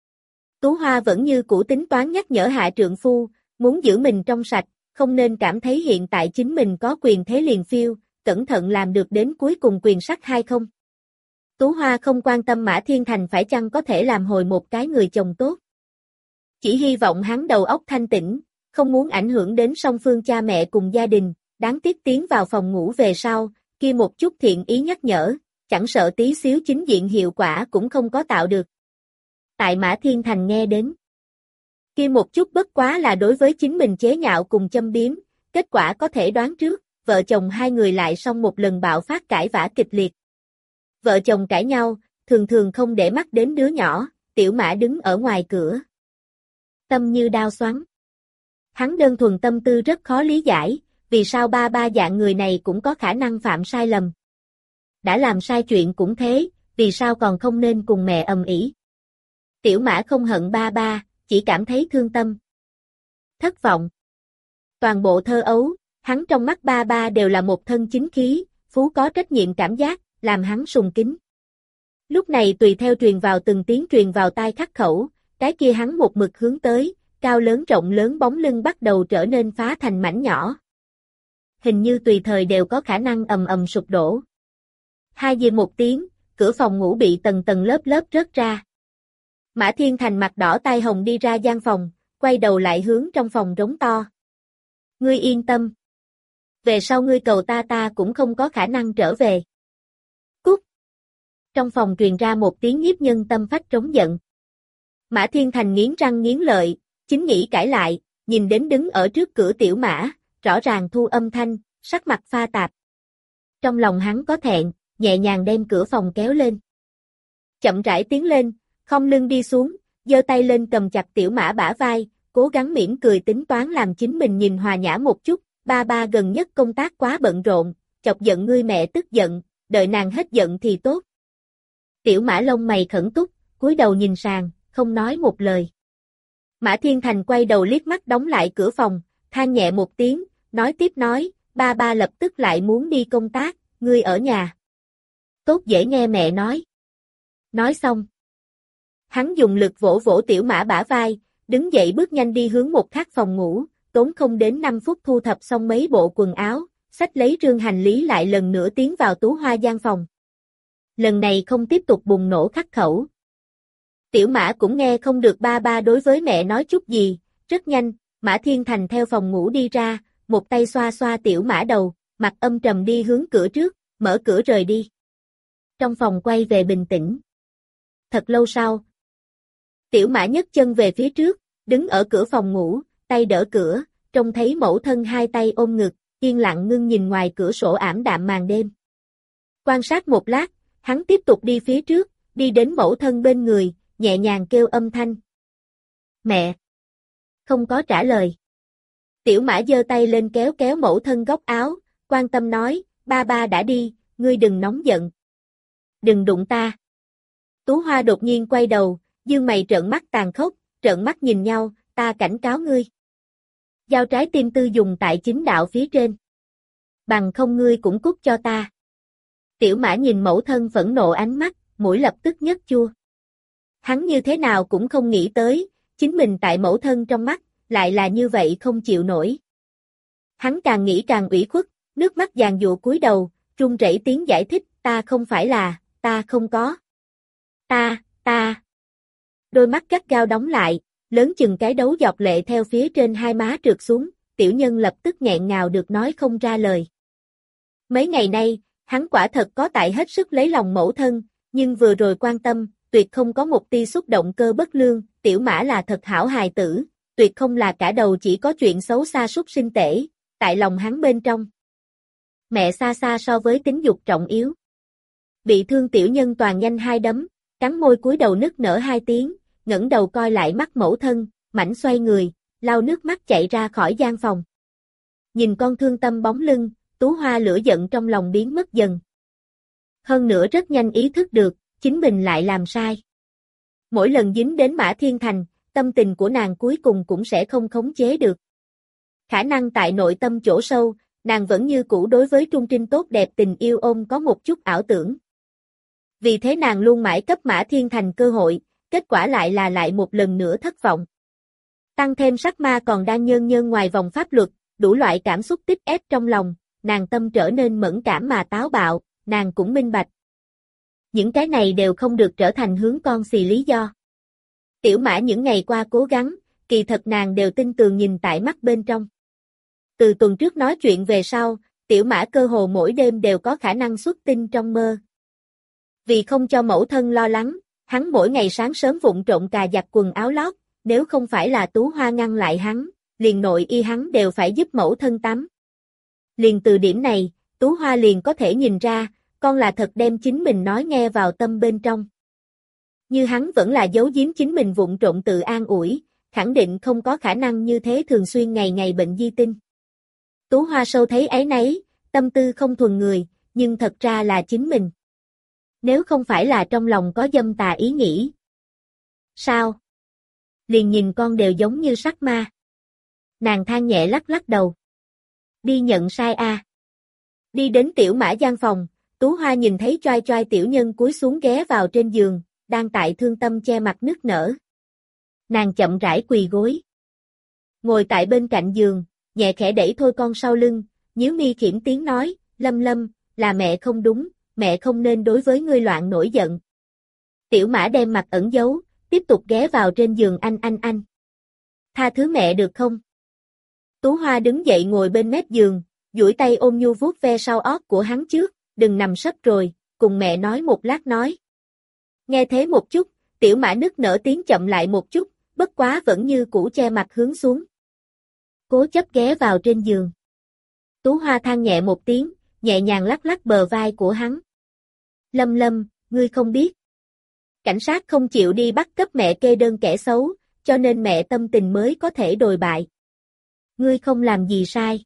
Tú Hoa vẫn như cũ tính toán nhắc nhở hạ trượng phu, muốn giữ mình trong sạch, không nên cảm thấy hiện tại chính mình có quyền thế liền phiêu, cẩn thận làm được đến cuối cùng quyền sắc hay không. Tú Hoa không quan tâm Mã Thiên Thành phải chăng có thể làm hồi một cái người chồng tốt. Chỉ hy vọng hắn đầu óc thanh tĩnh, không muốn ảnh hưởng đến song phương cha mẹ cùng gia đình, đáng tiếc tiến vào phòng ngủ về sau, kia một chút thiện ý nhắc nhở, chẳng sợ tí xíu chính diện hiệu quả cũng không có tạo được. Tại Mã Thiên Thành nghe đến, kia một chút bất quá là đối với chính mình chế nhạo cùng châm biếm, kết quả có thể đoán trước, vợ chồng hai người lại xong một lần bạo phát cãi vã kịch liệt. Vợ chồng cãi nhau, thường thường không để mắt đến đứa nhỏ, Tiểu Mã đứng ở ngoài cửa. Tâm như đao xoắn. Hắn đơn thuần tâm tư rất khó lý giải, vì sao ba ba dạng người này cũng có khả năng phạm sai lầm. Đã làm sai chuyện cũng thế, vì sao còn không nên cùng mẹ ầm ĩ. Tiểu Mã không hận ba ba, chỉ cảm thấy thương tâm. Thất vọng. Toàn bộ thơ ấu, hắn trong mắt ba ba đều là một thân chính khí, phú có trách nhiệm cảm giác, làm hắn sùng kính. Lúc này tùy theo truyền vào từng tiếng truyền vào tai khắc khẩu, cái kia hắn một mực hướng tới, cao lớn rộng lớn bóng lưng bắt đầu trở nên phá thành mảnh nhỏ. Hình như tùy thời đều có khả năng ầm ầm sụp đổ. Hai giây một tiếng, cửa phòng ngủ bị tầng tầng lớp lớp rớt ra. Mã Thiên Thành mặt đỏ tai hồng đi ra gian phòng, quay đầu lại hướng trong phòng rống to. Ngươi yên tâm. Về sau ngươi cầu ta cũng không có khả năng trở về. Cút. Trong phòng truyền ra một tiếng nhiếp nhân tâm phách trống giận. Mã Thiên Thành nghiến răng nghiến lợi, chính nghĩ cãi lại, nhìn đến đứng ở trước cửa Tiểu Mã, rõ ràng thu âm thanh, sắc mặt pha tạp. Trong lòng hắn có thẹn, nhẹ nhàng đem cửa phòng kéo lên. Chậm rãi tiến lên, khom lưng đi xuống, giơ tay lên cầm chặt Tiểu Mã bả vai, cố gắng mỉm cười tính toán làm chính mình nhìn hòa nhã một chút, ba ba gần nhất công tác quá bận rộn, chọc giận ngươi mẹ tức giận, đợi nàng hết giận thì tốt. Tiểu Mã lông mày khẩn túc, cúi đầu nhìn sàn, không nói một lời. Mã Thiên Thành quay đầu liếc mắt đóng lại cửa phòng, than nhẹ một tiếng, nói tiếp nói, ba ba lập tức lại muốn đi công tác, ngươi ở nhà. Tốt dễ nghe mẹ nói. Nói xong. Hắn dùng lực vỗ vỗ Tiểu Mã bả vai, đứng dậy bước nhanh đi hướng một khác phòng ngủ, tốn không đến 5 phút thu thập xong mấy bộ quần áo, xách lấy rương hành lý lại lần nữa tiến vào Tú Hoa gian phòng. Lần này không tiếp tục bùng nổ khắc khẩu. Tiểu Mã cũng nghe không được ba ba đối với mẹ nói chút gì, rất nhanh, Mã Thiên Thành theo phòng ngủ đi ra, một tay xoa xoa Tiểu Mã đầu, mặt âm trầm đi hướng cửa trước, mở cửa rời đi. Trong phòng quay về bình tĩnh. Thật lâu sau, Tiểu Mã nhấc chân về phía trước, đứng ở cửa phòng ngủ, tay đỡ cửa, trông thấy mẫu thân hai tay ôm ngực, yên lặng ngưng nhìn ngoài cửa sổ ảm đạm màn đêm. Quan sát một lát, hắn tiếp tục đi phía trước, đi đến mẫu thân bên người, nhẹ nhàng kêu âm thanh. Mẹ! Không có trả lời. Tiểu Mã giơ tay lên kéo kéo mẫu thân góc áo, quan tâm nói, ba ba đã đi, ngươi đừng nóng giận. Đừng đụng ta. Tú Hoa đột nhiên quay đầu, dương mày trợn mắt tàn khốc, trợn mắt nhìn nhau, ta cảnh cáo ngươi. Giao trái tim tư dùng tại chính đạo phía trên. Bằng không ngươi cũng cút cho ta. Tiểu Mã nhìn mẫu thân phẫn nộ ánh mắt, mũi lập tức nhếch chua. Hắn như thế nào cũng không nghĩ tới, chính mình tại mẫu thân trong mắt, lại là như vậy không chịu nổi. Hắn càng nghĩ càng ủy khuất, nước mắt giàn giụa cúi đầu, run rẩy tiếng giải thích, ta không phải là, ta không có. Ta. Đôi mắt gắt gao đóng lại, lớn chừng cái đấu giọt lệ theo phía trên hai má trượt xuống, tiểu nhân lập tức nghẹn ngào được nói không ra lời. Mấy ngày nay, hắn quả thật có tại hết sức lấy lòng mẫu thân, nhưng vừa rồi quan tâm, tuyệt không có một tia xúc động cơ bất lương, Tiểu Mã là thật hảo hài tử, tuyệt không là cả đầu chỉ có chuyện xấu xa súc sinh tể, tại lòng hắn bên trong. Mẹ xa xa so với tính dục trọng yếu. Bị thương tiểu nhân toàn nhanh hai đấm, cắn môi cúi đầu nức nở hai tiếng, ngẩng đầu coi lại mắt mẫu thân, mảnh xoay người, lau nước mắt chạy ra khỏi gian phòng. Nhìn con thương tâm bóng lưng, Tú Hoa lửa giận trong lòng biến mất dần. Hơn nữa rất nhanh ý thức được, chính mình lại làm sai. Mỗi lần dính đến Mã Thiên Thành, tâm tình của nàng cuối cùng cũng sẽ không khống chế được. Khả năng tại nội tâm chỗ sâu, nàng vẫn như cũ đối với Trung Trinh tốt đẹp tình yêu ôm có một chút ảo tưởng. Vì thế nàng luôn mãi cấp Mã Thiên Thành cơ hội, kết quả lại một lần nữa thất vọng. Tăng thêm sắc ma còn đang nhơn nhơn ngoài vòng pháp luật, đủ loại cảm xúc tích ép trong lòng, nàng tâm trở nên mẫn cảm mà táo bạo, nàng cũng minh bạch. Những cái này đều không được trở thành hướng con xì lý do. Tiểu Mã những ngày qua cố gắng, kỳ thật nàng đều tin tường nhìn tại mắt bên trong. Từ tuần trước nói chuyện về sau, Tiểu Mã cơ hồ mỗi đêm đều có khả năng xuất tinh trong mơ. Vì không cho mẫu thân lo lắng, hắn mỗi ngày sáng sớm vụng trộm cà giặt quần áo lót, nếu không phải là Tú Hoa ngăn lại hắn, liền nội y hắn đều phải giúp mẫu thân tắm. Liền từ điểm này, Tú Hoa liền có thể nhìn ra, con là thật đem chính mình nói nghe vào tâm bên trong. Như hắn vẫn là giấu giếm chính mình vụng trộm tự an ủi, khẳng định không có khả năng như thế thường xuyên ngày ngày bệnh di tinh. Tú Hoa sâu thấy áy náy, tâm tư không thuần người, nhưng thật ra là chính mình. Nếu không phải là trong lòng có dâm tà ý nghĩ. Sao? Liền nhìn con đều giống như sắc ma. Nàng than nhẹ lắc lắc đầu. Đi nhận sai a. Đi đến Tiểu Mã gian phòng, Tú Hoa nhìn thấy choai choai tiểu nhân cúi xuống ghé vào trên giường, đang tại thương tâm che mặt nức nở. Nàng chậm rãi quỳ gối. Ngồi tại bên cạnh giường, nhẹ khẽ đẩy thôi con sau lưng, nhíu mi khiển tiếng nói, Lâm Lâm, là mẹ không đúng, mẹ không nên đối với ngươi loạn nổi giận. Tiểu Mã đem mặt ẩn giấu, tiếp tục ghé vào trên giường anh. Tha thứ mẹ được không? Tú Hoa đứng dậy ngồi bên mép giường, duỗi tay ôm nhu vuốt ve sau ót của hắn trước, đừng nằm sấp rồi, cùng mẹ nói một lát nói. Nghe thế một chút, Tiểu Mã nức nở tiếng chậm lại một chút, bất quá vẫn như cũ che mặt hướng xuống. Cố chấp ghé vào trên giường. Tú Hoa than nhẹ một tiếng, nhẹ nhàng lắc lắc bờ vai của hắn. Lâm Lâm, ngươi không biết. Cảnh sát không chịu đi bắt cấp mẹ kê đơn kẻ xấu, cho nên mẹ tâm tình mới có thể đồi bại. Ngươi không làm gì sai.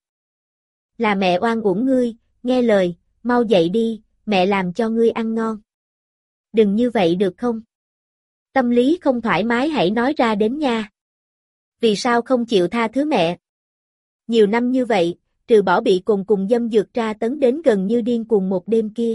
Là mẹ oan uổng ngươi, nghe lời, mau dậy đi, mẹ làm cho ngươi ăn ngon. Đừng như vậy được không? Tâm lý không thoải mái hãy nói ra đến nha. Vì sao không chịu tha thứ mẹ? Nhiều năm như vậy, trừ bỏ bị cùng dâm dược tra tấn đến gần như điên cuồng một đêm kia.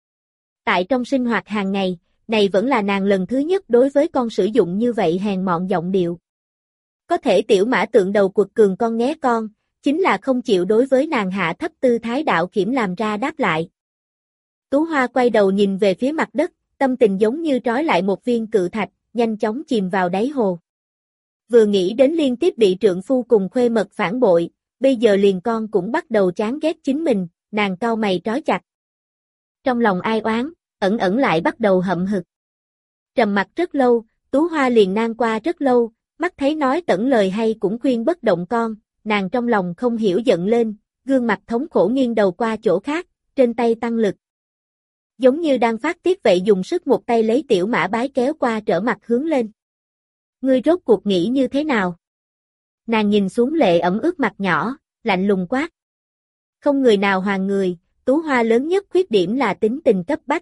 Tại trong sinh hoạt hàng ngày, này vẫn là nàng lần thứ nhất đối với con sử dụng như vậy hèn mọn giọng điệu. Có thể Tiểu Mã tượng đầu quật cường con nghé con, chính là không chịu đối với nàng hạ thấp tư thái đạo khiểm làm ra đáp lại. Tú Hoa quay đầu nhìn về phía mặt đất, tâm tình giống như trói lại một viên cự thạch, nhanh chóng chìm vào đáy hồ. Vừa nghĩ đến liên tiếp bị trượng phu cùng khuê mật phản bội, bây giờ liền con cũng bắt đầu chán ghét chính mình, nàng cau mày trói chặt. Trong lòng ai oán, ẩn lại bắt đầu hậm hực. Trầm mặc rất lâu, Tú Hoa liền nang qua rất lâu, mắt thấy nói tẩn lời hay cũng khuyên bất động con, nàng trong lòng không hiểu giận lên, gương mặt thống khổ nghiêng đầu qua chỗ khác, trên tay tăng lực. Giống như đang phát tiết vậy dùng sức một tay lấy Tiểu Mã bái kéo qua trở mặt hướng lên. Ngươi rốt cuộc nghĩ như thế nào? Nàng nhìn xuống lệ ẩm ướt mặt nhỏ, lạnh lùng quát. Không người nào hoàn người, Tú Hoa lớn nhất khuyết điểm là tính tình cấp bách.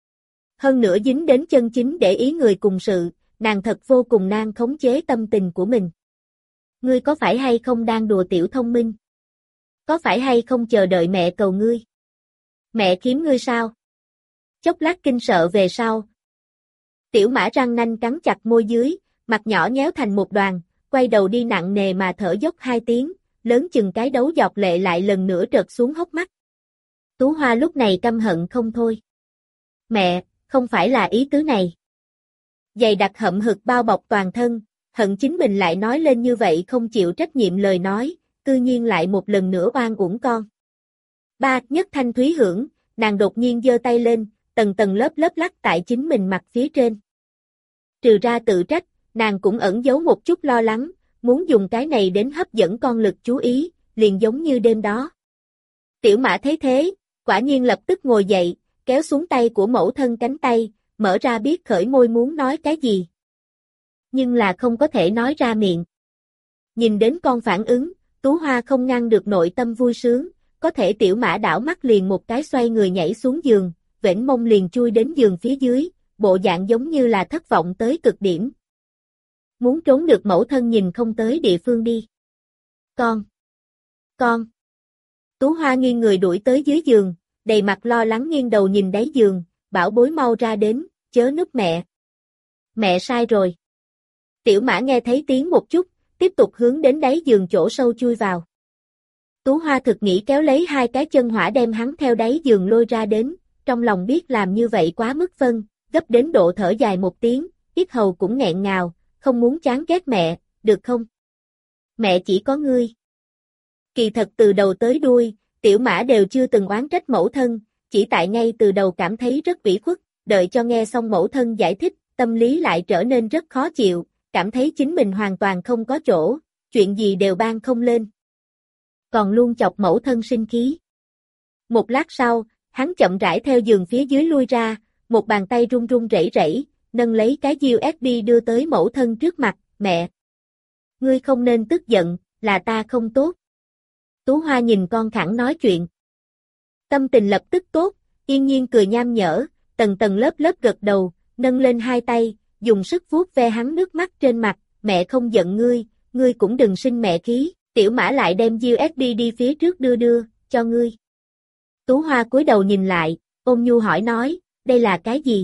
Hơn nữa dính đến chân chính để ý người cùng sự, nàng thật vô cùng nan khống chế tâm tình của mình. Ngươi có phải hay không đang đùa tiểu thông minh? Có phải hay không chờ đợi mẹ cầu ngươi? Mẹ kiếm ngươi sao? Chốc lát kinh sợ về sau. Tiểu Mã răng nanh cắn chặt môi dưới, mặt nhỏ nhéo thành một đoàn, quay đầu đi nặng nề mà thở dốc 2 tiếng, lớn chừng cái đấu giọt lệ lại lần nữa trợt xuống hốc mắt. Tú Hoa lúc này căm hận không thôi. Mẹ, không phải là ý tứ này. Dày đặc hậm hực bao bọc toàn thân, hận chính mình lại nói lên như vậy không chịu trách nhiệm lời nói, cư nhiên lại một lần nữa oan uổng con. Ba, nhất thanh thúy hưởng, nàng đột nhiên giơ tay lên, tầng tầng lớp lớp lắc tại chính mình mặt phía trên. Trừ ra tự trách, nàng cũng ẩn giấu một chút lo lắng, muốn dùng cái này đến hấp dẫn con lực chú ý, liền giống như đêm đó. Tiểu Mã thấy thế, quả nhiên lập tức ngồi dậy, kéo xuống tay của mẫu thân cánh tay, mở ra biết khởi môi muốn nói cái gì. Nhưng là không có thể nói ra miệng. Nhìn đến con phản ứng, Tú Hoa không ngăn được nội tâm vui sướng, có thể Tiểu Mã đảo mắt liền một cái xoay người nhảy xuống giường, vểnh mông liền chui đến giường phía dưới, bộ dạng giống như là thất vọng tới cực điểm. Muốn trốn được mẫu thân nhìn không tới địa phương đi. Con. Tú Hoa nghiêng người đuổi tới dưới giường, đầy mặt lo lắng nghiêng đầu nhìn đáy giường, bảo bối mau ra đến, chớ núp mẹ. Mẹ sai rồi. Tiểu Mã nghe thấy tiếng một chút, tiếp tục hướng đến đáy giường chỗ sâu chui vào. Tú Hoa thực nghĩ kéo lấy hai cái chân hỏa đem hắn theo đáy giường lôi ra đến, trong lòng biết làm như vậy quá mức phân, gấp đến độ thở dài một tiếng, yết hầu cũng nghẹn ngào, không muốn chán ghét mẹ, được không? Mẹ chỉ có ngươi. Kỳ thật từ đầu tới đuôi, Tiểu Mã đều chưa từng oán trách mẫu thân, chỉ tại ngay từ đầu cảm thấy rất ủy khuất, đợi cho nghe xong mẫu thân giải thích, tâm lý lại trở nên rất khó chịu, cảm thấy chính mình hoàn toàn không có chỗ, chuyện gì đều ban không lên. Còn luôn chọc mẫu thân sinh khí. Một lát sau, hắn chậm rãi theo giường phía dưới lui ra, một bàn tay run run rẩy rẩy, nâng lấy cái USB đưa tới mẫu thân trước mặt, mẹ. Ngươi không nên tức giận, là ta không tốt. Tú Hoa nhìn con khẳng nói chuyện. Tâm tình lập tức tốt, yên nhiên cười nham nhở, tầng tầng lớp lớp gật đầu, nâng lên hai tay, dùng sức vuốt ve hắn nước mắt trên mặt, mẹ không giận ngươi cũng đừng sinh mẹ khí, Tiểu Mã lại đem USB đi phía trước đưa, cho ngươi. Tú Hoa cúi đầu nhìn lại, ôn nhu hỏi nói, đây là cái gì?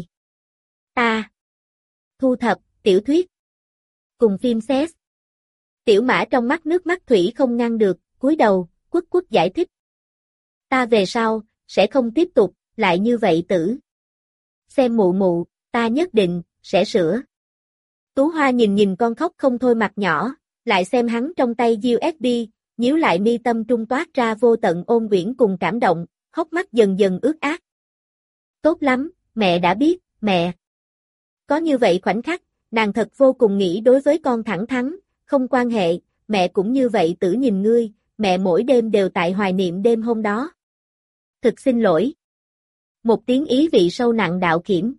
Thu thập, tiểu thuyết. Cùng phim xét. Tiểu Mã trong mắt nước mắt thủy không ngăn được, cúi đầu, quất giải thích. Ta về sau, sẽ không tiếp tục, lại như vậy tử. Xem mụ, ta nhất định, sẽ sửa. Tú Hoa nhìn con khóc không thôi mặt nhỏ, lại xem hắn trong tay USB, nhíu lại mi tâm trung toát ra vô tận ôn quyển cùng cảm động, hốc mắt dần dần ướt át. Tốt lắm, mẹ đã biết, mẹ. Có như vậy khoảnh khắc, nàng thật vô cùng nghĩ đối với con thẳng thắn, không quan hệ, mẹ cũng như vậy tử nhìn ngươi, mẹ mỗi đêm đều tại hoài niệm đêm hôm đó. Thực xin lỗi. Một tiếng ý vị sâu nặng đạo kiểm.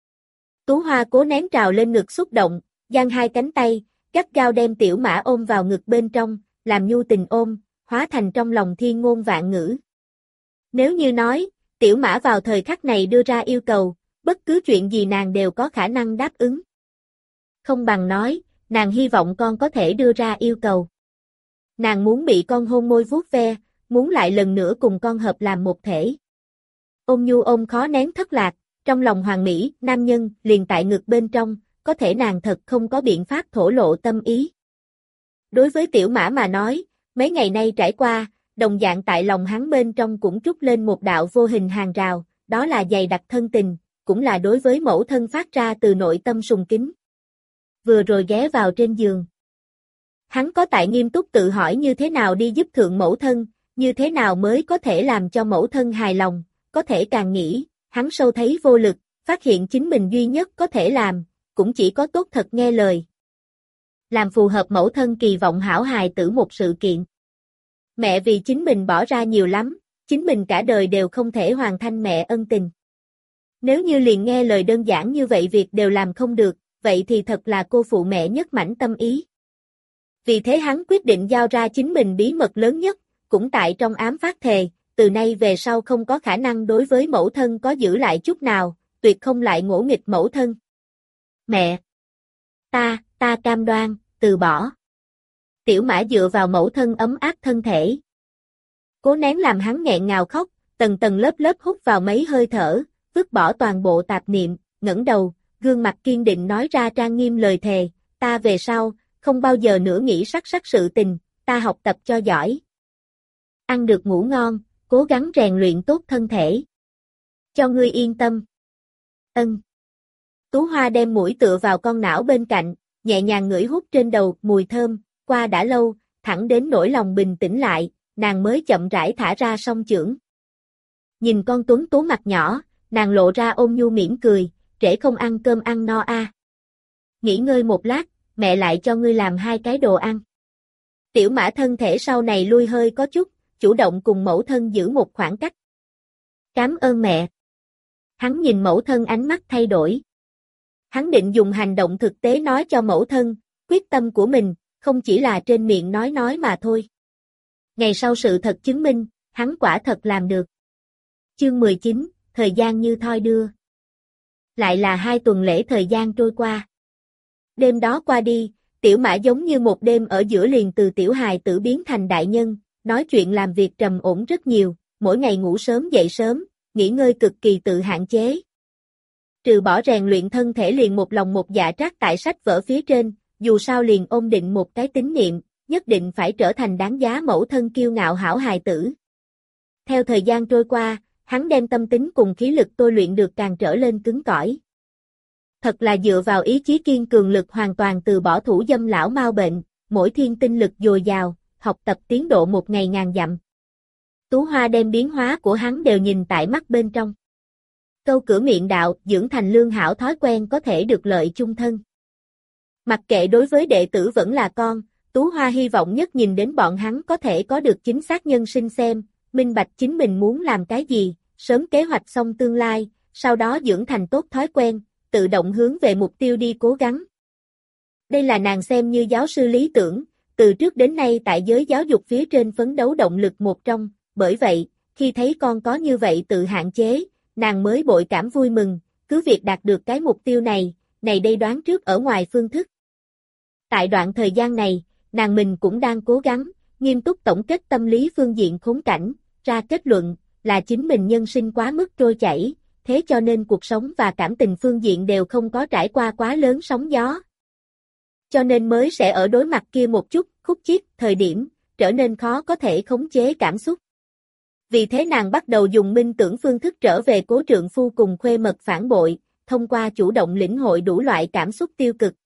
Tú Hoa cố nén trào lên ngực xúc động, giang hai cánh tay, gắt gao đem Tiểu Mã ôm vào ngực bên trong, làm nhu tình ôm, hóa thành trong lòng thiên ngôn vạn ngữ. Nếu như nói, Tiểu Mã vào thời khắc này đưa ra yêu cầu, bất cứ chuyện gì nàng đều có khả năng đáp ứng. Không bằng nói, nàng hy vọng con có thể đưa ra yêu cầu. Nàng muốn bị con hôn môi vuốt ve, muốn lại lần nữa cùng con hợp làm một thể. Ôn nhu ôm khó nén thất lạc, trong lòng hoàng mỹ, nam nhân, liền tại ngực bên trong, có thể nàng thật không có biện pháp thổ lộ tâm ý. Đối với Tiểu Mã mà nói, mấy ngày nay trải qua, đồng dạng tại lòng hắn bên trong cũng trút lên một đạo vô hình hàng rào, đó là dày đặc thân tình, cũng là đối với mẫu thân phát ra từ nội tâm sùng kính. Vừa rồi ghé vào trên giường. Hắn có tại nghiêm túc tự hỏi như thế nào đi giúp thượng mẫu thân, như thế nào mới có thể làm cho mẫu thân hài lòng, có thể càng nghĩ, hắn sâu thấy vô lực, phát hiện chính mình duy nhất có thể làm, cũng chỉ có tốt thật nghe lời. Làm phù hợp mẫu thân kỳ vọng hảo hài tử một sự kiện. Mẹ vì chính mình bỏ ra nhiều lắm, chính mình cả đời đều không thể hoàn thành mẹ ân tình. Nếu như liền nghe lời đơn giản như vậy việc đều làm không được, vậy thì thật là cô phụ mẹ nhất mảnh tâm ý. Vì thế hắn quyết định giao ra chính mình bí mật lớn nhất, cũng tại trong ám phát thề, từ nay về sau không có khả năng đối với mẫu thân có giữ lại chút nào, tuyệt không lại ngỗ nghịch mẫu thân. Mẹ! Ta cam đoan, từ bỏ. Tiểu Mã dựa vào mẫu thân ấm áp thân thể. Cố nén làm hắn nghẹn ngào khóc, tầng tầng lớp lớp hút vào mấy hơi thở, vứt bỏ toàn bộ tạp niệm, ngẩng đầu, gương mặt kiên định nói ra trang nghiêm lời thề, ta về sau, không bao giờ nữa nghĩ sắc sự tình, ta học tập cho giỏi. Ăn được ngủ ngon, cố gắng rèn luyện tốt thân thể. Cho ngươi yên tâm. Ân. Tú Hoa đem mũi tựa vào con não bên cạnh, nhẹ nhàng ngửi hút trên đầu mùi thơm, qua đã lâu, thẳng đến nỗi lòng bình tĩnh lại, nàng mới chậm rãi thả ra song chưởng. Nhìn con tuấn tú mặt nhỏ, nàng lộ ra ôn nhu mỉm cười, trễ không ăn cơm ăn no a. Nghỉ ngơi một lát, mẹ lại cho ngươi làm 2 cái đồ ăn. Tiểu Mã thân thể sau này lui hơi có chút, chủ động cùng mẫu thân giữ một khoảng cách. Cảm ơn mẹ. Hắn nhìn mẫu thân ánh mắt thay đổi. Hắn định dùng hành động thực tế nói cho mẫu thân, quyết tâm của mình, không chỉ là trên miệng nói mà thôi. Ngày sau sự thật chứng minh, hắn quả thật làm được. Chương 19, thời gian như thoi đưa. Lại là 2 tuần lễ thời gian trôi qua. Đêm đó qua đi, Tiểu Mã giống như một đêm ở giữa liền từ tiểu hài tử biến thành đại nhân, nói chuyện làm việc trầm ổn rất nhiều, mỗi ngày ngủ sớm dậy sớm, nghỉ ngơi cực kỳ tự hạn chế. Trừ bỏ rèn luyện thân thể liền một lòng một dạ trát tại sách vở phía trên, dù sao liền ôm định một cái tín niệm, nhất định phải trở thành đáng giá mẫu thân kiêu ngạo hảo hài tử. Theo thời gian trôi qua, hắn đem tâm tính cùng khí lực tôi luyện được càng trở lên cứng cỏi. Thật là dựa vào ý chí kiên cường lực hoàn toàn từ bỏ thủ dâm lão mau bệnh, mỗi thiên tinh lực dồi dào, học tập tiến độ một ngày ngàn dặm. Tú Hoa đem biến hóa của hắn đều nhìn tại mắt bên trong. Câu cửa miệng đạo, dưỡng thành lương hảo thói quen có thể được lợi chung thân. Mặc kệ đối với đệ tử vẫn là con, Tú Hoa hy vọng nhất nhìn đến bọn hắn có thể có được chính xác nhân sinh xem, minh bạch chính mình muốn làm cái gì, sớm kế hoạch xong tương lai, sau đó dưỡng thành tốt thói quen, tự động hướng về mục tiêu đi cố gắng. Đây là nàng xem như giáo sư lý tưởng, từ trước đến nay tại giới giáo dục phía trên phấn đấu động lực một trong, bởi vậy, khi thấy con có như vậy tự hạn chế, nàng mới bội cảm vui mừng, cứ việc đạt được cái mục tiêu này đây đoán trước ở ngoài phương thức. Tại đoạn thời gian này, nàng mình cũng đang cố gắng, nghiêm túc tổng kết tâm lý phương diện khốn cảnh, ra kết luận, là chính mình nhân sinh quá mức trôi chảy, thế cho nên cuộc sống và cảm tình phương diện đều không có trải qua quá lớn sóng gió. Cho nên mới sẽ ở đối mặt kia một chút, khúc chiết, thời điểm, trở nên khó có thể khống chế cảm xúc. Vì thế nàng bắt đầu dùng minh tưởng phương thức trở về cố trượng phu cùng khuê mật phản bội, thông qua chủ động lĩnh hội đủ loại cảm xúc tiêu cực.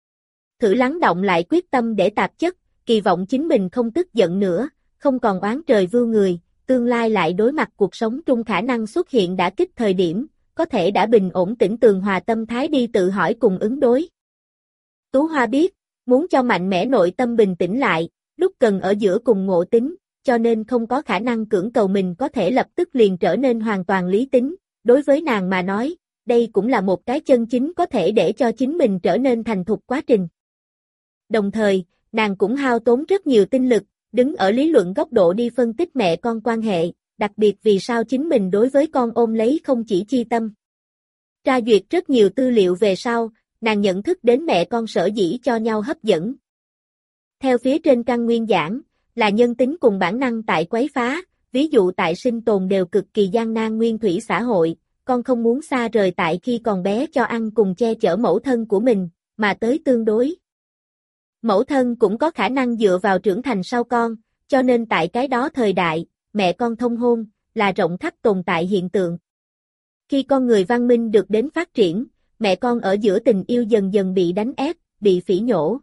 Thử lắng động lại quyết tâm để tạp chất, kỳ vọng chính mình không tức giận nữa, không còn oán trời vưu người, tương lai lại đối mặt cuộc sống trung khả năng xuất hiện đả kích thời điểm, có thể đã bình ổn tĩnh tường hòa tâm thái đi tự hỏi cùng ứng đối. Tú Hoa biết, muốn cho mạnh mẽ nội tâm bình tĩnh lại, lúc cần ở giữa cùng ngộ tính, cho nên không có khả năng cưỡng cầu mình có thể lập tức liền trở nên hoàn toàn lý tính, đối với nàng mà nói, đây cũng là một cái chân chính có thể để cho chính mình trở nên thành thục quá trình. Đồng thời, nàng cũng hao tốn rất nhiều tinh lực, đứng ở lý luận góc độ đi phân tích mẹ con quan hệ, đặc biệt vì sao chính mình đối với con ôm lấy không chỉ chi tâm. Tra duyệt rất nhiều tư liệu về sau, nàng nhận thức đến mẹ con sở dĩ cho nhau hấp dẫn. Theo phía trên căn nguyên giảng, là nhân tính cùng bản năng tại quấy phá, ví dụ tại sinh tồn đều cực kỳ gian nan nguyên thủy xã hội, con không muốn xa rời tại khi còn bé cho ăn cùng che chở mẫu thân của mình, mà tới tương đối. Mẫu thân cũng có khả năng dựa vào trưởng thành sau con, cho nên tại cái đó thời đại, mẹ con thông hôn, là rộng khắp tồn tại hiện tượng. Khi con người văn minh được đến phát triển, mẹ con ở giữa tình yêu dần dần bị đánh ép, bị phỉ nhổ.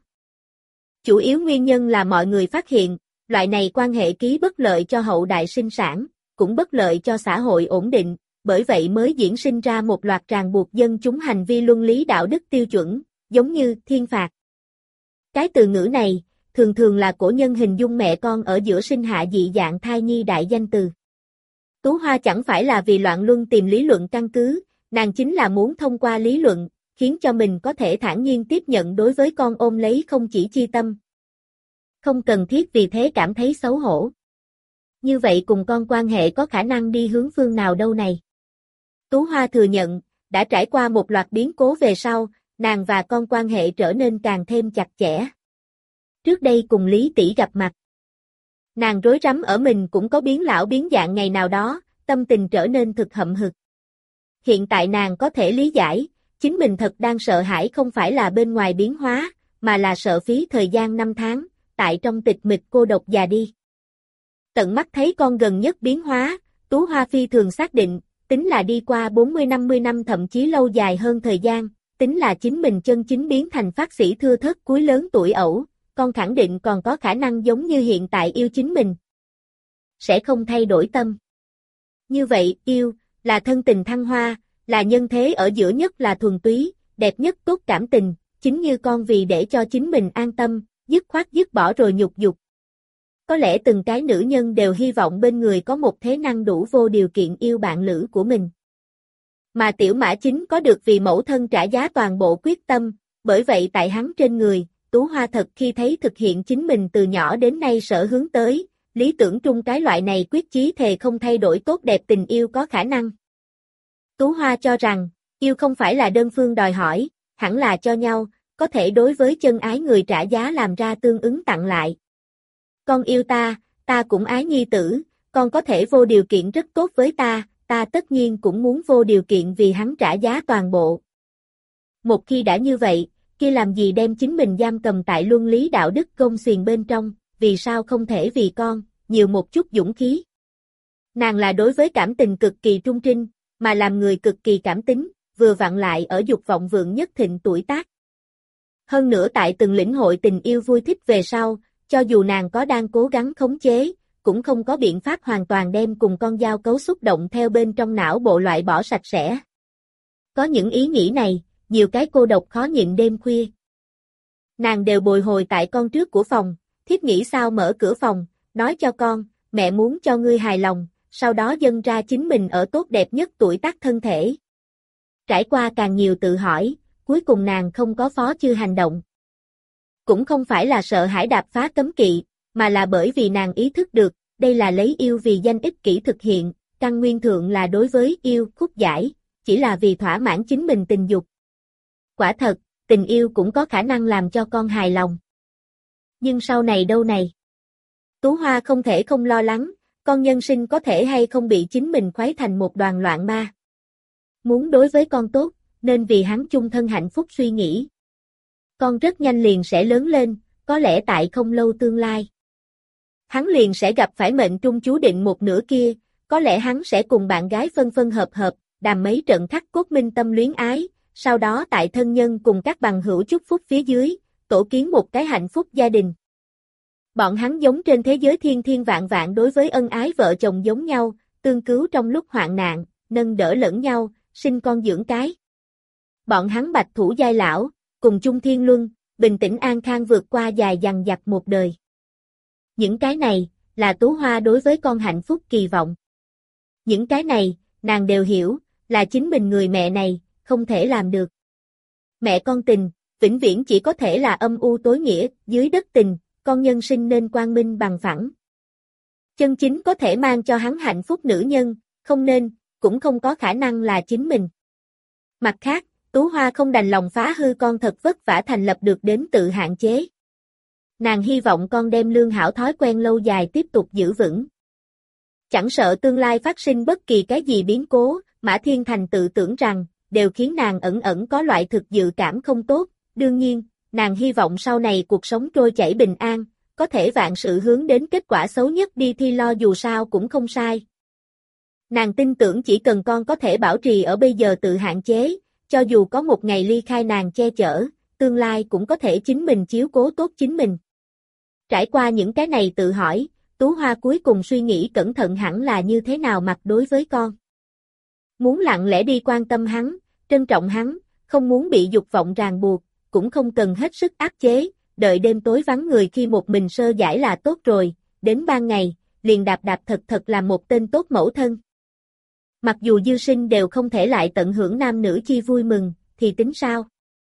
Chủ yếu nguyên nhân là mọi người phát hiện, loại này quan hệ ký bất lợi cho hậu đại sinh sản, cũng bất lợi cho xã hội ổn định, bởi vậy mới diễn sinh ra một loạt ràng buộc dân chúng hành vi luân lý đạo đức tiêu chuẩn, giống như thiên phạt. Cái từ ngữ này, thường thường là cổ nhân hình dung mẹ con ở giữa sinh hạ dị dạng thai nhi đại danh từ. Tú Hoa chẳng phải là vì loạn luân tìm lý luận căn cứ, nàng chính là muốn thông qua lý luận, khiến cho mình có thể thản nhiên tiếp nhận đối với con ôm lấy không chỉ chi tâm. Không cần thiết vì thế cảm thấy xấu hổ. Như vậy cùng con quan hệ có khả năng đi hướng phương nào đâu này. Tú Hoa thừa nhận, đã trải qua một loạt biến cố về sau, nàng và con quan hệ trở nên càng thêm chặt chẽ. Trước đây cùng Lý tỷ gặp mặt, nàng rối rắm ở mình cũng có biến lão biến dạng ngày nào đó, tâm tình trở nên thực hậm hực. Hiện tại nàng có thể lý giải, chính mình thật đang sợ hãi không phải là bên ngoài biến hóa, mà là sợ phí thời gian 5 tháng, tại trong tịch mịch cô độc già đi. Tận mắt thấy con gần nhất biến hóa, Tú Hoa phi thường xác định, tính là đi qua 40-50 năm thậm chí lâu dài hơn thời gian, tính là chính mình chân chính biến thành phát sĩ thưa thớt cuối lớn tuổi ẩu, con khẳng định còn có khả năng giống như hiện tại yêu chính mình. Sẽ không thay đổi tâm. Như vậy, yêu, là thân tình thăng hoa, là nhân thế ở giữa nhất là thuần túy, đẹp nhất tốt cảm tình, chính như con vì để cho chính mình an tâm, dứt khoát dứt bỏ rồi nhục dục. Có lẽ từng cái nữ nhân đều hy vọng bên người có một thế năng đủ vô điều kiện yêu bạn lữ của mình. Mà Tiểu Mã chính có được vì mẫu thân trả giá toàn bộ quyết tâm, bởi vậy tại hắn trên người, Tú Hoa thật khi thấy thực hiện chính mình từ nhỏ đến nay sở hướng tới, lý tưởng trung cái loại này quyết chí thề không thay đổi tốt đẹp tình yêu có khả năng. Tú Hoa cho rằng, yêu không phải là đơn phương đòi hỏi, hẳn là cho nhau, có thể đối với chân ái người trả giá làm ra tương ứng tặng lại. Con yêu ta, ta cũng ái nhi tử, con có thể vô điều kiện rất tốt với ta, ta tất nhiên cũng muốn vô điều kiện vì hắn trả giá toàn bộ. Một khi đã như vậy, kia làm gì đem chính mình giam cầm tại luân lý đạo đức gông xiềng bên trong, vì sao không thể vì con, nhiều một chút dũng khí. Nàng là đối với cảm tình cực kỳ trung trinh, mà làm người cực kỳ cảm tính, vừa vặn lại ở dục vọng vượng nhất thịnh tuổi tác. Hơn nữa tại từng lĩnh hội tình yêu vui thích về sau, cho dù nàng có đang cố gắng khống chế, cũng không có biện pháp hoàn toàn đem cùng con dao cấu xúc động theo bên trong não bộ loại bỏ sạch sẽ. Có những ý nghĩ này, nhiều cái cô độc khó nhịn đêm khuya. Nàng đều bồi hồi tại con trước của phòng, thiếp nghĩ sao mở cửa phòng, nói cho con, mẹ muốn cho ngươi hài lòng, sau đó dâng ra chính mình ở tốt đẹp nhất tuổi tác thân thể. Trải qua càng nhiều tự hỏi, cuối cùng nàng không có phó chư hành động. Cũng không phải là sợ hãi đạp phá cấm kỵ, mà là bởi vì nàng ý thức được, đây là lấy yêu vì danh ích kỷ thực hiện, căn nguyên thượng là đối với yêu khúc giải, chỉ là vì thỏa mãn chính mình tình dục. Quả thật, tình yêu cũng có khả năng làm cho con hài lòng. Nhưng sau này đâu này? Tú Hoa không thể không lo lắng, con nhân sinh có thể hay không bị chính mình khuấy thành một đoàn loạn ma. Muốn đối với con tốt, nên vì hắn chung thân hạnh phúc suy nghĩ. Con rất nhanh liền sẽ lớn lên, có lẽ tại không lâu tương lai. Hắn liền sẽ gặp phải mệnh trung chú định một nửa kia, có lẽ hắn sẽ cùng bạn gái phân phân hợp hợp, đàm mấy trận khắc cốt minh tâm luyến ái, sau đó tại thân nhân cùng các bằng hữu chúc phúc phía dưới, tổ kiến một cái hạnh phúc gia đình. Bọn hắn giống trên thế giới thiên thiên vạn vạn đối với ân ái vợ chồng giống nhau, tương cứu trong lúc hoạn nạn, nâng đỡ lẫn nhau, sinh con dưỡng cái. Bọn hắn bạch thủ giai lão, cùng chung thiên luân, bình tĩnh an khang vượt qua dài dằng dặc một đời. Những cái này, là Tú Hoa đối với con hạnh phúc kỳ vọng. Những cái này, nàng đều hiểu, là chính mình người mẹ này, không thể làm được. Mẹ con tình, vĩnh viễn chỉ có thể là âm u tối nghĩa, dưới đất tình, con nhân sinh nên quang minh bằng phẳng. Chân chính có thể mang cho hắn hạnh phúc nữ nhân, không nên, cũng không có khả năng là chính mình. Mặt khác, Tú Hoa không đành lòng phá hư con thật vất vả thành lập được đến tự hạn chế. Nàng hy vọng con đem lương hảo thói quen lâu dài tiếp tục giữ vững. Chẳng sợ tương lai phát sinh bất kỳ cái gì biến cố, Mã Thiên Thành tự tưởng rằng, đều khiến nàng ẩn ẩn có loại thực dự cảm không tốt. Đương nhiên, nàng hy vọng sau này cuộc sống trôi chảy bình an, có thể vạn sự hướng đến kết quả xấu nhất đi thi lo dù sao cũng không sai. Nàng tin tưởng chỉ cần con có thể bảo trì ở bây giờ tự hạn chế, cho dù có một ngày ly khai nàng che chở, tương lai cũng có thể chính mình chiếu cố tốt chính mình. Trải qua những cái này tự hỏi, Tú Hoa cuối cùng suy nghĩ cẩn thận hẳn là như thế nào mặt đối với con. Muốn lặng lẽ đi quan tâm hắn, trân trọng hắn, không muốn bị dục vọng ràng buộc, cũng không cần hết sức áp chế, đợi đêm tối vắng người khi một mình sơ giải là tốt rồi, đến ban ngày, liền đạp đạp thật thật làm một tên tốt mẫu thân. Mặc dù dư sinh đều không thể lại tận hưởng nam nữ chi vui mừng, thì tính sao?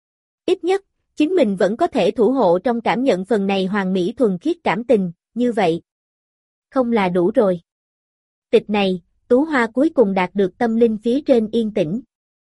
Ít nhất, chính mình vẫn có thể thủ hộ trong cảm nhận phần này hoàn mỹ thuần khiết cảm tình, như vậy. Không là đủ rồi. Tịch này, Tú Hoa cuối cùng đạt được tâm linh phía trên yên tĩnh.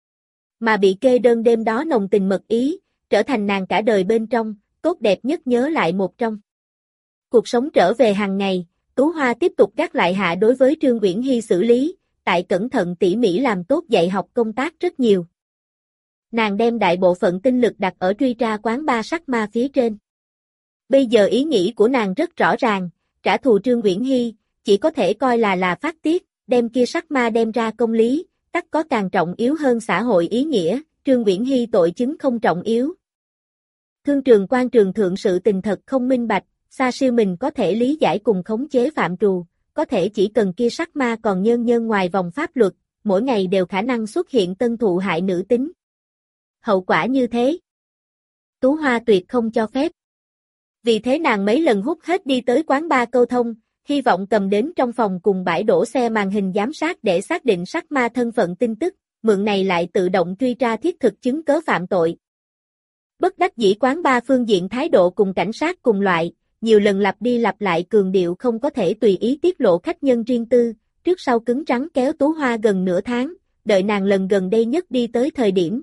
Mà bị kê đơn đêm đó nồng tình mật ý, trở thành nàng cả đời bên trong, tốt đẹp nhất nhớ lại một trong. Cuộc sống trở về hàng ngày, Tú Hoa tiếp tục gác lại hạ đối với Trương Uyển Hy xử lý, tại cẩn thận tỉ mỉ làm tốt dạy học công tác rất nhiều. Nàng đem đại bộ phận tinh lực đặt ở truy tra quán ba sắc ma phía trên. Bây giờ ý nghĩ của nàng rất rõ ràng, trả thù Trương Uyển Hy, chỉ có thể coi là phát tiết, đem kia sắc ma đem ra công lý, tắc có càng trọng yếu hơn xã hội ý nghĩa, Trương Uyển Hy tội chứng không trọng yếu. Thương trường quan trường thượng sự tình thật không minh bạch, xa siêu mình có thể lý giải cùng khống chế phạm trù, có thể chỉ cần kia sắc ma còn nhơn nhơn ngoài vòng pháp luật, mỗi ngày đều khả năng xuất hiện tân thụ hại nữ tính. Hậu quả như thế, Tú Hoa tuyệt không cho phép. Vì thế nàng mấy lần hút hết đi tới quán ba câu thông, hy vọng cầm đến trong phòng cùng bãi đổ xe màn hình giám sát để xác định sắc ma thân phận tin tức, mượn này lại tự động truy tra thiết thực chứng cớ phạm tội. Bất đắc dĩ quán ba phương diện thái độ cùng cảnh sát cùng loại, nhiều lần lặp đi lặp lại cường điệu không có thể tùy ý tiết lộ khách nhân riêng tư, trước sau cứng rắn kéo Tú Hoa gần nửa tháng, đợi nàng lần gần đây nhất đi tới thời điểm.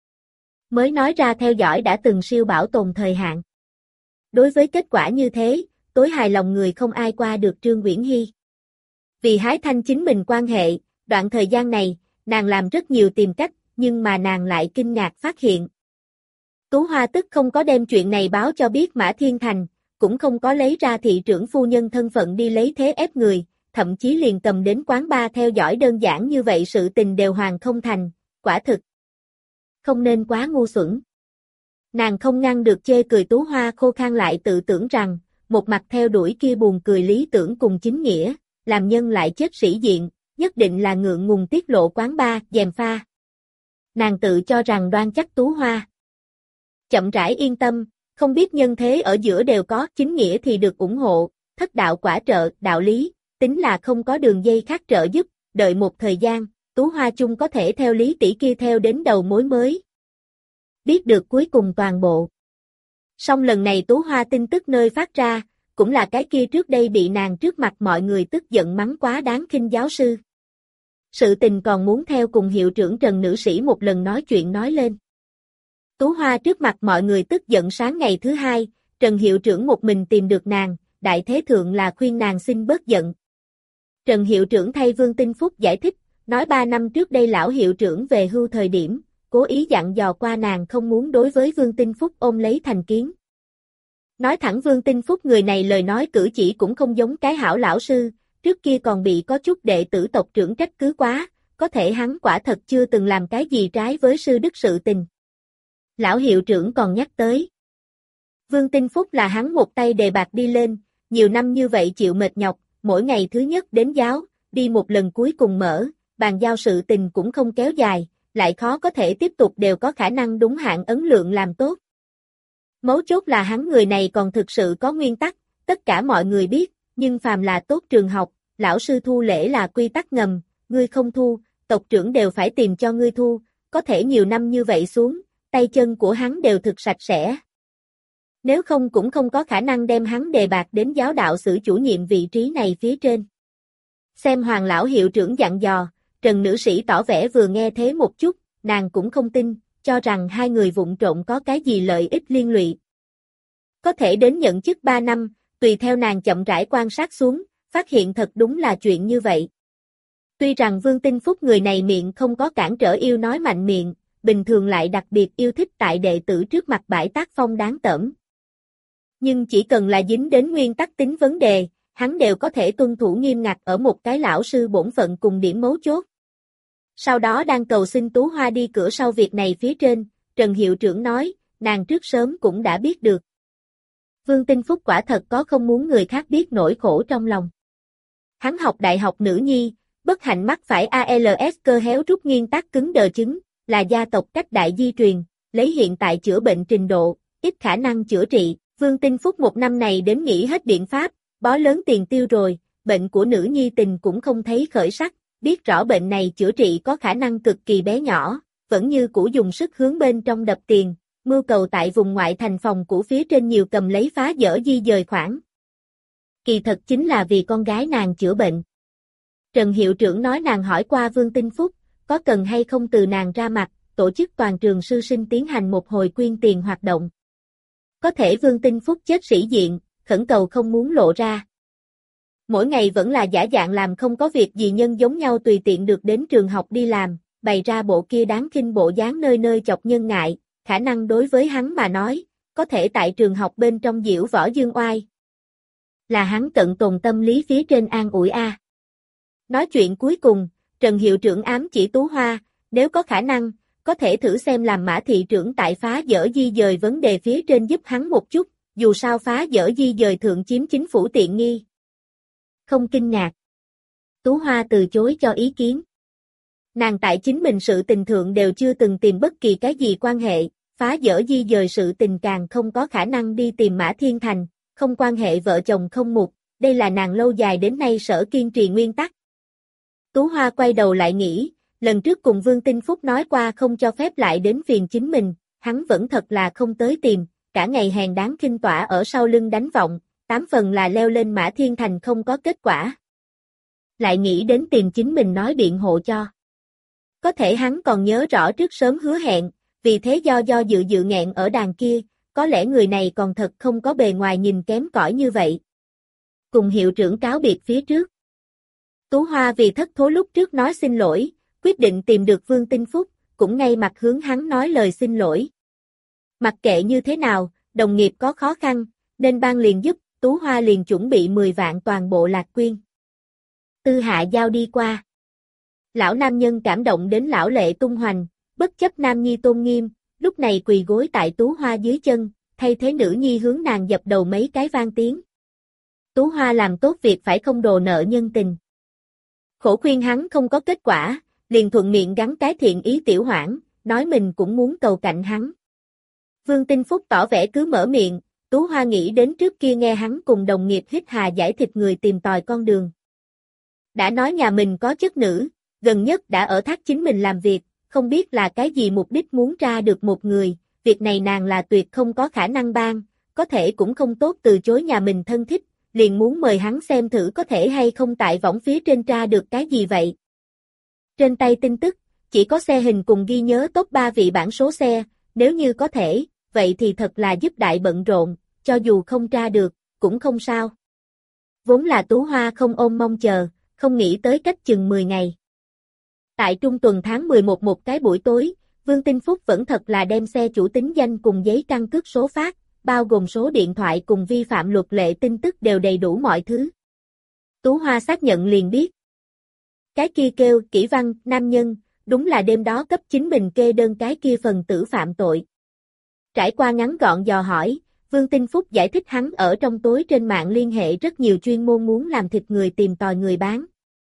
Mới nói ra theo dõi đã từng siêu bảo tồn thời hạn. Đối với kết quả như thế, tối hài lòng người không ai qua được Trương Uyển Hy. Vì hái thanh chính mình quan hệ, đoạn thời gian này, nàng làm rất nhiều tìm cách, nhưng mà nàng lại kinh ngạc phát hiện. Tú Hoa tức không có đem chuyện này báo cho biết Mã Thiên Thành, cũng không có lấy ra thị trưởng phu nhân thân phận đi lấy thế ép người, thậm chí liền cầm đến quán bar theo dõi đơn giản như vậy sự tình đều hoàn không thành, quả thực. Không nên quá ngu xuẩn. Nàng không ngăn được chê cười Tú Hoa khô khan lại tự tưởng rằng, một mặt theo đuổi kia buồn cười lý tưởng cùng chính nghĩa, làm nhân lại chết sĩ diện, nhất định là ngượng ngùng tiết lộ quán bar, gièm pha. Nàng tự cho rằng đoan chắc Tú Hoa. Chậm rãi yên tâm, không biết nhân thế ở giữa đều có, chính nghĩa thì được ủng hộ, thất đạo quả trợ, đạo lý, tính là không có đường dây khác trợ giúp, đợi một thời gian, Tú Hoa chung có thể theo lý tỷ kia theo đến đầu mối mới. Biết được cuối cùng toàn bộ. Song lần này Tú Hoa tin tức nơi phát ra, cũng là cái kia trước đây bị nàng trước mặt mọi người tức giận mắng quá đáng khinh giáo sư. Sự tình còn muốn theo cùng hiệu trưởng Trần nữ sĩ một lần nói chuyện nói lên. Tú Hoa trước mặt mọi người tức giận sáng ngày thứ hai, Trần hiệu trưởng một mình tìm được nàng, đại thế thượng là khuyên nàng xin bớt giận. Trần hiệu trưởng thay Vương Tinh Phúc giải thích, nói 3 năm trước đây lão hiệu trưởng về hưu thời điểm, cố ý dặn dò qua nàng không muốn đối với Vương Tinh Phúc ôm lấy thành kiến. Nói thẳng Vương Tinh Phúc người này lời nói cử chỉ cũng không giống cái hảo lão sư, trước kia còn bị có chút đệ tử tộc trưởng trách cứ quá, có thể hắn quả thật chưa từng làm cái gì trái với sư đức sự tình. Lão hiệu trưởng còn nhắc tới. Vương Tinh Phúc là hắn một tay đề bạc đi lên, nhiều năm như vậy chịu mệt nhọc, mỗi ngày thứ nhất đến giáo, đi một lần cuối cùng mở, bàn giao sự tình cũng không kéo dài, lại khó có thể tiếp tục đều có khả năng đúng hạn ấn lượng làm tốt. Mấu chốt là hắn người này còn thực sự có nguyên tắc, tất cả mọi người biết, nhưng phàm là tốt trường học, lão sư thu lễ là quy tắc ngầm, ngươi không thu, tộc trưởng đều phải tìm cho ngươi thu, có thể nhiều năm như vậy xuống, tay chân của hắn đều thực sạch sẽ. Nếu không cũng không có khả năng đem hắn đề bạt đến giáo đạo sử chủ nhiệm vị trí này phía trên. Xem Hoàng lão hiệu trưởng dặn dò, Trần nữ sĩ tỏ vẻ vừa nghe thế một chút, nàng cũng không tin, cho rằng hai người vụng trộn có cái gì lợi ích liên lụy. Có thể đến nhận chức 3 năm, tùy theo nàng chậm rãi quan sát xuống, phát hiện thật đúng là chuyện như vậy. Tuy rằng Vương Tinh Phúc người này miệng không có cản trở yêu nói mạnh miệng, bình thường lại đặc biệt yêu thích tại đệ tử trước mặt bãi tác phong đáng tởm. Nhưng chỉ cần là dính đến nguyên tắc tính vấn đề, hắn đều có thể tuân thủ nghiêm ngặt ở một cái lão sư bổn phận cùng điểm mấu chốt. Sau đó đang cầu xin Tú Hoa đi cửa sau việc này phía trên, Trần hiệu trưởng nói, nàng trước sớm cũng đã biết được. Vương Tinh Phúc quả thật có không muốn người khác biết nỗi khổ trong lòng. Hắn học đại học nữ nhi, bất hạnh mắc phải ALS cơ héo rút nguyên tắc cứng đờ chứng, là gia tộc cách đại di truyền, lấy hiện tại chữa bệnh trình độ, ít khả năng chữa trị. Vương Tinh Phúc một năm này đến nghỉ hết biện pháp, bó lớn tiền tiêu rồi, bệnh của nữ nhi tình cũng không thấy khởi sắc, biết rõ bệnh này chữa trị có khả năng cực kỳ bé nhỏ, vẫn như cũ dùng sức hướng bên trong đập tiền, mưu cầu tại vùng ngoại thành phòng của phía trên nhiều cầm lấy phá dỡ di dời khoản. Kỳ thật chính là vì con gái nàng chữa bệnh. Trần hiệu trưởng nói nàng hỏi qua Vương Tinh Phúc, có cần hay không từ nàng ra mặt, tổ chức toàn trường sư sinh tiến hành một hồi quyên tiền hoạt động. Có thể Vương Tinh Phúc chết sĩ diện, khẩn cầu không muốn lộ ra. Mỗi ngày vẫn là giả dạng làm không có việc gì nhân giống nhau tùy tiện được đến trường học đi làm, bày ra bộ kia đáng khinh bộ dáng nơi nơi chọc nhân ngại, khả năng đối với hắn mà nói, có thể tại trường học bên trong diễu võ dương oai. Là hắn tận tồn tâm lý phía trên an ủi a. Nói chuyện cuối cùng, Trần hiệu trưởng ám chỉ Tú Hoa, nếu có khả năng, có thể thử xem làm Mã thị trưởng tại phá dỡ di dời vấn đề phía trên giúp hắn một chút, dù sao phá dỡ di dời thượng chiếm chính phủ tiện nghi. Không kinh ngạc. Tú Hoa từ chối cho ý kiến. Nàng tại chính mình sự tình thượng đều chưa từng tìm bất kỳ cái gì quan hệ, phá dỡ di dời sự tình càng không có khả năng đi tìm Mã Thiên Thành, không quan hệ vợ chồng không mục, đây là nàng lâu dài đến nay sở kiên trì nguyên tắc. Tú Hoa quay đầu lại nghĩ, lần trước cùng Vương Tinh Phúc nói qua không cho phép lại đến phiền chính mình, hắn vẫn thật là không tới tìm, cả ngày hèn đáng khinh tỏa ở sau lưng đánh vọng, 8 phần là leo lên Mã Thiên Thành không có kết quả. Lại nghĩ đến tìm chính mình nói biện hộ cho. Có thể hắn còn nhớ rõ trước sớm hứa hẹn, vì thế do dự nghẹn ở đàn kia, có lẽ người này còn thật không có bề ngoài nhìn kém cỏi như vậy. Cùng hiệu trưởng cáo biệt phía trước. Tú Hoa vì thất thố lúc trước nói xin lỗi, quyết định tìm được Vương Tinh Phúc, cũng ngay mặt hướng hắn nói lời xin lỗi. Mặc kệ như thế nào, đồng nghiệp có khó khăn, nên ban liền giúp, Tú Hoa liền chuẩn bị 10 vạn toàn bộ lạc quyên. Tư Hạ giao đi qua. Lão nam nhân cảm động đến lão lệ tung hoành, bất chấp nam nhi tôn nghiêm, lúc này quỳ gối tại Tú Hoa dưới chân, thay thế nữ nhi hướng nàng dập đầu mấy cái vang tiếng. Tú Hoa làm tốt việc phải không đồ nợ nhân tình. Khổ khuyên hắn không có kết quả, liền thuận miệng gắn cái thiện ý tiểu hoảng, nói mình cũng muốn cầu cạnh hắn. Vương Tinh Phúc tỏ vẻ cứ mở miệng, Tú Hoa nghĩ đến trước kia nghe hắn cùng đồng nghiệp hít hà giải thịt người tìm tòi con đường. Đã nói nhà mình có chất nữ, gần nhất đã ở thác chính mình làm việc, không biết là cái gì mục đích muốn ra được một người, việc này nàng là tuyệt không có khả năng ban, có thể cũng không tốt từ chối nhà mình thân thích, liền muốn mời hắn xem thử có thể hay không tại võng phía trên tra được cái gì vậy. Trên tay tin tức, chỉ có xe hình cùng ghi nhớ top 3 vị bản số xe, nếu như có thể, vậy thì thật là giúp đại bận rộn, cho dù không tra được, cũng không sao. Vốn là Tú Hoa không ôm mong chờ, không nghĩ tới cách chừng 10 ngày. Tại trung tuần tháng 11 một cái buổi tối, Vương Tinh Phúc vẫn thật là đem xe chủ tính danh cùng giấy căn cước số phát, bao gồm số điện thoại cùng vi phạm luật lệ tin tức đều đầy đủ mọi thứ. Tú Hoa xác nhận liền biết. Cái kia kêu Kỷ Văn, nam nhân, đúng là đêm đó cấp chính mình kê đơn cái kia phần tử phạm tội. Trải qua ngắn gọn dò hỏi, Vương Tinh Phúc giải thích hắn ở trong tối trên mạng liên hệ rất nhiều chuyên môn muốn làm thịt người tìm tòi người bán.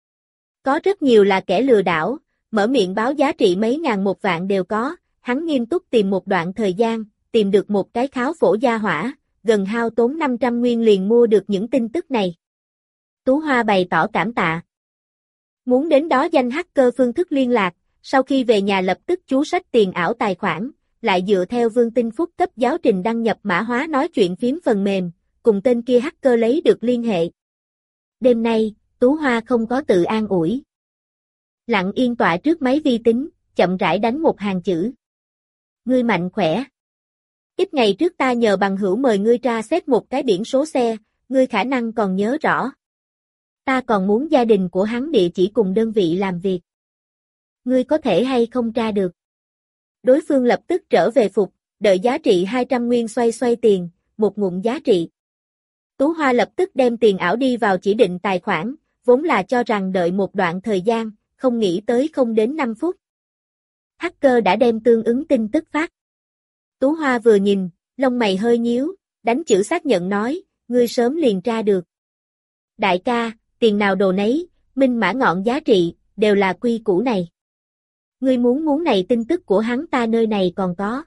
Có rất nhiều là kẻ lừa đảo, mở miệng báo giá trị mấy ngàn một vạn đều có, hắn nghiêm túc tìm một đoạn thời gian, tìm được một cái kháo phổ gia hỏa, gần hao tốn 500 nguyên liền mua được những tin tức này. Tú Hoa bày tỏ cảm tạ. Muốn đến đó danh hacker phương thức liên lạc, sau khi về nhà lập tức chú sách tiền ảo tài khoản, lại dựa theo Vương Tinh Phúc cấp giáo trình đăng nhập mã hóa nói chuyện phím phần mềm, cùng tên kia hacker lấy được liên hệ. Đêm nay, Tú Hoa không có tự an ủi. Lặng yên tọa trước máy vi tính, chậm rãi đánh một hàng chữ. Ngươi mạnh khỏe. Ít ngày trước ta nhờ bằng hữu mời ngươi tra xét một cái biển số xe, ngươi khả năng còn nhớ rõ. Ta còn muốn gia đình của hắn địa chỉ cùng đơn vị làm việc. Ngươi có thể hay không tra được? Đối phương lập tức trở về phục, đợi giá trị 200 nguyên xoay tiền, một ngụm giá trị. Tú Hoa lập tức đem tiền ảo đi vào chỉ định tài khoản, vốn là cho rằng đợi một đoạn thời gian, không nghĩ tới không đến 5 phút. Hacker đã đem tương ứng tin tức phát. Tú Hoa vừa nhìn, lông mày hơi nhíu, đánh chữ xác nhận nói, ngươi sớm liền tra được. Đại ca, tiền nào đồ nấy, minh mã ngọn giá trị, đều là quy củ này. Ngươi muốn này tin tức của hắn ta nơi này còn có.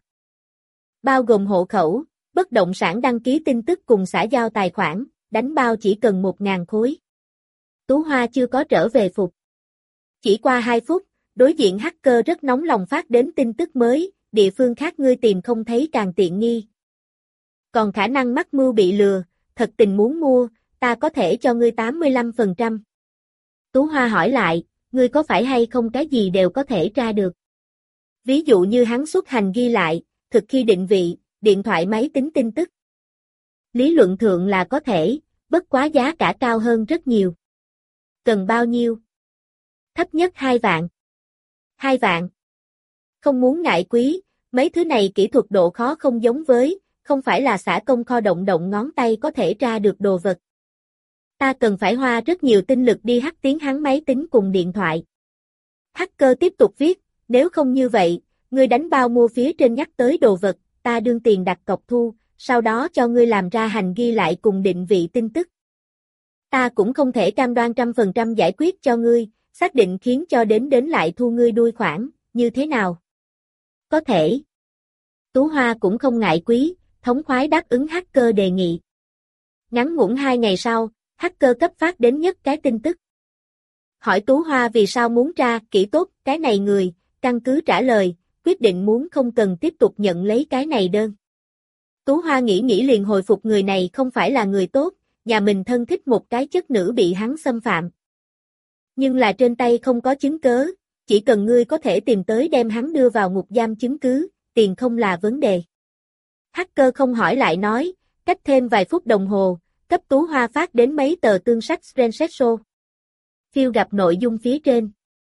Bao gồm hộ khẩu, bất động sản đăng ký tin tức cùng xã giao tài khoản, đánh bao chỉ cần 1.000 khối. Tú Hoa chưa có trở về phục. Chỉ qua 2 phút, đối diện hacker rất nóng lòng phát đến tin tức mới, địa phương khác ngươi tìm không thấy càng tiện nghi. Còn khả năng mắc mưu bị lừa, thật tình muốn mua, ta có thể cho ngươi 85%. Tú Hoa hỏi lại, ngươi có phải hay không cái gì đều có thể tra được. Ví dụ như hắn xuất hành ghi lại, thực khi định vị, điện thoại máy tính tin tức. Lý luận thượng là có thể, bất quá giá cả cao hơn rất nhiều. Cần bao nhiêu? Thấp nhất 2 vạn. 2 vạn. Không muốn ngại quý, mấy thứ này kỹ thuật độ khó không giống với, không phải là xả công kho động ngón tay có thể tra được đồ vật. Ta cần phải hoa rất nhiều tinh lực đi hack tiếng hắn máy tính cùng điện thoại. Hacker tiếp tục viết, nếu không như vậy, ngươi đánh bao mua phía trên nhắc tới đồ vật, ta đương tiền đặt cọc thu, sau đó cho ngươi làm ra hành ghi lại cùng định vị tin tức. Ta cũng không thể cam đoan 100% giải quyết cho ngươi, xác định khiến cho đến lại thu ngươi đuôi khoản, như thế nào? Có thể. Tú Hoa cũng không ngại quý, thống khoái đáp ứng hacker đề nghị. Ngắn ngủn 2 ngày sau, hacker cấp phát đến nhất cái tin tức. Hỏi Tú Hoa vì sao muốn tra kỹ tốt cái này người, căn cứ trả lời, quyết định muốn không cần tiếp tục nhận lấy cái này đơn. Tú Hoa nghĩ liền hồi phục người này không phải là người tốt, nhà mình thân thích một cái chất nữ bị hắn xâm phạm. Nhưng là trên tay không có chứng cớ, chỉ cần ngươi có thể tìm tới đem hắn đưa vào ngục giam chứng cứ, tiền không là vấn đề. Hacker không hỏi lại nói, cách thêm vài phút đồng hồ, cấp Tú Hoa phát đến mấy tờ tương sách screenshot. Phiêu gặp nội dung phía trên.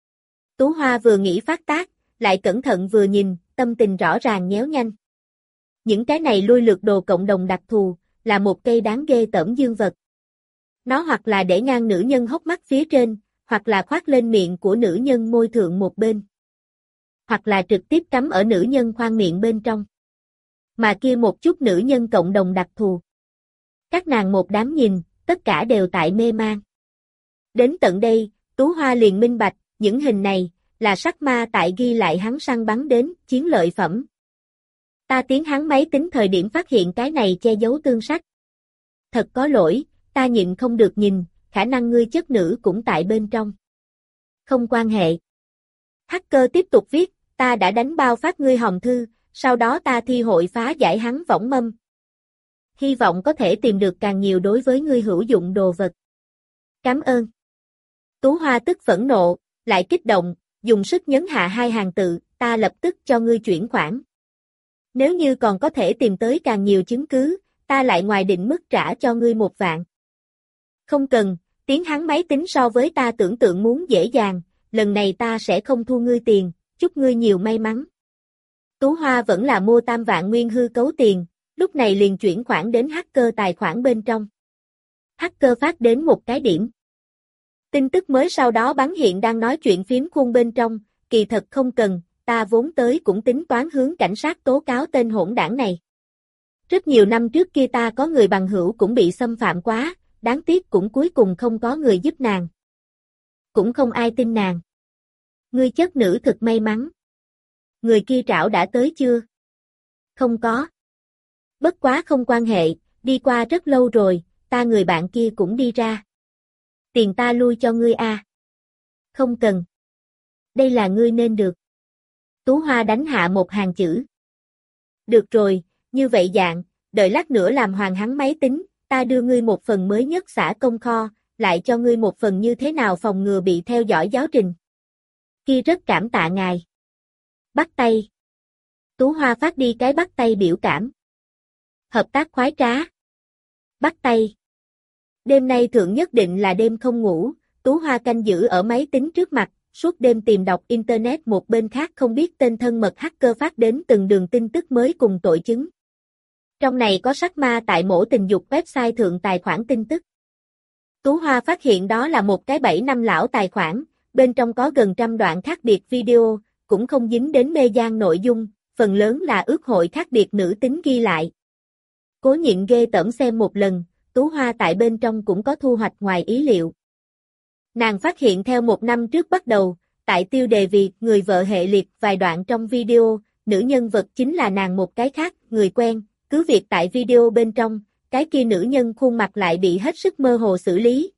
Tú Hoa vừa nghĩ phát tác, lại cẩn thận vừa nhìn, tâm tình rõ ràng nhéo nhanh. Những cái này lui lượt đồ cộng đồng đặc thù, là một cây đáng ghê tởm dương vật. Nó hoặc là để ngang nữ nhân hốc mắt phía trên, hoặc là khoác lên miệng của nữ nhân môi thượng một bên. Hoặc là trực tiếp cắm ở nữ nhân khoang miệng bên trong. Mà kia một chút nữ nhân cộng đồng đặc thù. Các nàng một đám nhìn, tất cả đều tại mê man. Đến tận đây, Tú Hoa liền minh bạch, những hình này, là sắc ma tại ghi lại hắn săn bắn đến, chiến lợi phẩm. Ta tiến hắn máy tính thời điểm phát hiện cái này che giấu tương sách. Thật có lỗi, ta nhịn không được nhìn, khả năng ngươi chất nữ cũng tại bên trong. Không quan hệ. Hacker tiếp tục viết, ta đã đánh bao phát ngươi hòm thư, sau đó ta thi hội phá giải hắn võng mâm. Hy vọng có thể tìm được càng nhiều đối với ngươi hữu dụng đồ vật. Cảm ơn. Tú Hoa tức phẫn nộ, lại kích động, dùng sức nhấn hạ hai hàng tự, ta lập tức cho ngươi chuyển khoản. Nếu như còn có thể tìm tới càng nhiều chứng cứ, ta lại ngoài định mức trả cho ngươi 1 vạn. Không cần, tiến hắn máy tính so với ta tưởng tượng muốn dễ dàng, lần này ta sẽ không thu ngươi tiền, chúc ngươi nhiều may mắn. Tú Hoa vẫn là mua 3 vạn nguyên hư cấu tiền, lúc này liền chuyển khoản đến hacker tài khoản bên trong. Hacker phát đến một cái điểm. Tin tức mới sau đó bắn hiện đang nói chuyện phím khuôn bên trong, kỳ thật không cần, ta vốn tới cũng tính toán hướng cảnh sát tố cáo tên hỗn đảng này. Rất nhiều năm trước kia ta có người bằng hữu cũng bị xâm phạm quá, đáng tiếc cũng cuối cùng không có người giúp nàng. Cũng không ai tin nàng. Ngươi chất nữ thật may mắn. Người kia trảo đã tới chưa? Không có. Bất quá không quan hệ, đi qua rất lâu rồi, ta người bạn kia cũng đi ra. Tiền ta lui cho ngươi a. Không cần. Đây là ngươi nên được. Tú Hoa đánh hạ một hàng chữ. Được rồi, như vậy dạng, đợi lát nữa làm hoàn hắn máy tính, ta đưa ngươi một phần mới nhất xã công kho, lại cho ngươi một phần như thế nào phòng ngừa bị theo dõi giáo trình. Kia rất cảm tạ ngài. Bắt tay. Tú Hoa phát đi cái bắt tay biểu cảm. Hợp tác khoái trá. Bắt tay. Đêm nay thượng nhất định là đêm không ngủ, Tú Hoa canh giữ ở máy tính trước mặt, suốt đêm tìm đọc internet, một bên khác không biết tên thân mật hacker phát đến từng đường tin tức mới cùng tội chứng. Trong này có sắc ma tại mổ tình dục website thượng tài khoản tin tức. Tú Hoa phát hiện đó là một cái 7 năm lão tài khoản, bên trong có gần 100 đoạn khác biệt video, cũng không dính đến mê gian nội dung, phần lớn là ước hội khác biệt nữ tính ghi lại. Cố nhịn ghê tởm xem một lần, Tú Hoa tại bên trong cũng có thu hoạch ngoài ý liệu. Nàng phát hiện theo 1 năm trước bắt đầu, tại tiêu đề vì người vợ hệ liệt vài đoạn trong video, nữ nhân vật chính là nàng một cái khác, người quen, cứ việc tại video bên trong, cái kia nữ nhân khuôn mặt lại bị hết sức mơ hồ xử lý.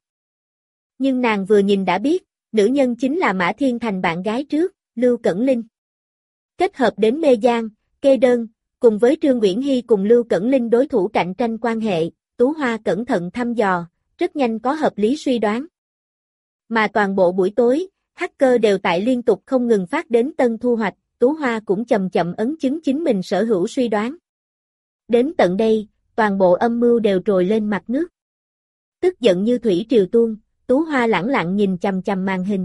Nhưng nàng vừa nhìn đã biết, nữ nhân chính là Mã Thiên Thành bạn gái trước, Lưu Cẩn Linh. Kết hợp đến mê gian, kê đơn, cùng với Trương Uyển Hy cùng Lưu Cẩn Linh đối thủ cạnh tranh quan hệ, Tú Hoa cẩn thận thăm dò, rất nhanh có hợp lý suy đoán. Mà toàn bộ buổi tối, hacker đều tại liên tục không ngừng phát đến tân thu hoạch, Tú Hoa cũng chậm chậm ấn chứng chính mình sở hữu suy đoán. Đến tận đây, toàn bộ âm mưu đều trồi lên mặt nước. Tức giận như thủy triều tuôn, Tú Hoa lẳng lặng nhìn chằm chằm màn hình.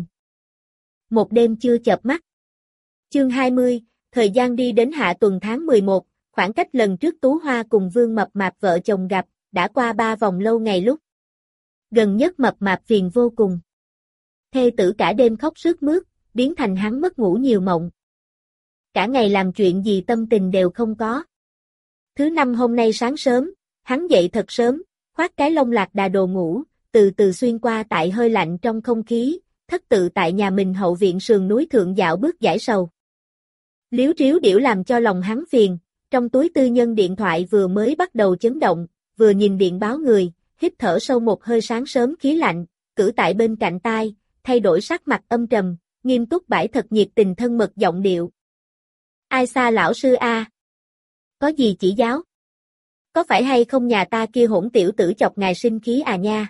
Một đêm chưa chợp mắt. Chương 20, thời gian đi đến hạ tuần tháng 11, khoảng cách lần trước Tú Hoa cùng Vương Mập Mạp vợ chồng gặp, đã qua 3 vòng lâu ngày lúc. Gần nhất Mập Mạp phiền vô cùng. Thê tử cả đêm khóc sướt mướt, biến thành hắn mất ngủ nhiều mộng. Cả ngày làm chuyện gì tâm tình đều không có. Thứ năm hôm nay sáng sớm, hắn dậy thật sớm, khoác cái lông lạc đà đồ ngủ, từ từ xuyên qua tại hơi lạnh trong không khí, thất tự tại nhà mình hậu viện sườn núi thượng dạo bước giải sầu. Liếu riếu điểu làm cho lòng hắn phiền, trong túi tư nhân điện thoại vừa mới bắt đầu chấn động, vừa nhìn điện báo người, hít thở sâu một hơi sáng sớm khí lạnh, cử tại bên cạnh tai, thay đổi sắc mặt âm trầm, nghiêm túc bãi thật nhiệt tình thân mật giọng điệu. Ai xa lão sư a? Có gì chỉ giáo? có phải hay không nhà ta kia hỗn tiểu tử chọc ngài sinh khí à nha?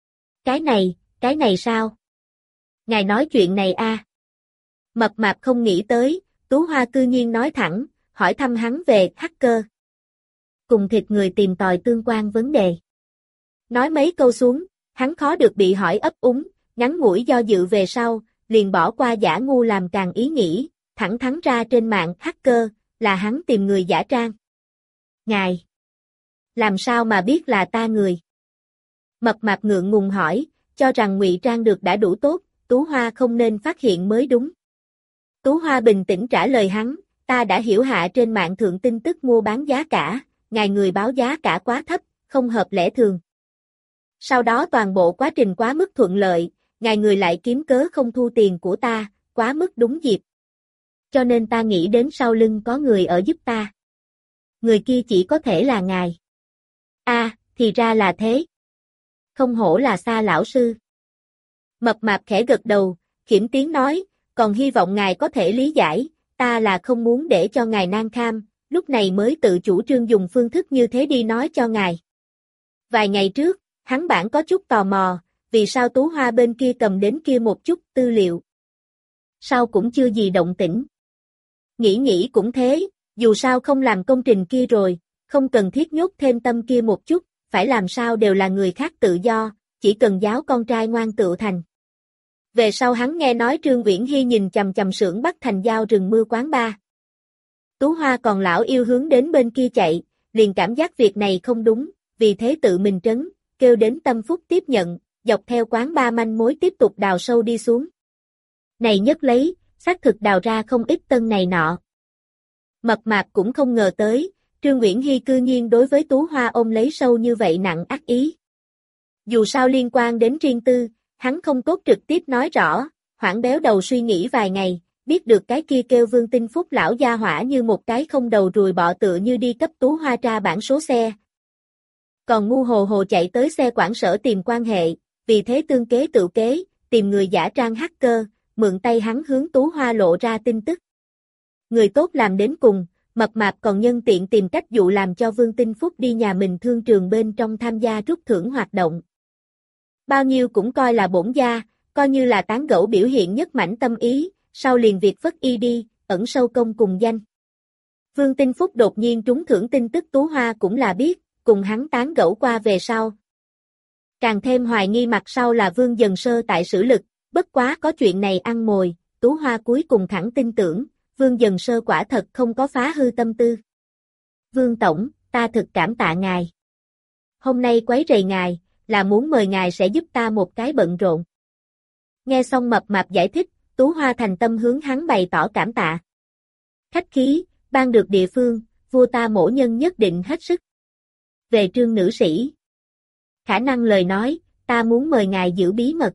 Cái này sao? Ngài nói chuyện này a? Mập mạp không nghĩ tới, Tú Hoa cư nhiên nói thẳng, hỏi thăm hắn về hacker. Cùng thịt người tìm tòi tương quan vấn đề. Nói mấy câu xuống, hắn khó được bị hỏi ấp úng, ngắn ngủi do dự về sau, liền bỏ qua giả ngu làm càng ý nghĩ, thẳng thắn ra trên mạng hacker, là hắn tìm người giả trang. Ngài! Làm sao mà biết là ta người? Mập mạp ngượng ngùng hỏi, cho rằng ngụy trang được đã đủ tốt, Tú Hoa không nên phát hiện mới đúng. Tú Hoa bình tĩnh trả lời hắn, ta đã hiểu hạ trên mạng thượng tin tức mua bán giá cả, ngài người báo giá cả quá thấp, không hợp lẽ thường. Sau đó toàn bộ quá trình quá mức thuận lợi, ngài người lại kiếm cớ không thu tiền của ta, quá mức đúng dịp. Cho nên ta nghĩ đến sau lưng có người ở giúp ta. Người kia chỉ có thể là ngài. Thì ra là thế. Không hổ là Sa lão sư. Mập mạp khẽ gật đầu, khiểm tiếng nói, còn hy vọng ngài có thể lý giải, ta là không muốn để cho ngài nan kham, lúc này mới tự chủ trương dùng phương thức như thế đi nói cho ngài. Vài ngày trước, hắn bản có chút tò mò, vì sao Tú Hoa bên kia cầm đến kia một chút tư liệu. Sao cũng chưa gì động tĩnh. Nghĩ cũng thế, dù sao không làm công trình kia rồi, không cần thiết nhốt thêm tâm kia một chút, phải làm sao đều là người khác tự do, chỉ cần giáo con trai ngoan tựu thành. Về sau hắn nghe nói Trương Uyển Hy nhìn chằm chằm xưởng Bắc Thành giao rừng mưa quán bar. Tú Hoa còn lão yêu hướng đến bên kia chạy, liền cảm giác việc này không đúng, vì thế tự mình trấn, kêu đến Tâm Phúc tiếp nhận, dọc theo quán bar manh mối tiếp tục đào sâu đi xuống. Này nhất lấy, xác thực đào ra không ít tân này nọ. Mập mạp cũng không ngờ tới, Trương Uyển Hy cư nhiên đối với Tú Hoa ôm lấy sâu như vậy nặng ác ý. Dù sao liên quan đến riêng tư, hắn không tốt trực tiếp nói rõ, hoảng béo đầu suy nghĩ vài ngày, biết được cái kia kêu Vương Tinh Phúc lão gia hỏa như một cái không đầu ruồi bọ tựa như đi cấp Tú Hoa tra bản số xe. Còn ngu hồ hồ chạy tới xe quản sở tìm quan hệ, vì thế tương kế tự kế, tìm người giả trang hacker, mượn tay hắn hướng Tú Hoa lộ ra tin tức. Người tốt làm đến cùng, mập mạp còn nhân tiện tìm cách dụ làm cho Vương Tinh Phúc đi nhà mình thương trường bên trong tham gia rút thưởng hoạt động. Bao nhiêu cũng coi là bổn gia, coi như là tán gẫu biểu hiện nhất mảnh tâm ý, sau liền việc phất y đi, ẩn sâu công cùng danh. Vương Tinh Phúc đột nhiên trúng thưởng tin tức Tú Hoa cũng là biết, cùng hắn tán gẫu qua về sau. Càng thêm hoài nghi mặt sau là Vương Dần Sơ tại sử lực, bất quá có chuyện này ăn mồi, Tú Hoa cuối cùng thẳng tin tưởng, Vương Dần Sơ quả thật không có phá hư tâm tư. Vương Tổng, ta thực cảm tạ ngài. Hôm nay quấy rầy ngài, là muốn mời ngài sẽ giúp ta một cái bận rộn. Nghe xong mập mạp giải thích, Tú Hoa thành tâm hướng hắn bày tỏ cảm tạ. Khách khí, ban được địa phương, vua ta mổ nhân nhất định hết sức. Về Trương nữ sĩ. Khả năng lời nói, ta muốn mời ngài giữ bí mật.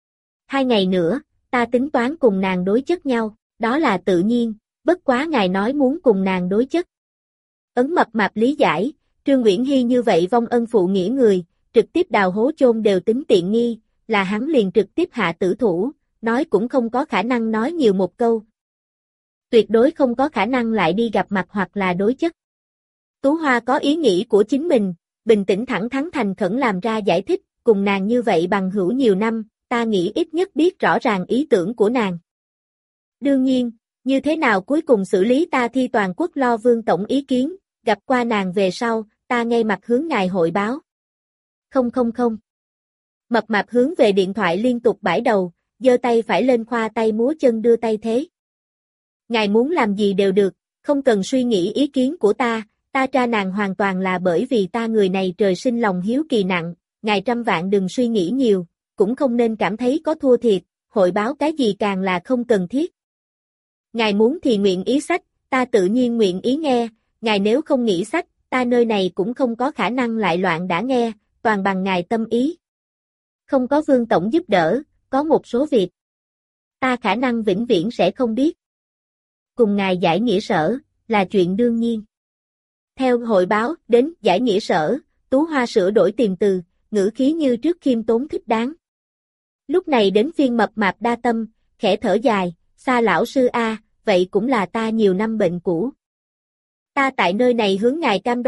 2 ngày nữa, ta tính toán cùng nàng đối chất nhau, đó là tự nhiên, bất quá ngài nói muốn cùng nàng đối chất. Ấn mập mạp lý giải, Trương Uyển Hy như vậy vong ân phụ nghĩa người, trực tiếp đào hố chôn đều tính tiện nghi, là hắn liền trực tiếp hạ tử thủ, nói cũng không có khả năng nói nhiều một câu. Tuyệt đối không có khả năng lại đi gặp mặt hoặc là đối chất. Tú Hoa có ý nghĩ của chính mình, bình tĩnh thẳng thắn thành khẩn làm ra giải thích, cùng nàng như vậy bằng hữu nhiều năm, ta nghĩ ít nhất biết rõ ràng ý tưởng của nàng. Đương nhiên, như thế nào cuối cùng xử lý ta thi toàn quốc lo Vương Tổng ý kiến, gặp qua nàng về sau, ta ngay mặt hướng ngài hội báo. Không. Mập mạp hướng về điện thoại liên tục bãi đầu, giơ tay phải lên khoa tay múa chân đưa tay thế. Ngài muốn làm gì đều được, không cần suy nghĩ ý kiến của ta tra nàng hoàn toàn là bởi vì ta người này trời sinh lòng hiếu kỳ nặng, ngài trăm vạn đừng suy nghĩ nhiều, cũng không nên cảm thấy có thua thiệt, hội báo cái gì càng là không cần thiết. Ngài muốn thì nguyện ý sách, ta tự nhiên nguyện ý nghe, ngài nếu không nghĩ sách, ta nơi này cũng không có khả năng lại loạn đã nghe, toàn bằng ngài tâm ý. Không có Vương Tổng giúp đỡ, có một số việc ta khả năng vĩnh viễn sẽ không biết. Cùng ngài giải nghĩa sở, là chuyện đương nhiên. Theo hội báo, đến giải nghĩa sở, Tú Hoa sửa đổi tìm từ, ngữ khí như trước khiêm tốn thích đáng. Lúc này đến phiên mập mạp đa tâm, khẽ thở dài, Sa lão sư a, vậy cũng là ta nhiều năm bệnh cũ. Ta tại nơi này hướng ngài cam đoan,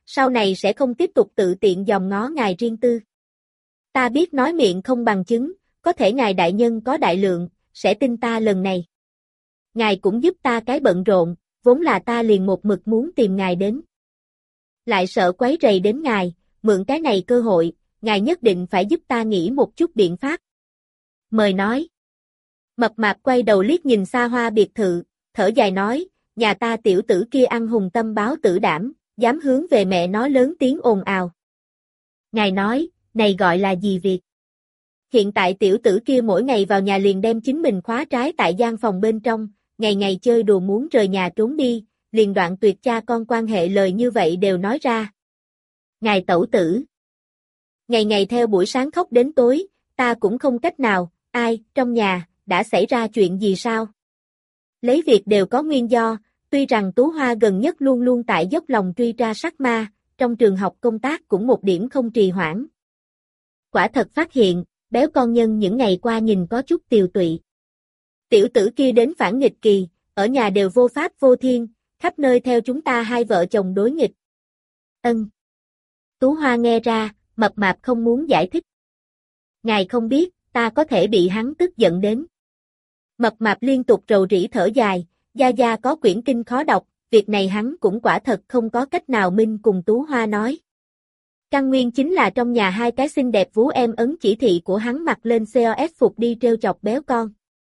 sau này sẽ không tiếp tục tự tiện dòm ngó ngài riêng tư. Ta biết nói miệng không bằng chứng, có thể ngài đại nhân có đại lượng, sẽ tin ta lần này. Ngài cũng giúp ta cái bận rộn, vốn là ta liền một mực muốn tìm ngài đến. Lại sợ quấy rầy đến ngài, mượn cái này cơ hội, ngài nhất định phải giúp ta nghĩ một chút biện pháp. Mời nói. Mập mạp quay đầu liếc nhìn xa hoa biệt thự, thở dài nói, nhà ta tiểu tử kia ăn hùng tâm báo tử đảm, dám hướng về mẹ nó lớn tiếng ồn ào. Ngài nói, này gọi là gì việc? Hiện tại tiểu tử kia mỗi ngày vào nhà liền đem chính mình khóa trái tại gian phòng bên trong, ngày ngày chơi đùa muốn rời nhà trốn đi, liền đoạn tuyệt cha con quan hệ lời như vậy đều nói ra. Ngài tẩu tử. Ngày ngày theo buổi sáng khóc đến tối, ta cũng không cách nào, ai, trong nhà, đã xảy ra chuyện gì sao? Lấy việc đều có nguyên do, tuy rằng Tú Hoa gần nhất luôn luôn tại dốc lòng truy tra sát ma, trong trường học công tác cũng một điểm không trì hoãn. Quả thật phát hiện, béo con nhân những ngày qua nhìn có chút tiều tụy. Tiểu tử kia đến phản nghịch kỳ, ở nhà đều vô pháp vô thiên, khắp nơi theo chúng ta hai vợ chồng đối nghịch. Ân. Tú Hoa nghe ra, mập mạp không muốn giải thích. Ngài không biết, ta có thể bị hắn tức giận đến. Mập mạp liên tục rầu rĩ thở dài, gia gia có quyển kinh khó đọc, việc này hắn cũng quả thật không có cách nào minh cùng Tú Hoa nói. Căn nguyên chính là trong nhà hai cái xinh đẹp vú em ấn chỉ thị của hắn mặc lên COS phục đi trêu chọc béo con.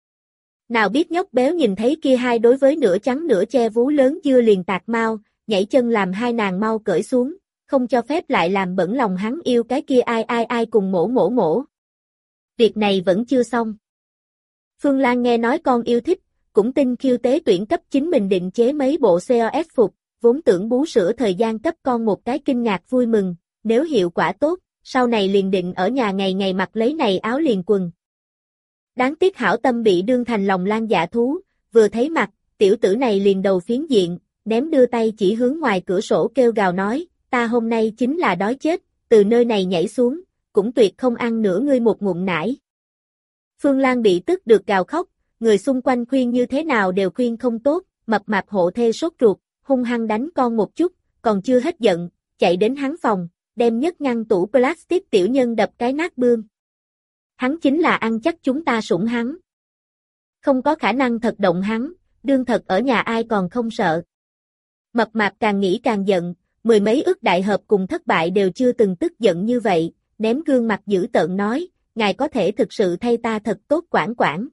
Nào biết nhóc béo nhìn thấy kia hai đối với nửa trắng nửa che vú lớn dưa liền tạc mau, nhảy chân làm hai nàng mau cởi xuống, không cho phép lại làm bẩn lòng hắn yêu cái kia ai cùng mổ. Việc này vẫn chưa xong. Phương Lan nghe nói con yêu thích, cũng tin khiêu tế tuyển cấp chính mình định chế mấy bộ COS phục, vốn tưởng bú sữa thời gian cấp con một cái kinh ngạc vui mừng, nếu hiệu quả tốt, sau này liền định ở nhà ngày ngày mặc lấy này áo liền quần. Đáng tiếc hảo tâm bị đương thành lòng lan dạ thú, vừa thấy mặt, tiểu tử này liền đầu phiến diện, ném đưa tay chỉ hướng ngoài cửa sổ kêu gào nói, ta hôm nay chính là đói chết, từ nơi này nhảy xuống, cũng tuyệt không ăn nửa ngươi một ngụm nải. Phương Lan bị tức được gào khóc, người xung quanh khuyên như thế nào đều khuyên không tốt, mập mạp hộ thê sốt ruột, hung hăng đánh con một chút, còn chưa hết giận, chạy đến hắn phòng, đem nhất ngăn tủ plastic tiểu nhân đập cái nát bươm. Hắn chính là ăn chắc chúng ta sủng hắn. Không có khả năng thật động hắn, đương thật ở nhà ai còn không sợ. Mập mạp càng nghĩ càng giận, mười mấy ức đại hợp cùng thất bại đều chưa từng tức giận như vậy, ném gương mặt dữ tợn nói, ngài có thể thực sự thay ta thật tốt quản.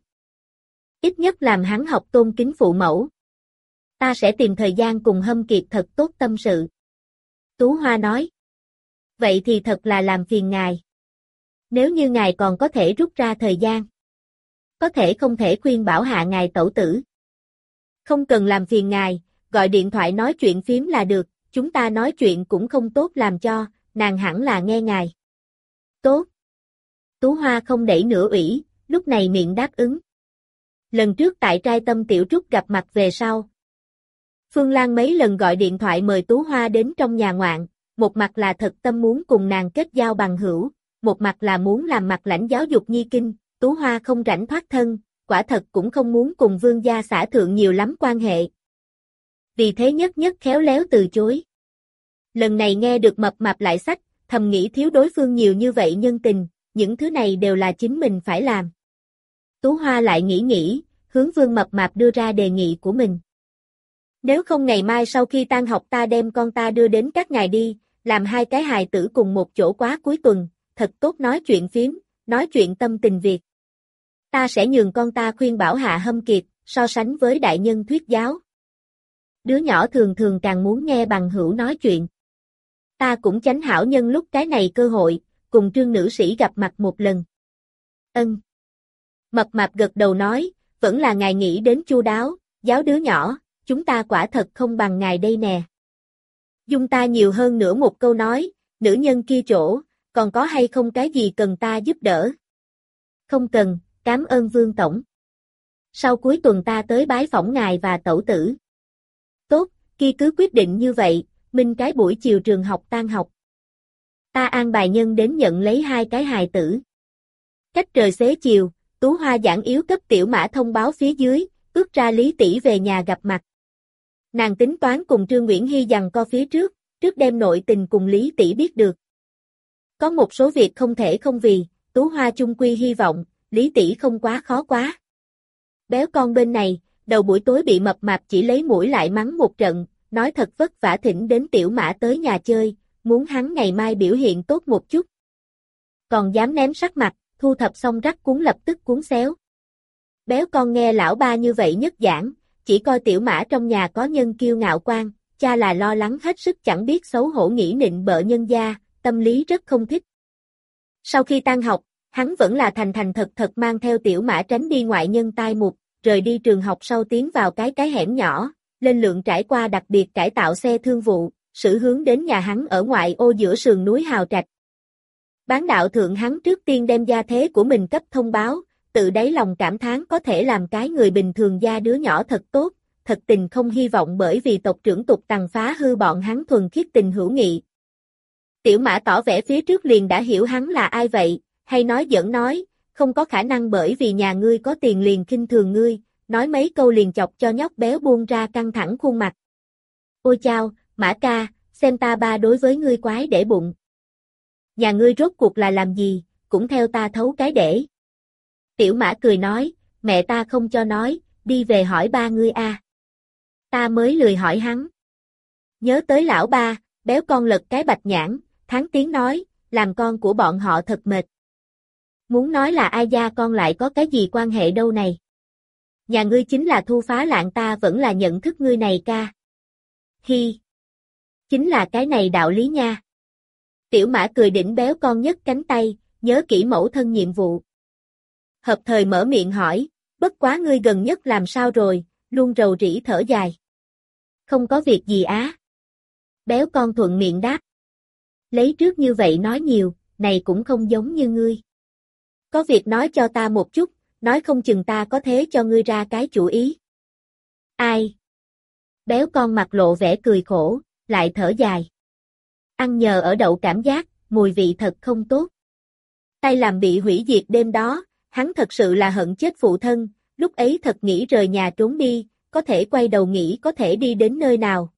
Ít nhất làm hắn học tôn kính phụ mẫu. Ta sẽ tìm thời gian cùng Hâm Kiệt thật tốt tâm sự. Tú Hoa nói. Vậy thì thật là làm phiền ngài. Nếu như ngài còn có thể rút ra thời gian. Có thể không thể khuyên bảo hạ ngài tẩu tử. Không cần làm phiền ngài, gọi điện thoại nói chuyện phím là được, chúng ta nói chuyện cũng không tốt làm cho, nàng hẳn là nghe ngài. Tốt. Tú Hoa không đẩy nửa ủy, lúc này miệng đáp ứng. Lần trước tại trai tâm tiểu trúc gặp mặt về sau. Phương Lan mấy lần gọi điện thoại mời Tú Hoa đến trong nhà ngoạn, một mặt là thật tâm muốn cùng nàng kết giao bằng hữu, một mặt là muốn làm mặt lãnh giáo dục nhi kinh, Tú Hoa không rảnh thoát thân, quả thật cũng không muốn cùng vương gia xã thượng nhiều lắm quan hệ. Vì thế nhất khéo léo từ chối. Lần này nghe được mập mạp lại sách, thầm nghĩ thiếu đối phương nhiều như vậy nhân tình, những thứ này đều là chính mình phải làm. Tú Hoa lại nghĩ, hướng Vương Mập Mạp đưa ra đề nghị của mình. Nếu không ngày mai sau khi tan học ta đem con ta đưa đến các ngài đi, làm hai cái hài tử cùng một chỗ quá cuối tuần, thật tốt nói chuyện phím, nói chuyện tâm tình việc. Ta sẽ nhường con ta khuyên bảo hạ Hâm Kiệt, so sánh với đại nhân thuyết giáo. Đứa nhỏ thường càng muốn nghe bằng hữu nói chuyện. Ta cũng chánh hảo nhân lúc cái này cơ hội, cùng Trương nữ sĩ gặp mặt một lần. Ân. Mập mạp gật đầu nói, vẫn là ngài nghĩ đến chu đáo, giáo đứa nhỏ, chúng ta quả thật không bằng ngài đây nè. Dung ta nhiều hơn nữa một câu nói, nữ nhân kia chỗ, còn có hay không cái gì cần ta giúp đỡ? Không cần, cảm ơn Vương Tổng. Sau cuối tuần ta tới bái phỏng ngài và tẩu tử. Tốt, kia cứ quyết định như vậy, minh cái buổi chiều trường học tan học. Ta an bài nhân đến nhận lấy hai cái hài tử. Cách trời xế chiều, Tú Hoa giảng yếu cấp tiểu mã thông báo phía dưới, ước ra Lý tỷ về nhà gặp mặt. Nàng tính toán cùng Trương Nguyễn Hy giằng co phía trước, trước đem nội tình cùng Lý tỷ biết được. Có một số việc không thể không vì, Tú Hoa chung quy hy vọng, Lý tỷ không quá khó quá. Béo con bên này, đầu buổi tối bị mập mạp chỉ lấy mũi lại mắng một trận, nói thật vất vả thỉnh đến Tiểu Mã tới nhà chơi, muốn hắn ngày mai biểu hiện tốt một chút. Còn dám ném sắc mặt, thu thập xong rắc cuốn lập tức cuốn xéo. Béo con nghe lão ba như vậy nhất giảng, chỉ coi Tiểu Mã trong nhà có nhân kiêu ngạo quan, cha là lo lắng hết sức chẳng biết xấu hổ nghĩ nịnh bợ nhân gia, tâm lý rất không thích. Sau khi tan học, hắn vẫn là thành thành thật thật mang theo Tiểu Mã tránh đi ngoại nhân tai mục, rời đi trường học sau tiến vào cái hẻm nhỏ, lên lượng trải qua đặc biệt cải tạo xe thương vụ, xử hướng đến nhà hắn ở ngoại ô giữa sườn núi hào trạch. Bán đạo thượng hắn trước tiên đem gia thế của mình cấp thông báo, tự đáy lòng cảm thán có thể làm cái người bình thường gia đứa nhỏ thật tốt, thật tình không hy vọng bởi vì tộc trưởng tục tằng phá hư bọn hắn thuần khiết tình hữu nghị. Tiểu Mã tỏ vẻ phía trước liền đã hiểu hắn là ai vậy, hay nói giỡn nói, không có khả năng bởi vì nhà ngươi có tiền liền khinh thường ngươi, nói mấy câu liền chọc cho nhóc béo buông ra căng thẳng khuôn mặt. Ôi chao, Mã ca, xem ta ba đối với ngươi quái để bụng. Nhà ngươi rốt cuộc là làm gì, cũng theo ta thấu cái để. Tiểu Mã cười nói, mẹ ta không cho nói, đi về hỏi ba ngươi a. Ta mới lười hỏi hắn. Nhớ tới lão ba, béo con lật cái bạch nhãn, tháng tiếng nói, làm con của bọn họ thật mệt. Muốn nói là ai gia con lại có cái gì quan hệ đâu này. Nhà ngươi chính là thu phá lạng ta vẫn là nhận thức ngươi này ca. Hi. Chính là cái này đạo lý nha. Tiểu Mã cười đỉnh béo con nhấc cánh tay, nhớ kỹ mẫu thân nhiệm vụ. Hợp thời mở miệng hỏi, bất quá ngươi gần nhất làm sao rồi, luôn rầu rĩ thở dài. Không có việc gì á. Béo con thuận miệng đáp. Lấy trước như vậy nói nhiều, này cũng không giống như ngươi. Có việc nói cho ta một chút, nói không chừng ta có thế cho ngươi ra cái chủ ý. Ai? Béo con mặt lộ vẻ cười khổ, lại thở dài. Ăn nhờ ở đậu cảm giác, mùi vị thật không tốt. Tay làm bị hủy diệt đêm đó, hắn thật sự là hận chết phụ thân, lúc ấy thật nghĩ rời nhà trốn đi, có thể quay đầu nghĩ có thể đi đến nơi nào.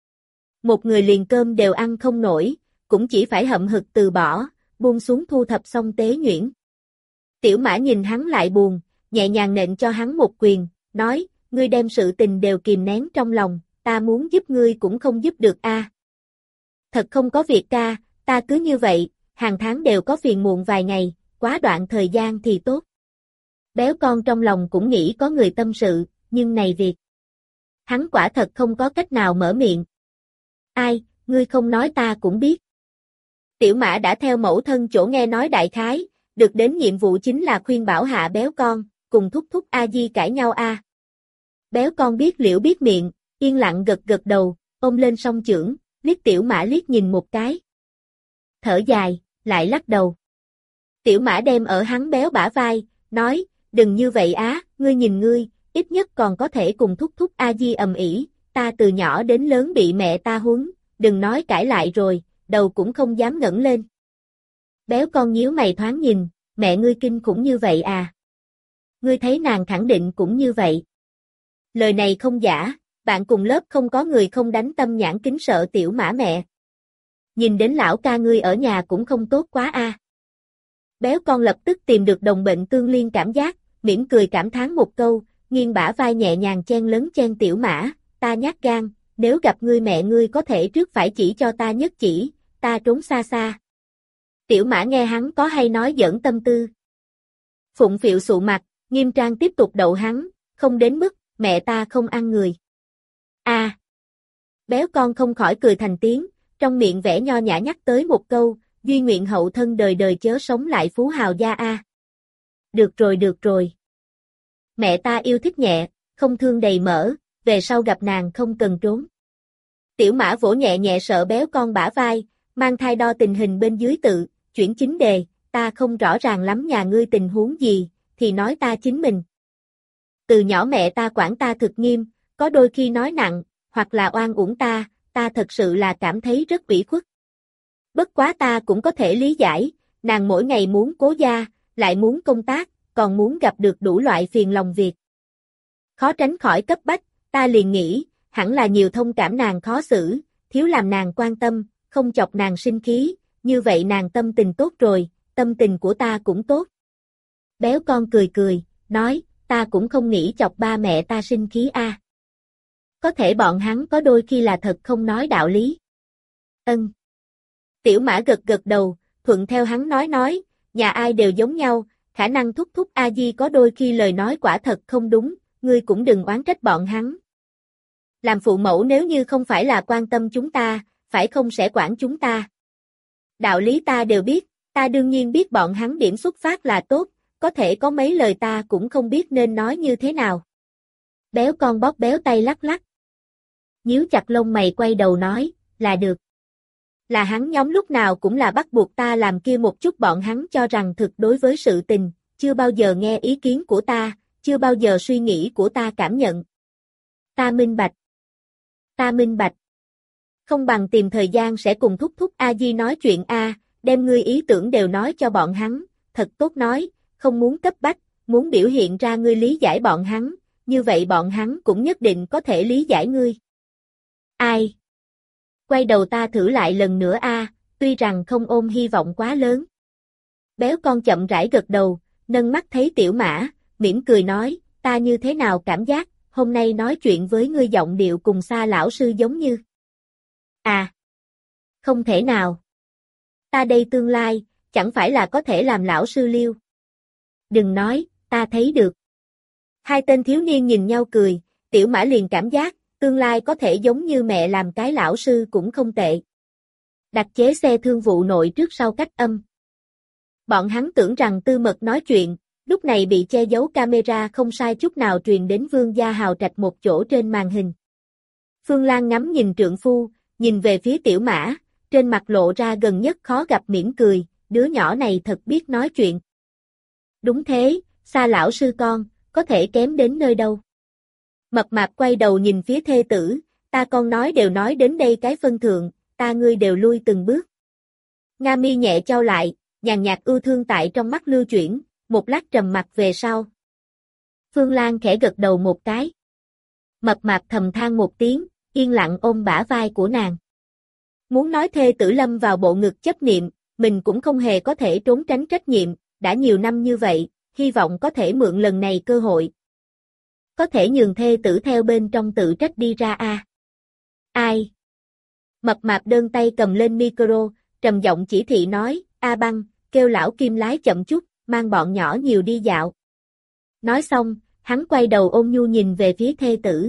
Một người liền cơm đều ăn không nổi, cũng chỉ phải hậm hực từ bỏ, buông xuống thu thập xong tế nhuyễn. Tiểu Mã nhìn hắn lại buồn, nhẹ nhàng nện cho hắn một quyền, nói, ngươi đem sự tình đều kìm nén trong lòng, ta muốn giúp ngươi cũng không giúp được a. Thật không có việc ca, ta cứ như vậy, hàng tháng đều có phiền muộn vài ngày, quá đoạn thời gian thì tốt. Béo con trong lòng cũng nghĩ có người tâm sự, nhưng này việc. Hắn quả thật không có cách nào mở miệng. Ai, ngươi không nói ta cũng biết. Tiểu Mã đã theo mẫu thân chỗ nghe nói đại khái, được đến nhiệm vụ chính là khuyên bảo hạ béo con, cùng thúc thúc A Di cãi nhau a. Béo con biết liễu biết miệng, yên lặng gật gật đầu, ôm lên song chưởng, liếc Tiểu Mã liếc nhìn một cái. Thở dài, lại lắc đầu. Tiểu Mã đem ở hắn béo bả vai, nói, đừng như vậy á, ngươi nhìn ngươi, ít nhất còn có thể cùng thúc thúc A Di ầm ĩ, ta từ nhỏ đến lớn bị mẹ ta huấn, đừng nói cãi lại rồi, đầu cũng không dám ngẩng lên. Béo con nhíu mày thoáng nhìn, mẹ ngươi kinh khủng như vậy à? Ngươi thấy nàng khẳng định cũng như vậy. Lời này không giả, bạn cùng lớp không có người không đánh tâm nhãn kính sợ Tiểu Mã mẹ. Nhìn đến lão ca ngươi ở nhà cũng không tốt quá a. Béo con lập tức tìm được đồng bệnh tương liên cảm giác, mỉm cười cảm thán một câu, nghiêng bả vai nhẹ nhàng chen lấn chen Tiểu Mã, ta nhát gan, nếu gặp ngươi mẹ ngươi có thể trước phải chỉ cho ta nhất chỉ, ta trốn xa xa. Tiểu Mã nghe hắn có hay nói giỡn tâm tư. Phụng phịu sụ mặt, nghiêm trang tiếp tục đậu hắn, không đến mức, mẹ ta không ăn người. A. Béo con không khỏi cười thành tiếng, trong miệng vẻ nho nhã nhắc tới một câu, duy nguyện hậu thân đời đời chớ sống lại phú hào gia a. Được rồi. Mẹ ta yêu thích nhẹ, không thương đầy mỡ, về sau gặp nàng không cần trốn. Tiểu Mã vỗ nhẹ nhẹ sợ béo con bả vai, mang thai đo tình hình bên dưới tự, chuyển chính đề, ta không rõ ràng lắm nhà ngươi tình huống gì, thì nói ta chính mình. Từ nhỏ mẹ ta quản ta thực nghiêm, có đôi khi nói nặng, hoặc là oan uổng ta thật sự là cảm thấy rất ủy khuất. Bất quá ta cũng có thể lý giải, nàng mỗi ngày muốn cố gia, lại muốn công tác, còn muốn gặp được đủ loại phiền lòng việc. Khó tránh khỏi cấp bách, ta liền nghĩ, hẳn là nhiều thông cảm nàng khó xử, thiếu làm nàng quan tâm, không chọc nàng sinh khí, như vậy nàng tâm tình tốt rồi, tâm tình của ta cũng tốt. Béo con cười cười, nói, ta cũng không nghĩ chọc ba mẹ ta sinh khí a. Có thể bọn hắn có đôi khi là thật không nói đạo lý. Ân. Tiểu Mã gật gật đầu, thuận theo hắn nói, nhà ai đều giống nhau, khả năng thúc thúc A Di có đôi khi lời nói quả thật không đúng, ngươi cũng đừng oán trách bọn hắn. Làm phụ mẫu nếu như không phải là quan tâm chúng ta, phải không sẽ quản chúng ta. Đạo lý ta đều biết, ta đương nhiên biết bọn hắn điểm xuất phát là tốt, có thể có mấy lời ta cũng không biết nên nói như thế nào. Béo con bóp béo tay lắc lắc. Nhíu chặt lông mày quay đầu nói, là được. Là hắn nhóm lúc nào cũng là bắt buộc ta làm kia một chút bọn hắn cho rằng thực đối với sự tình, chưa bao giờ nghe ý kiến của ta, chưa bao giờ suy nghĩ của ta cảm nhận. Ta minh bạch. Ta minh bạch. Không bằng tìm thời gian sẽ cùng thúc thúc A Di nói chuyện A, đem ngươi ý tưởng đều nói cho bọn hắn, thật tốt nói, không muốn cấp bách, muốn biểu hiện ra ngươi lý giải bọn hắn, như vậy bọn hắn cũng nhất định có thể lý giải ngươi. Ai? Quay đầu ta thử lại lần nữa a, tuy rằng không ôm hy vọng quá lớn. Béo con chậm rãi gật đầu, nâng mắt thấy Tiểu Mã, mỉm cười nói, ta như thế nào cảm giác, hôm nay nói chuyện với ngươi giọng điệu cùng Sa lão sư giống như. À, không thể nào. Ta đây tương lai, chẳng phải là có thể làm lão sư Liêu. Đừng nói, ta thấy được. Hai tên thiếu niên nhìn nhau cười, Tiểu Mã liền cảm giác, tương lai có thể giống như mẹ làm cái lão sư cũng không tệ. Đặc chế xe thương vụ nội trước sau cách âm. Bọn hắn tưởng rằng tư mật nói chuyện, lúc này bị che giấu camera không sai chút nào truyền đến Vương gia hào trạch một chỗ trên màn hình. Phương Lan ngắm nhìn trượng phu, nhìn về phía Tiểu Mã, trên mặt lộ ra gần nhất khó gặp mỉm cười, đứa nhỏ này thật biết nói chuyện. Đúng thế, Sa lão sư con, có thể kém đến nơi đâu. Mập mạp quay đầu nhìn phía thê tử, ta con nói đều nói đến đây cái phân thượng, ta ngươi đều lui từng bước. Nga mi nhẹ chau lại, nhàn nhạt ưu thương tại trong mắt lưu chuyển, một lát trầm mặt về sau. Phương Lan khẽ gật đầu một cái. Mập mạp thầm than một tiếng, yên lặng ôm bả vai của nàng. Muốn nói thê tử lâm vào bộ ngực chấp niệm, mình cũng không hề có thể trốn tránh trách nhiệm, đã nhiều năm như vậy, hy vọng có thể mượn lần này cơ hội. Có thể nhường thê tử theo bên trong tự trách đi ra a. Ai? Mập mạp đơn tay cầm lên micro, trầm giọng chỉ thị nói, A Băng, kêu lão Kim lái chậm chút, mang bọn nhỏ nhiều đi dạo. Nói xong, hắn quay đầu ôn nhu nhìn về phía thê tử.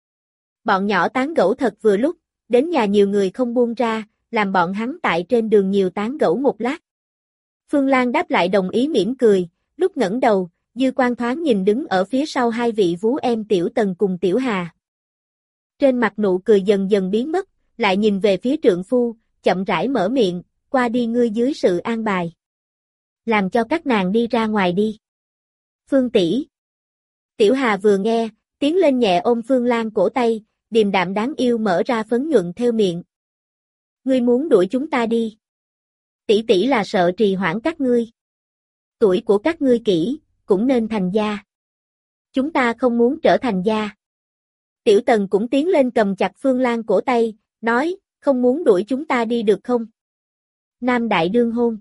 Bọn nhỏ tán gẫu thật vừa lúc, đến nhà nhiều người không buông ra, làm bọn hắn tại trên đường nhiều tán gẫu một lát. Phương Lan đáp lại đồng ý mỉm cười, lúc ngẩng đầu, dư quan thoáng nhìn đứng ở phía sau hai vị vú em Tiểu Tần cùng Tiểu Hà. Trên mặt nụ cười dần dần biến mất, lại nhìn về phía trượng phu, chậm rãi mở miệng, qua đi ngươi dưới sự an bài. Làm cho các nàng đi ra ngoài đi. Phương tỷ. Tiểu Hà vừa nghe, tiến lên nhẹ ôm Phương Lan cổ tay, điềm đạm đáng yêu mở ra phấn nhuận theo miệng. Ngươi muốn đuổi chúng ta đi. Tỷ tỷ là sợ trì hoãn các ngươi. Tuổi của các ngươi kỹ, cũng nên thành gia. Chúng ta không muốn trở thành gia. Tiểu Tần cũng tiến lên cầm chặt Phương Lan cổ tay, nói, không muốn đuổi chúng ta đi được không? Nam đại đương hôn.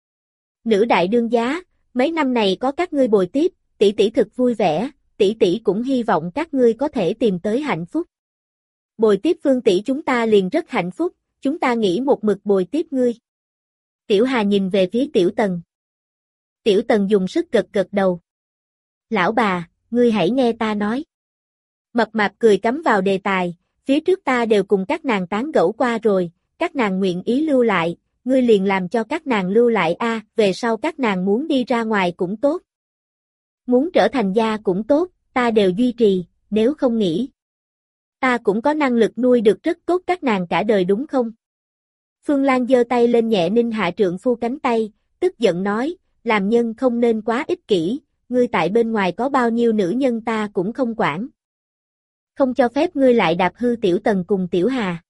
Nữ đại đương giá, mấy năm này có các ngươi bồi tiếp, tỷ tỷ thực vui vẻ, tỷ tỷ cũng hy vọng các ngươi có thể tìm tới hạnh phúc. Bồi tiếp Phương tỷ chúng ta liền rất hạnh phúc, chúng ta nghĩ một mực bồi tiếp ngươi. Tiểu Hà nhìn về phía Tiểu Tần. Tiểu Tần dùng sức gật gật đầu. Lão bà, ngươi hãy nghe ta nói. Mập mạp cười cắm vào đề tài, phía trước ta đều cùng các nàng tán gẫu qua rồi, các nàng nguyện ý lưu lại, ngươi liền làm cho các nàng lưu lại a, về sau các nàng muốn đi ra ngoài cũng tốt. Muốn trở thành gia cũng tốt, ta đều duy trì, nếu không nghĩ. Ta cũng có năng lực nuôi được rất tốt các nàng cả đời đúng không? Phương Lan giơ tay lên nhẹ ninh hạ trượng phu cánh tay, tức giận nói, làm nhân không nên quá ích kỷ, ngươi tại bên ngoài có bao nhiêu nữ nhân ta cũng không quản. Không cho phép ngươi lại đạp hư Tiểu Tần cùng Tiểu Hà.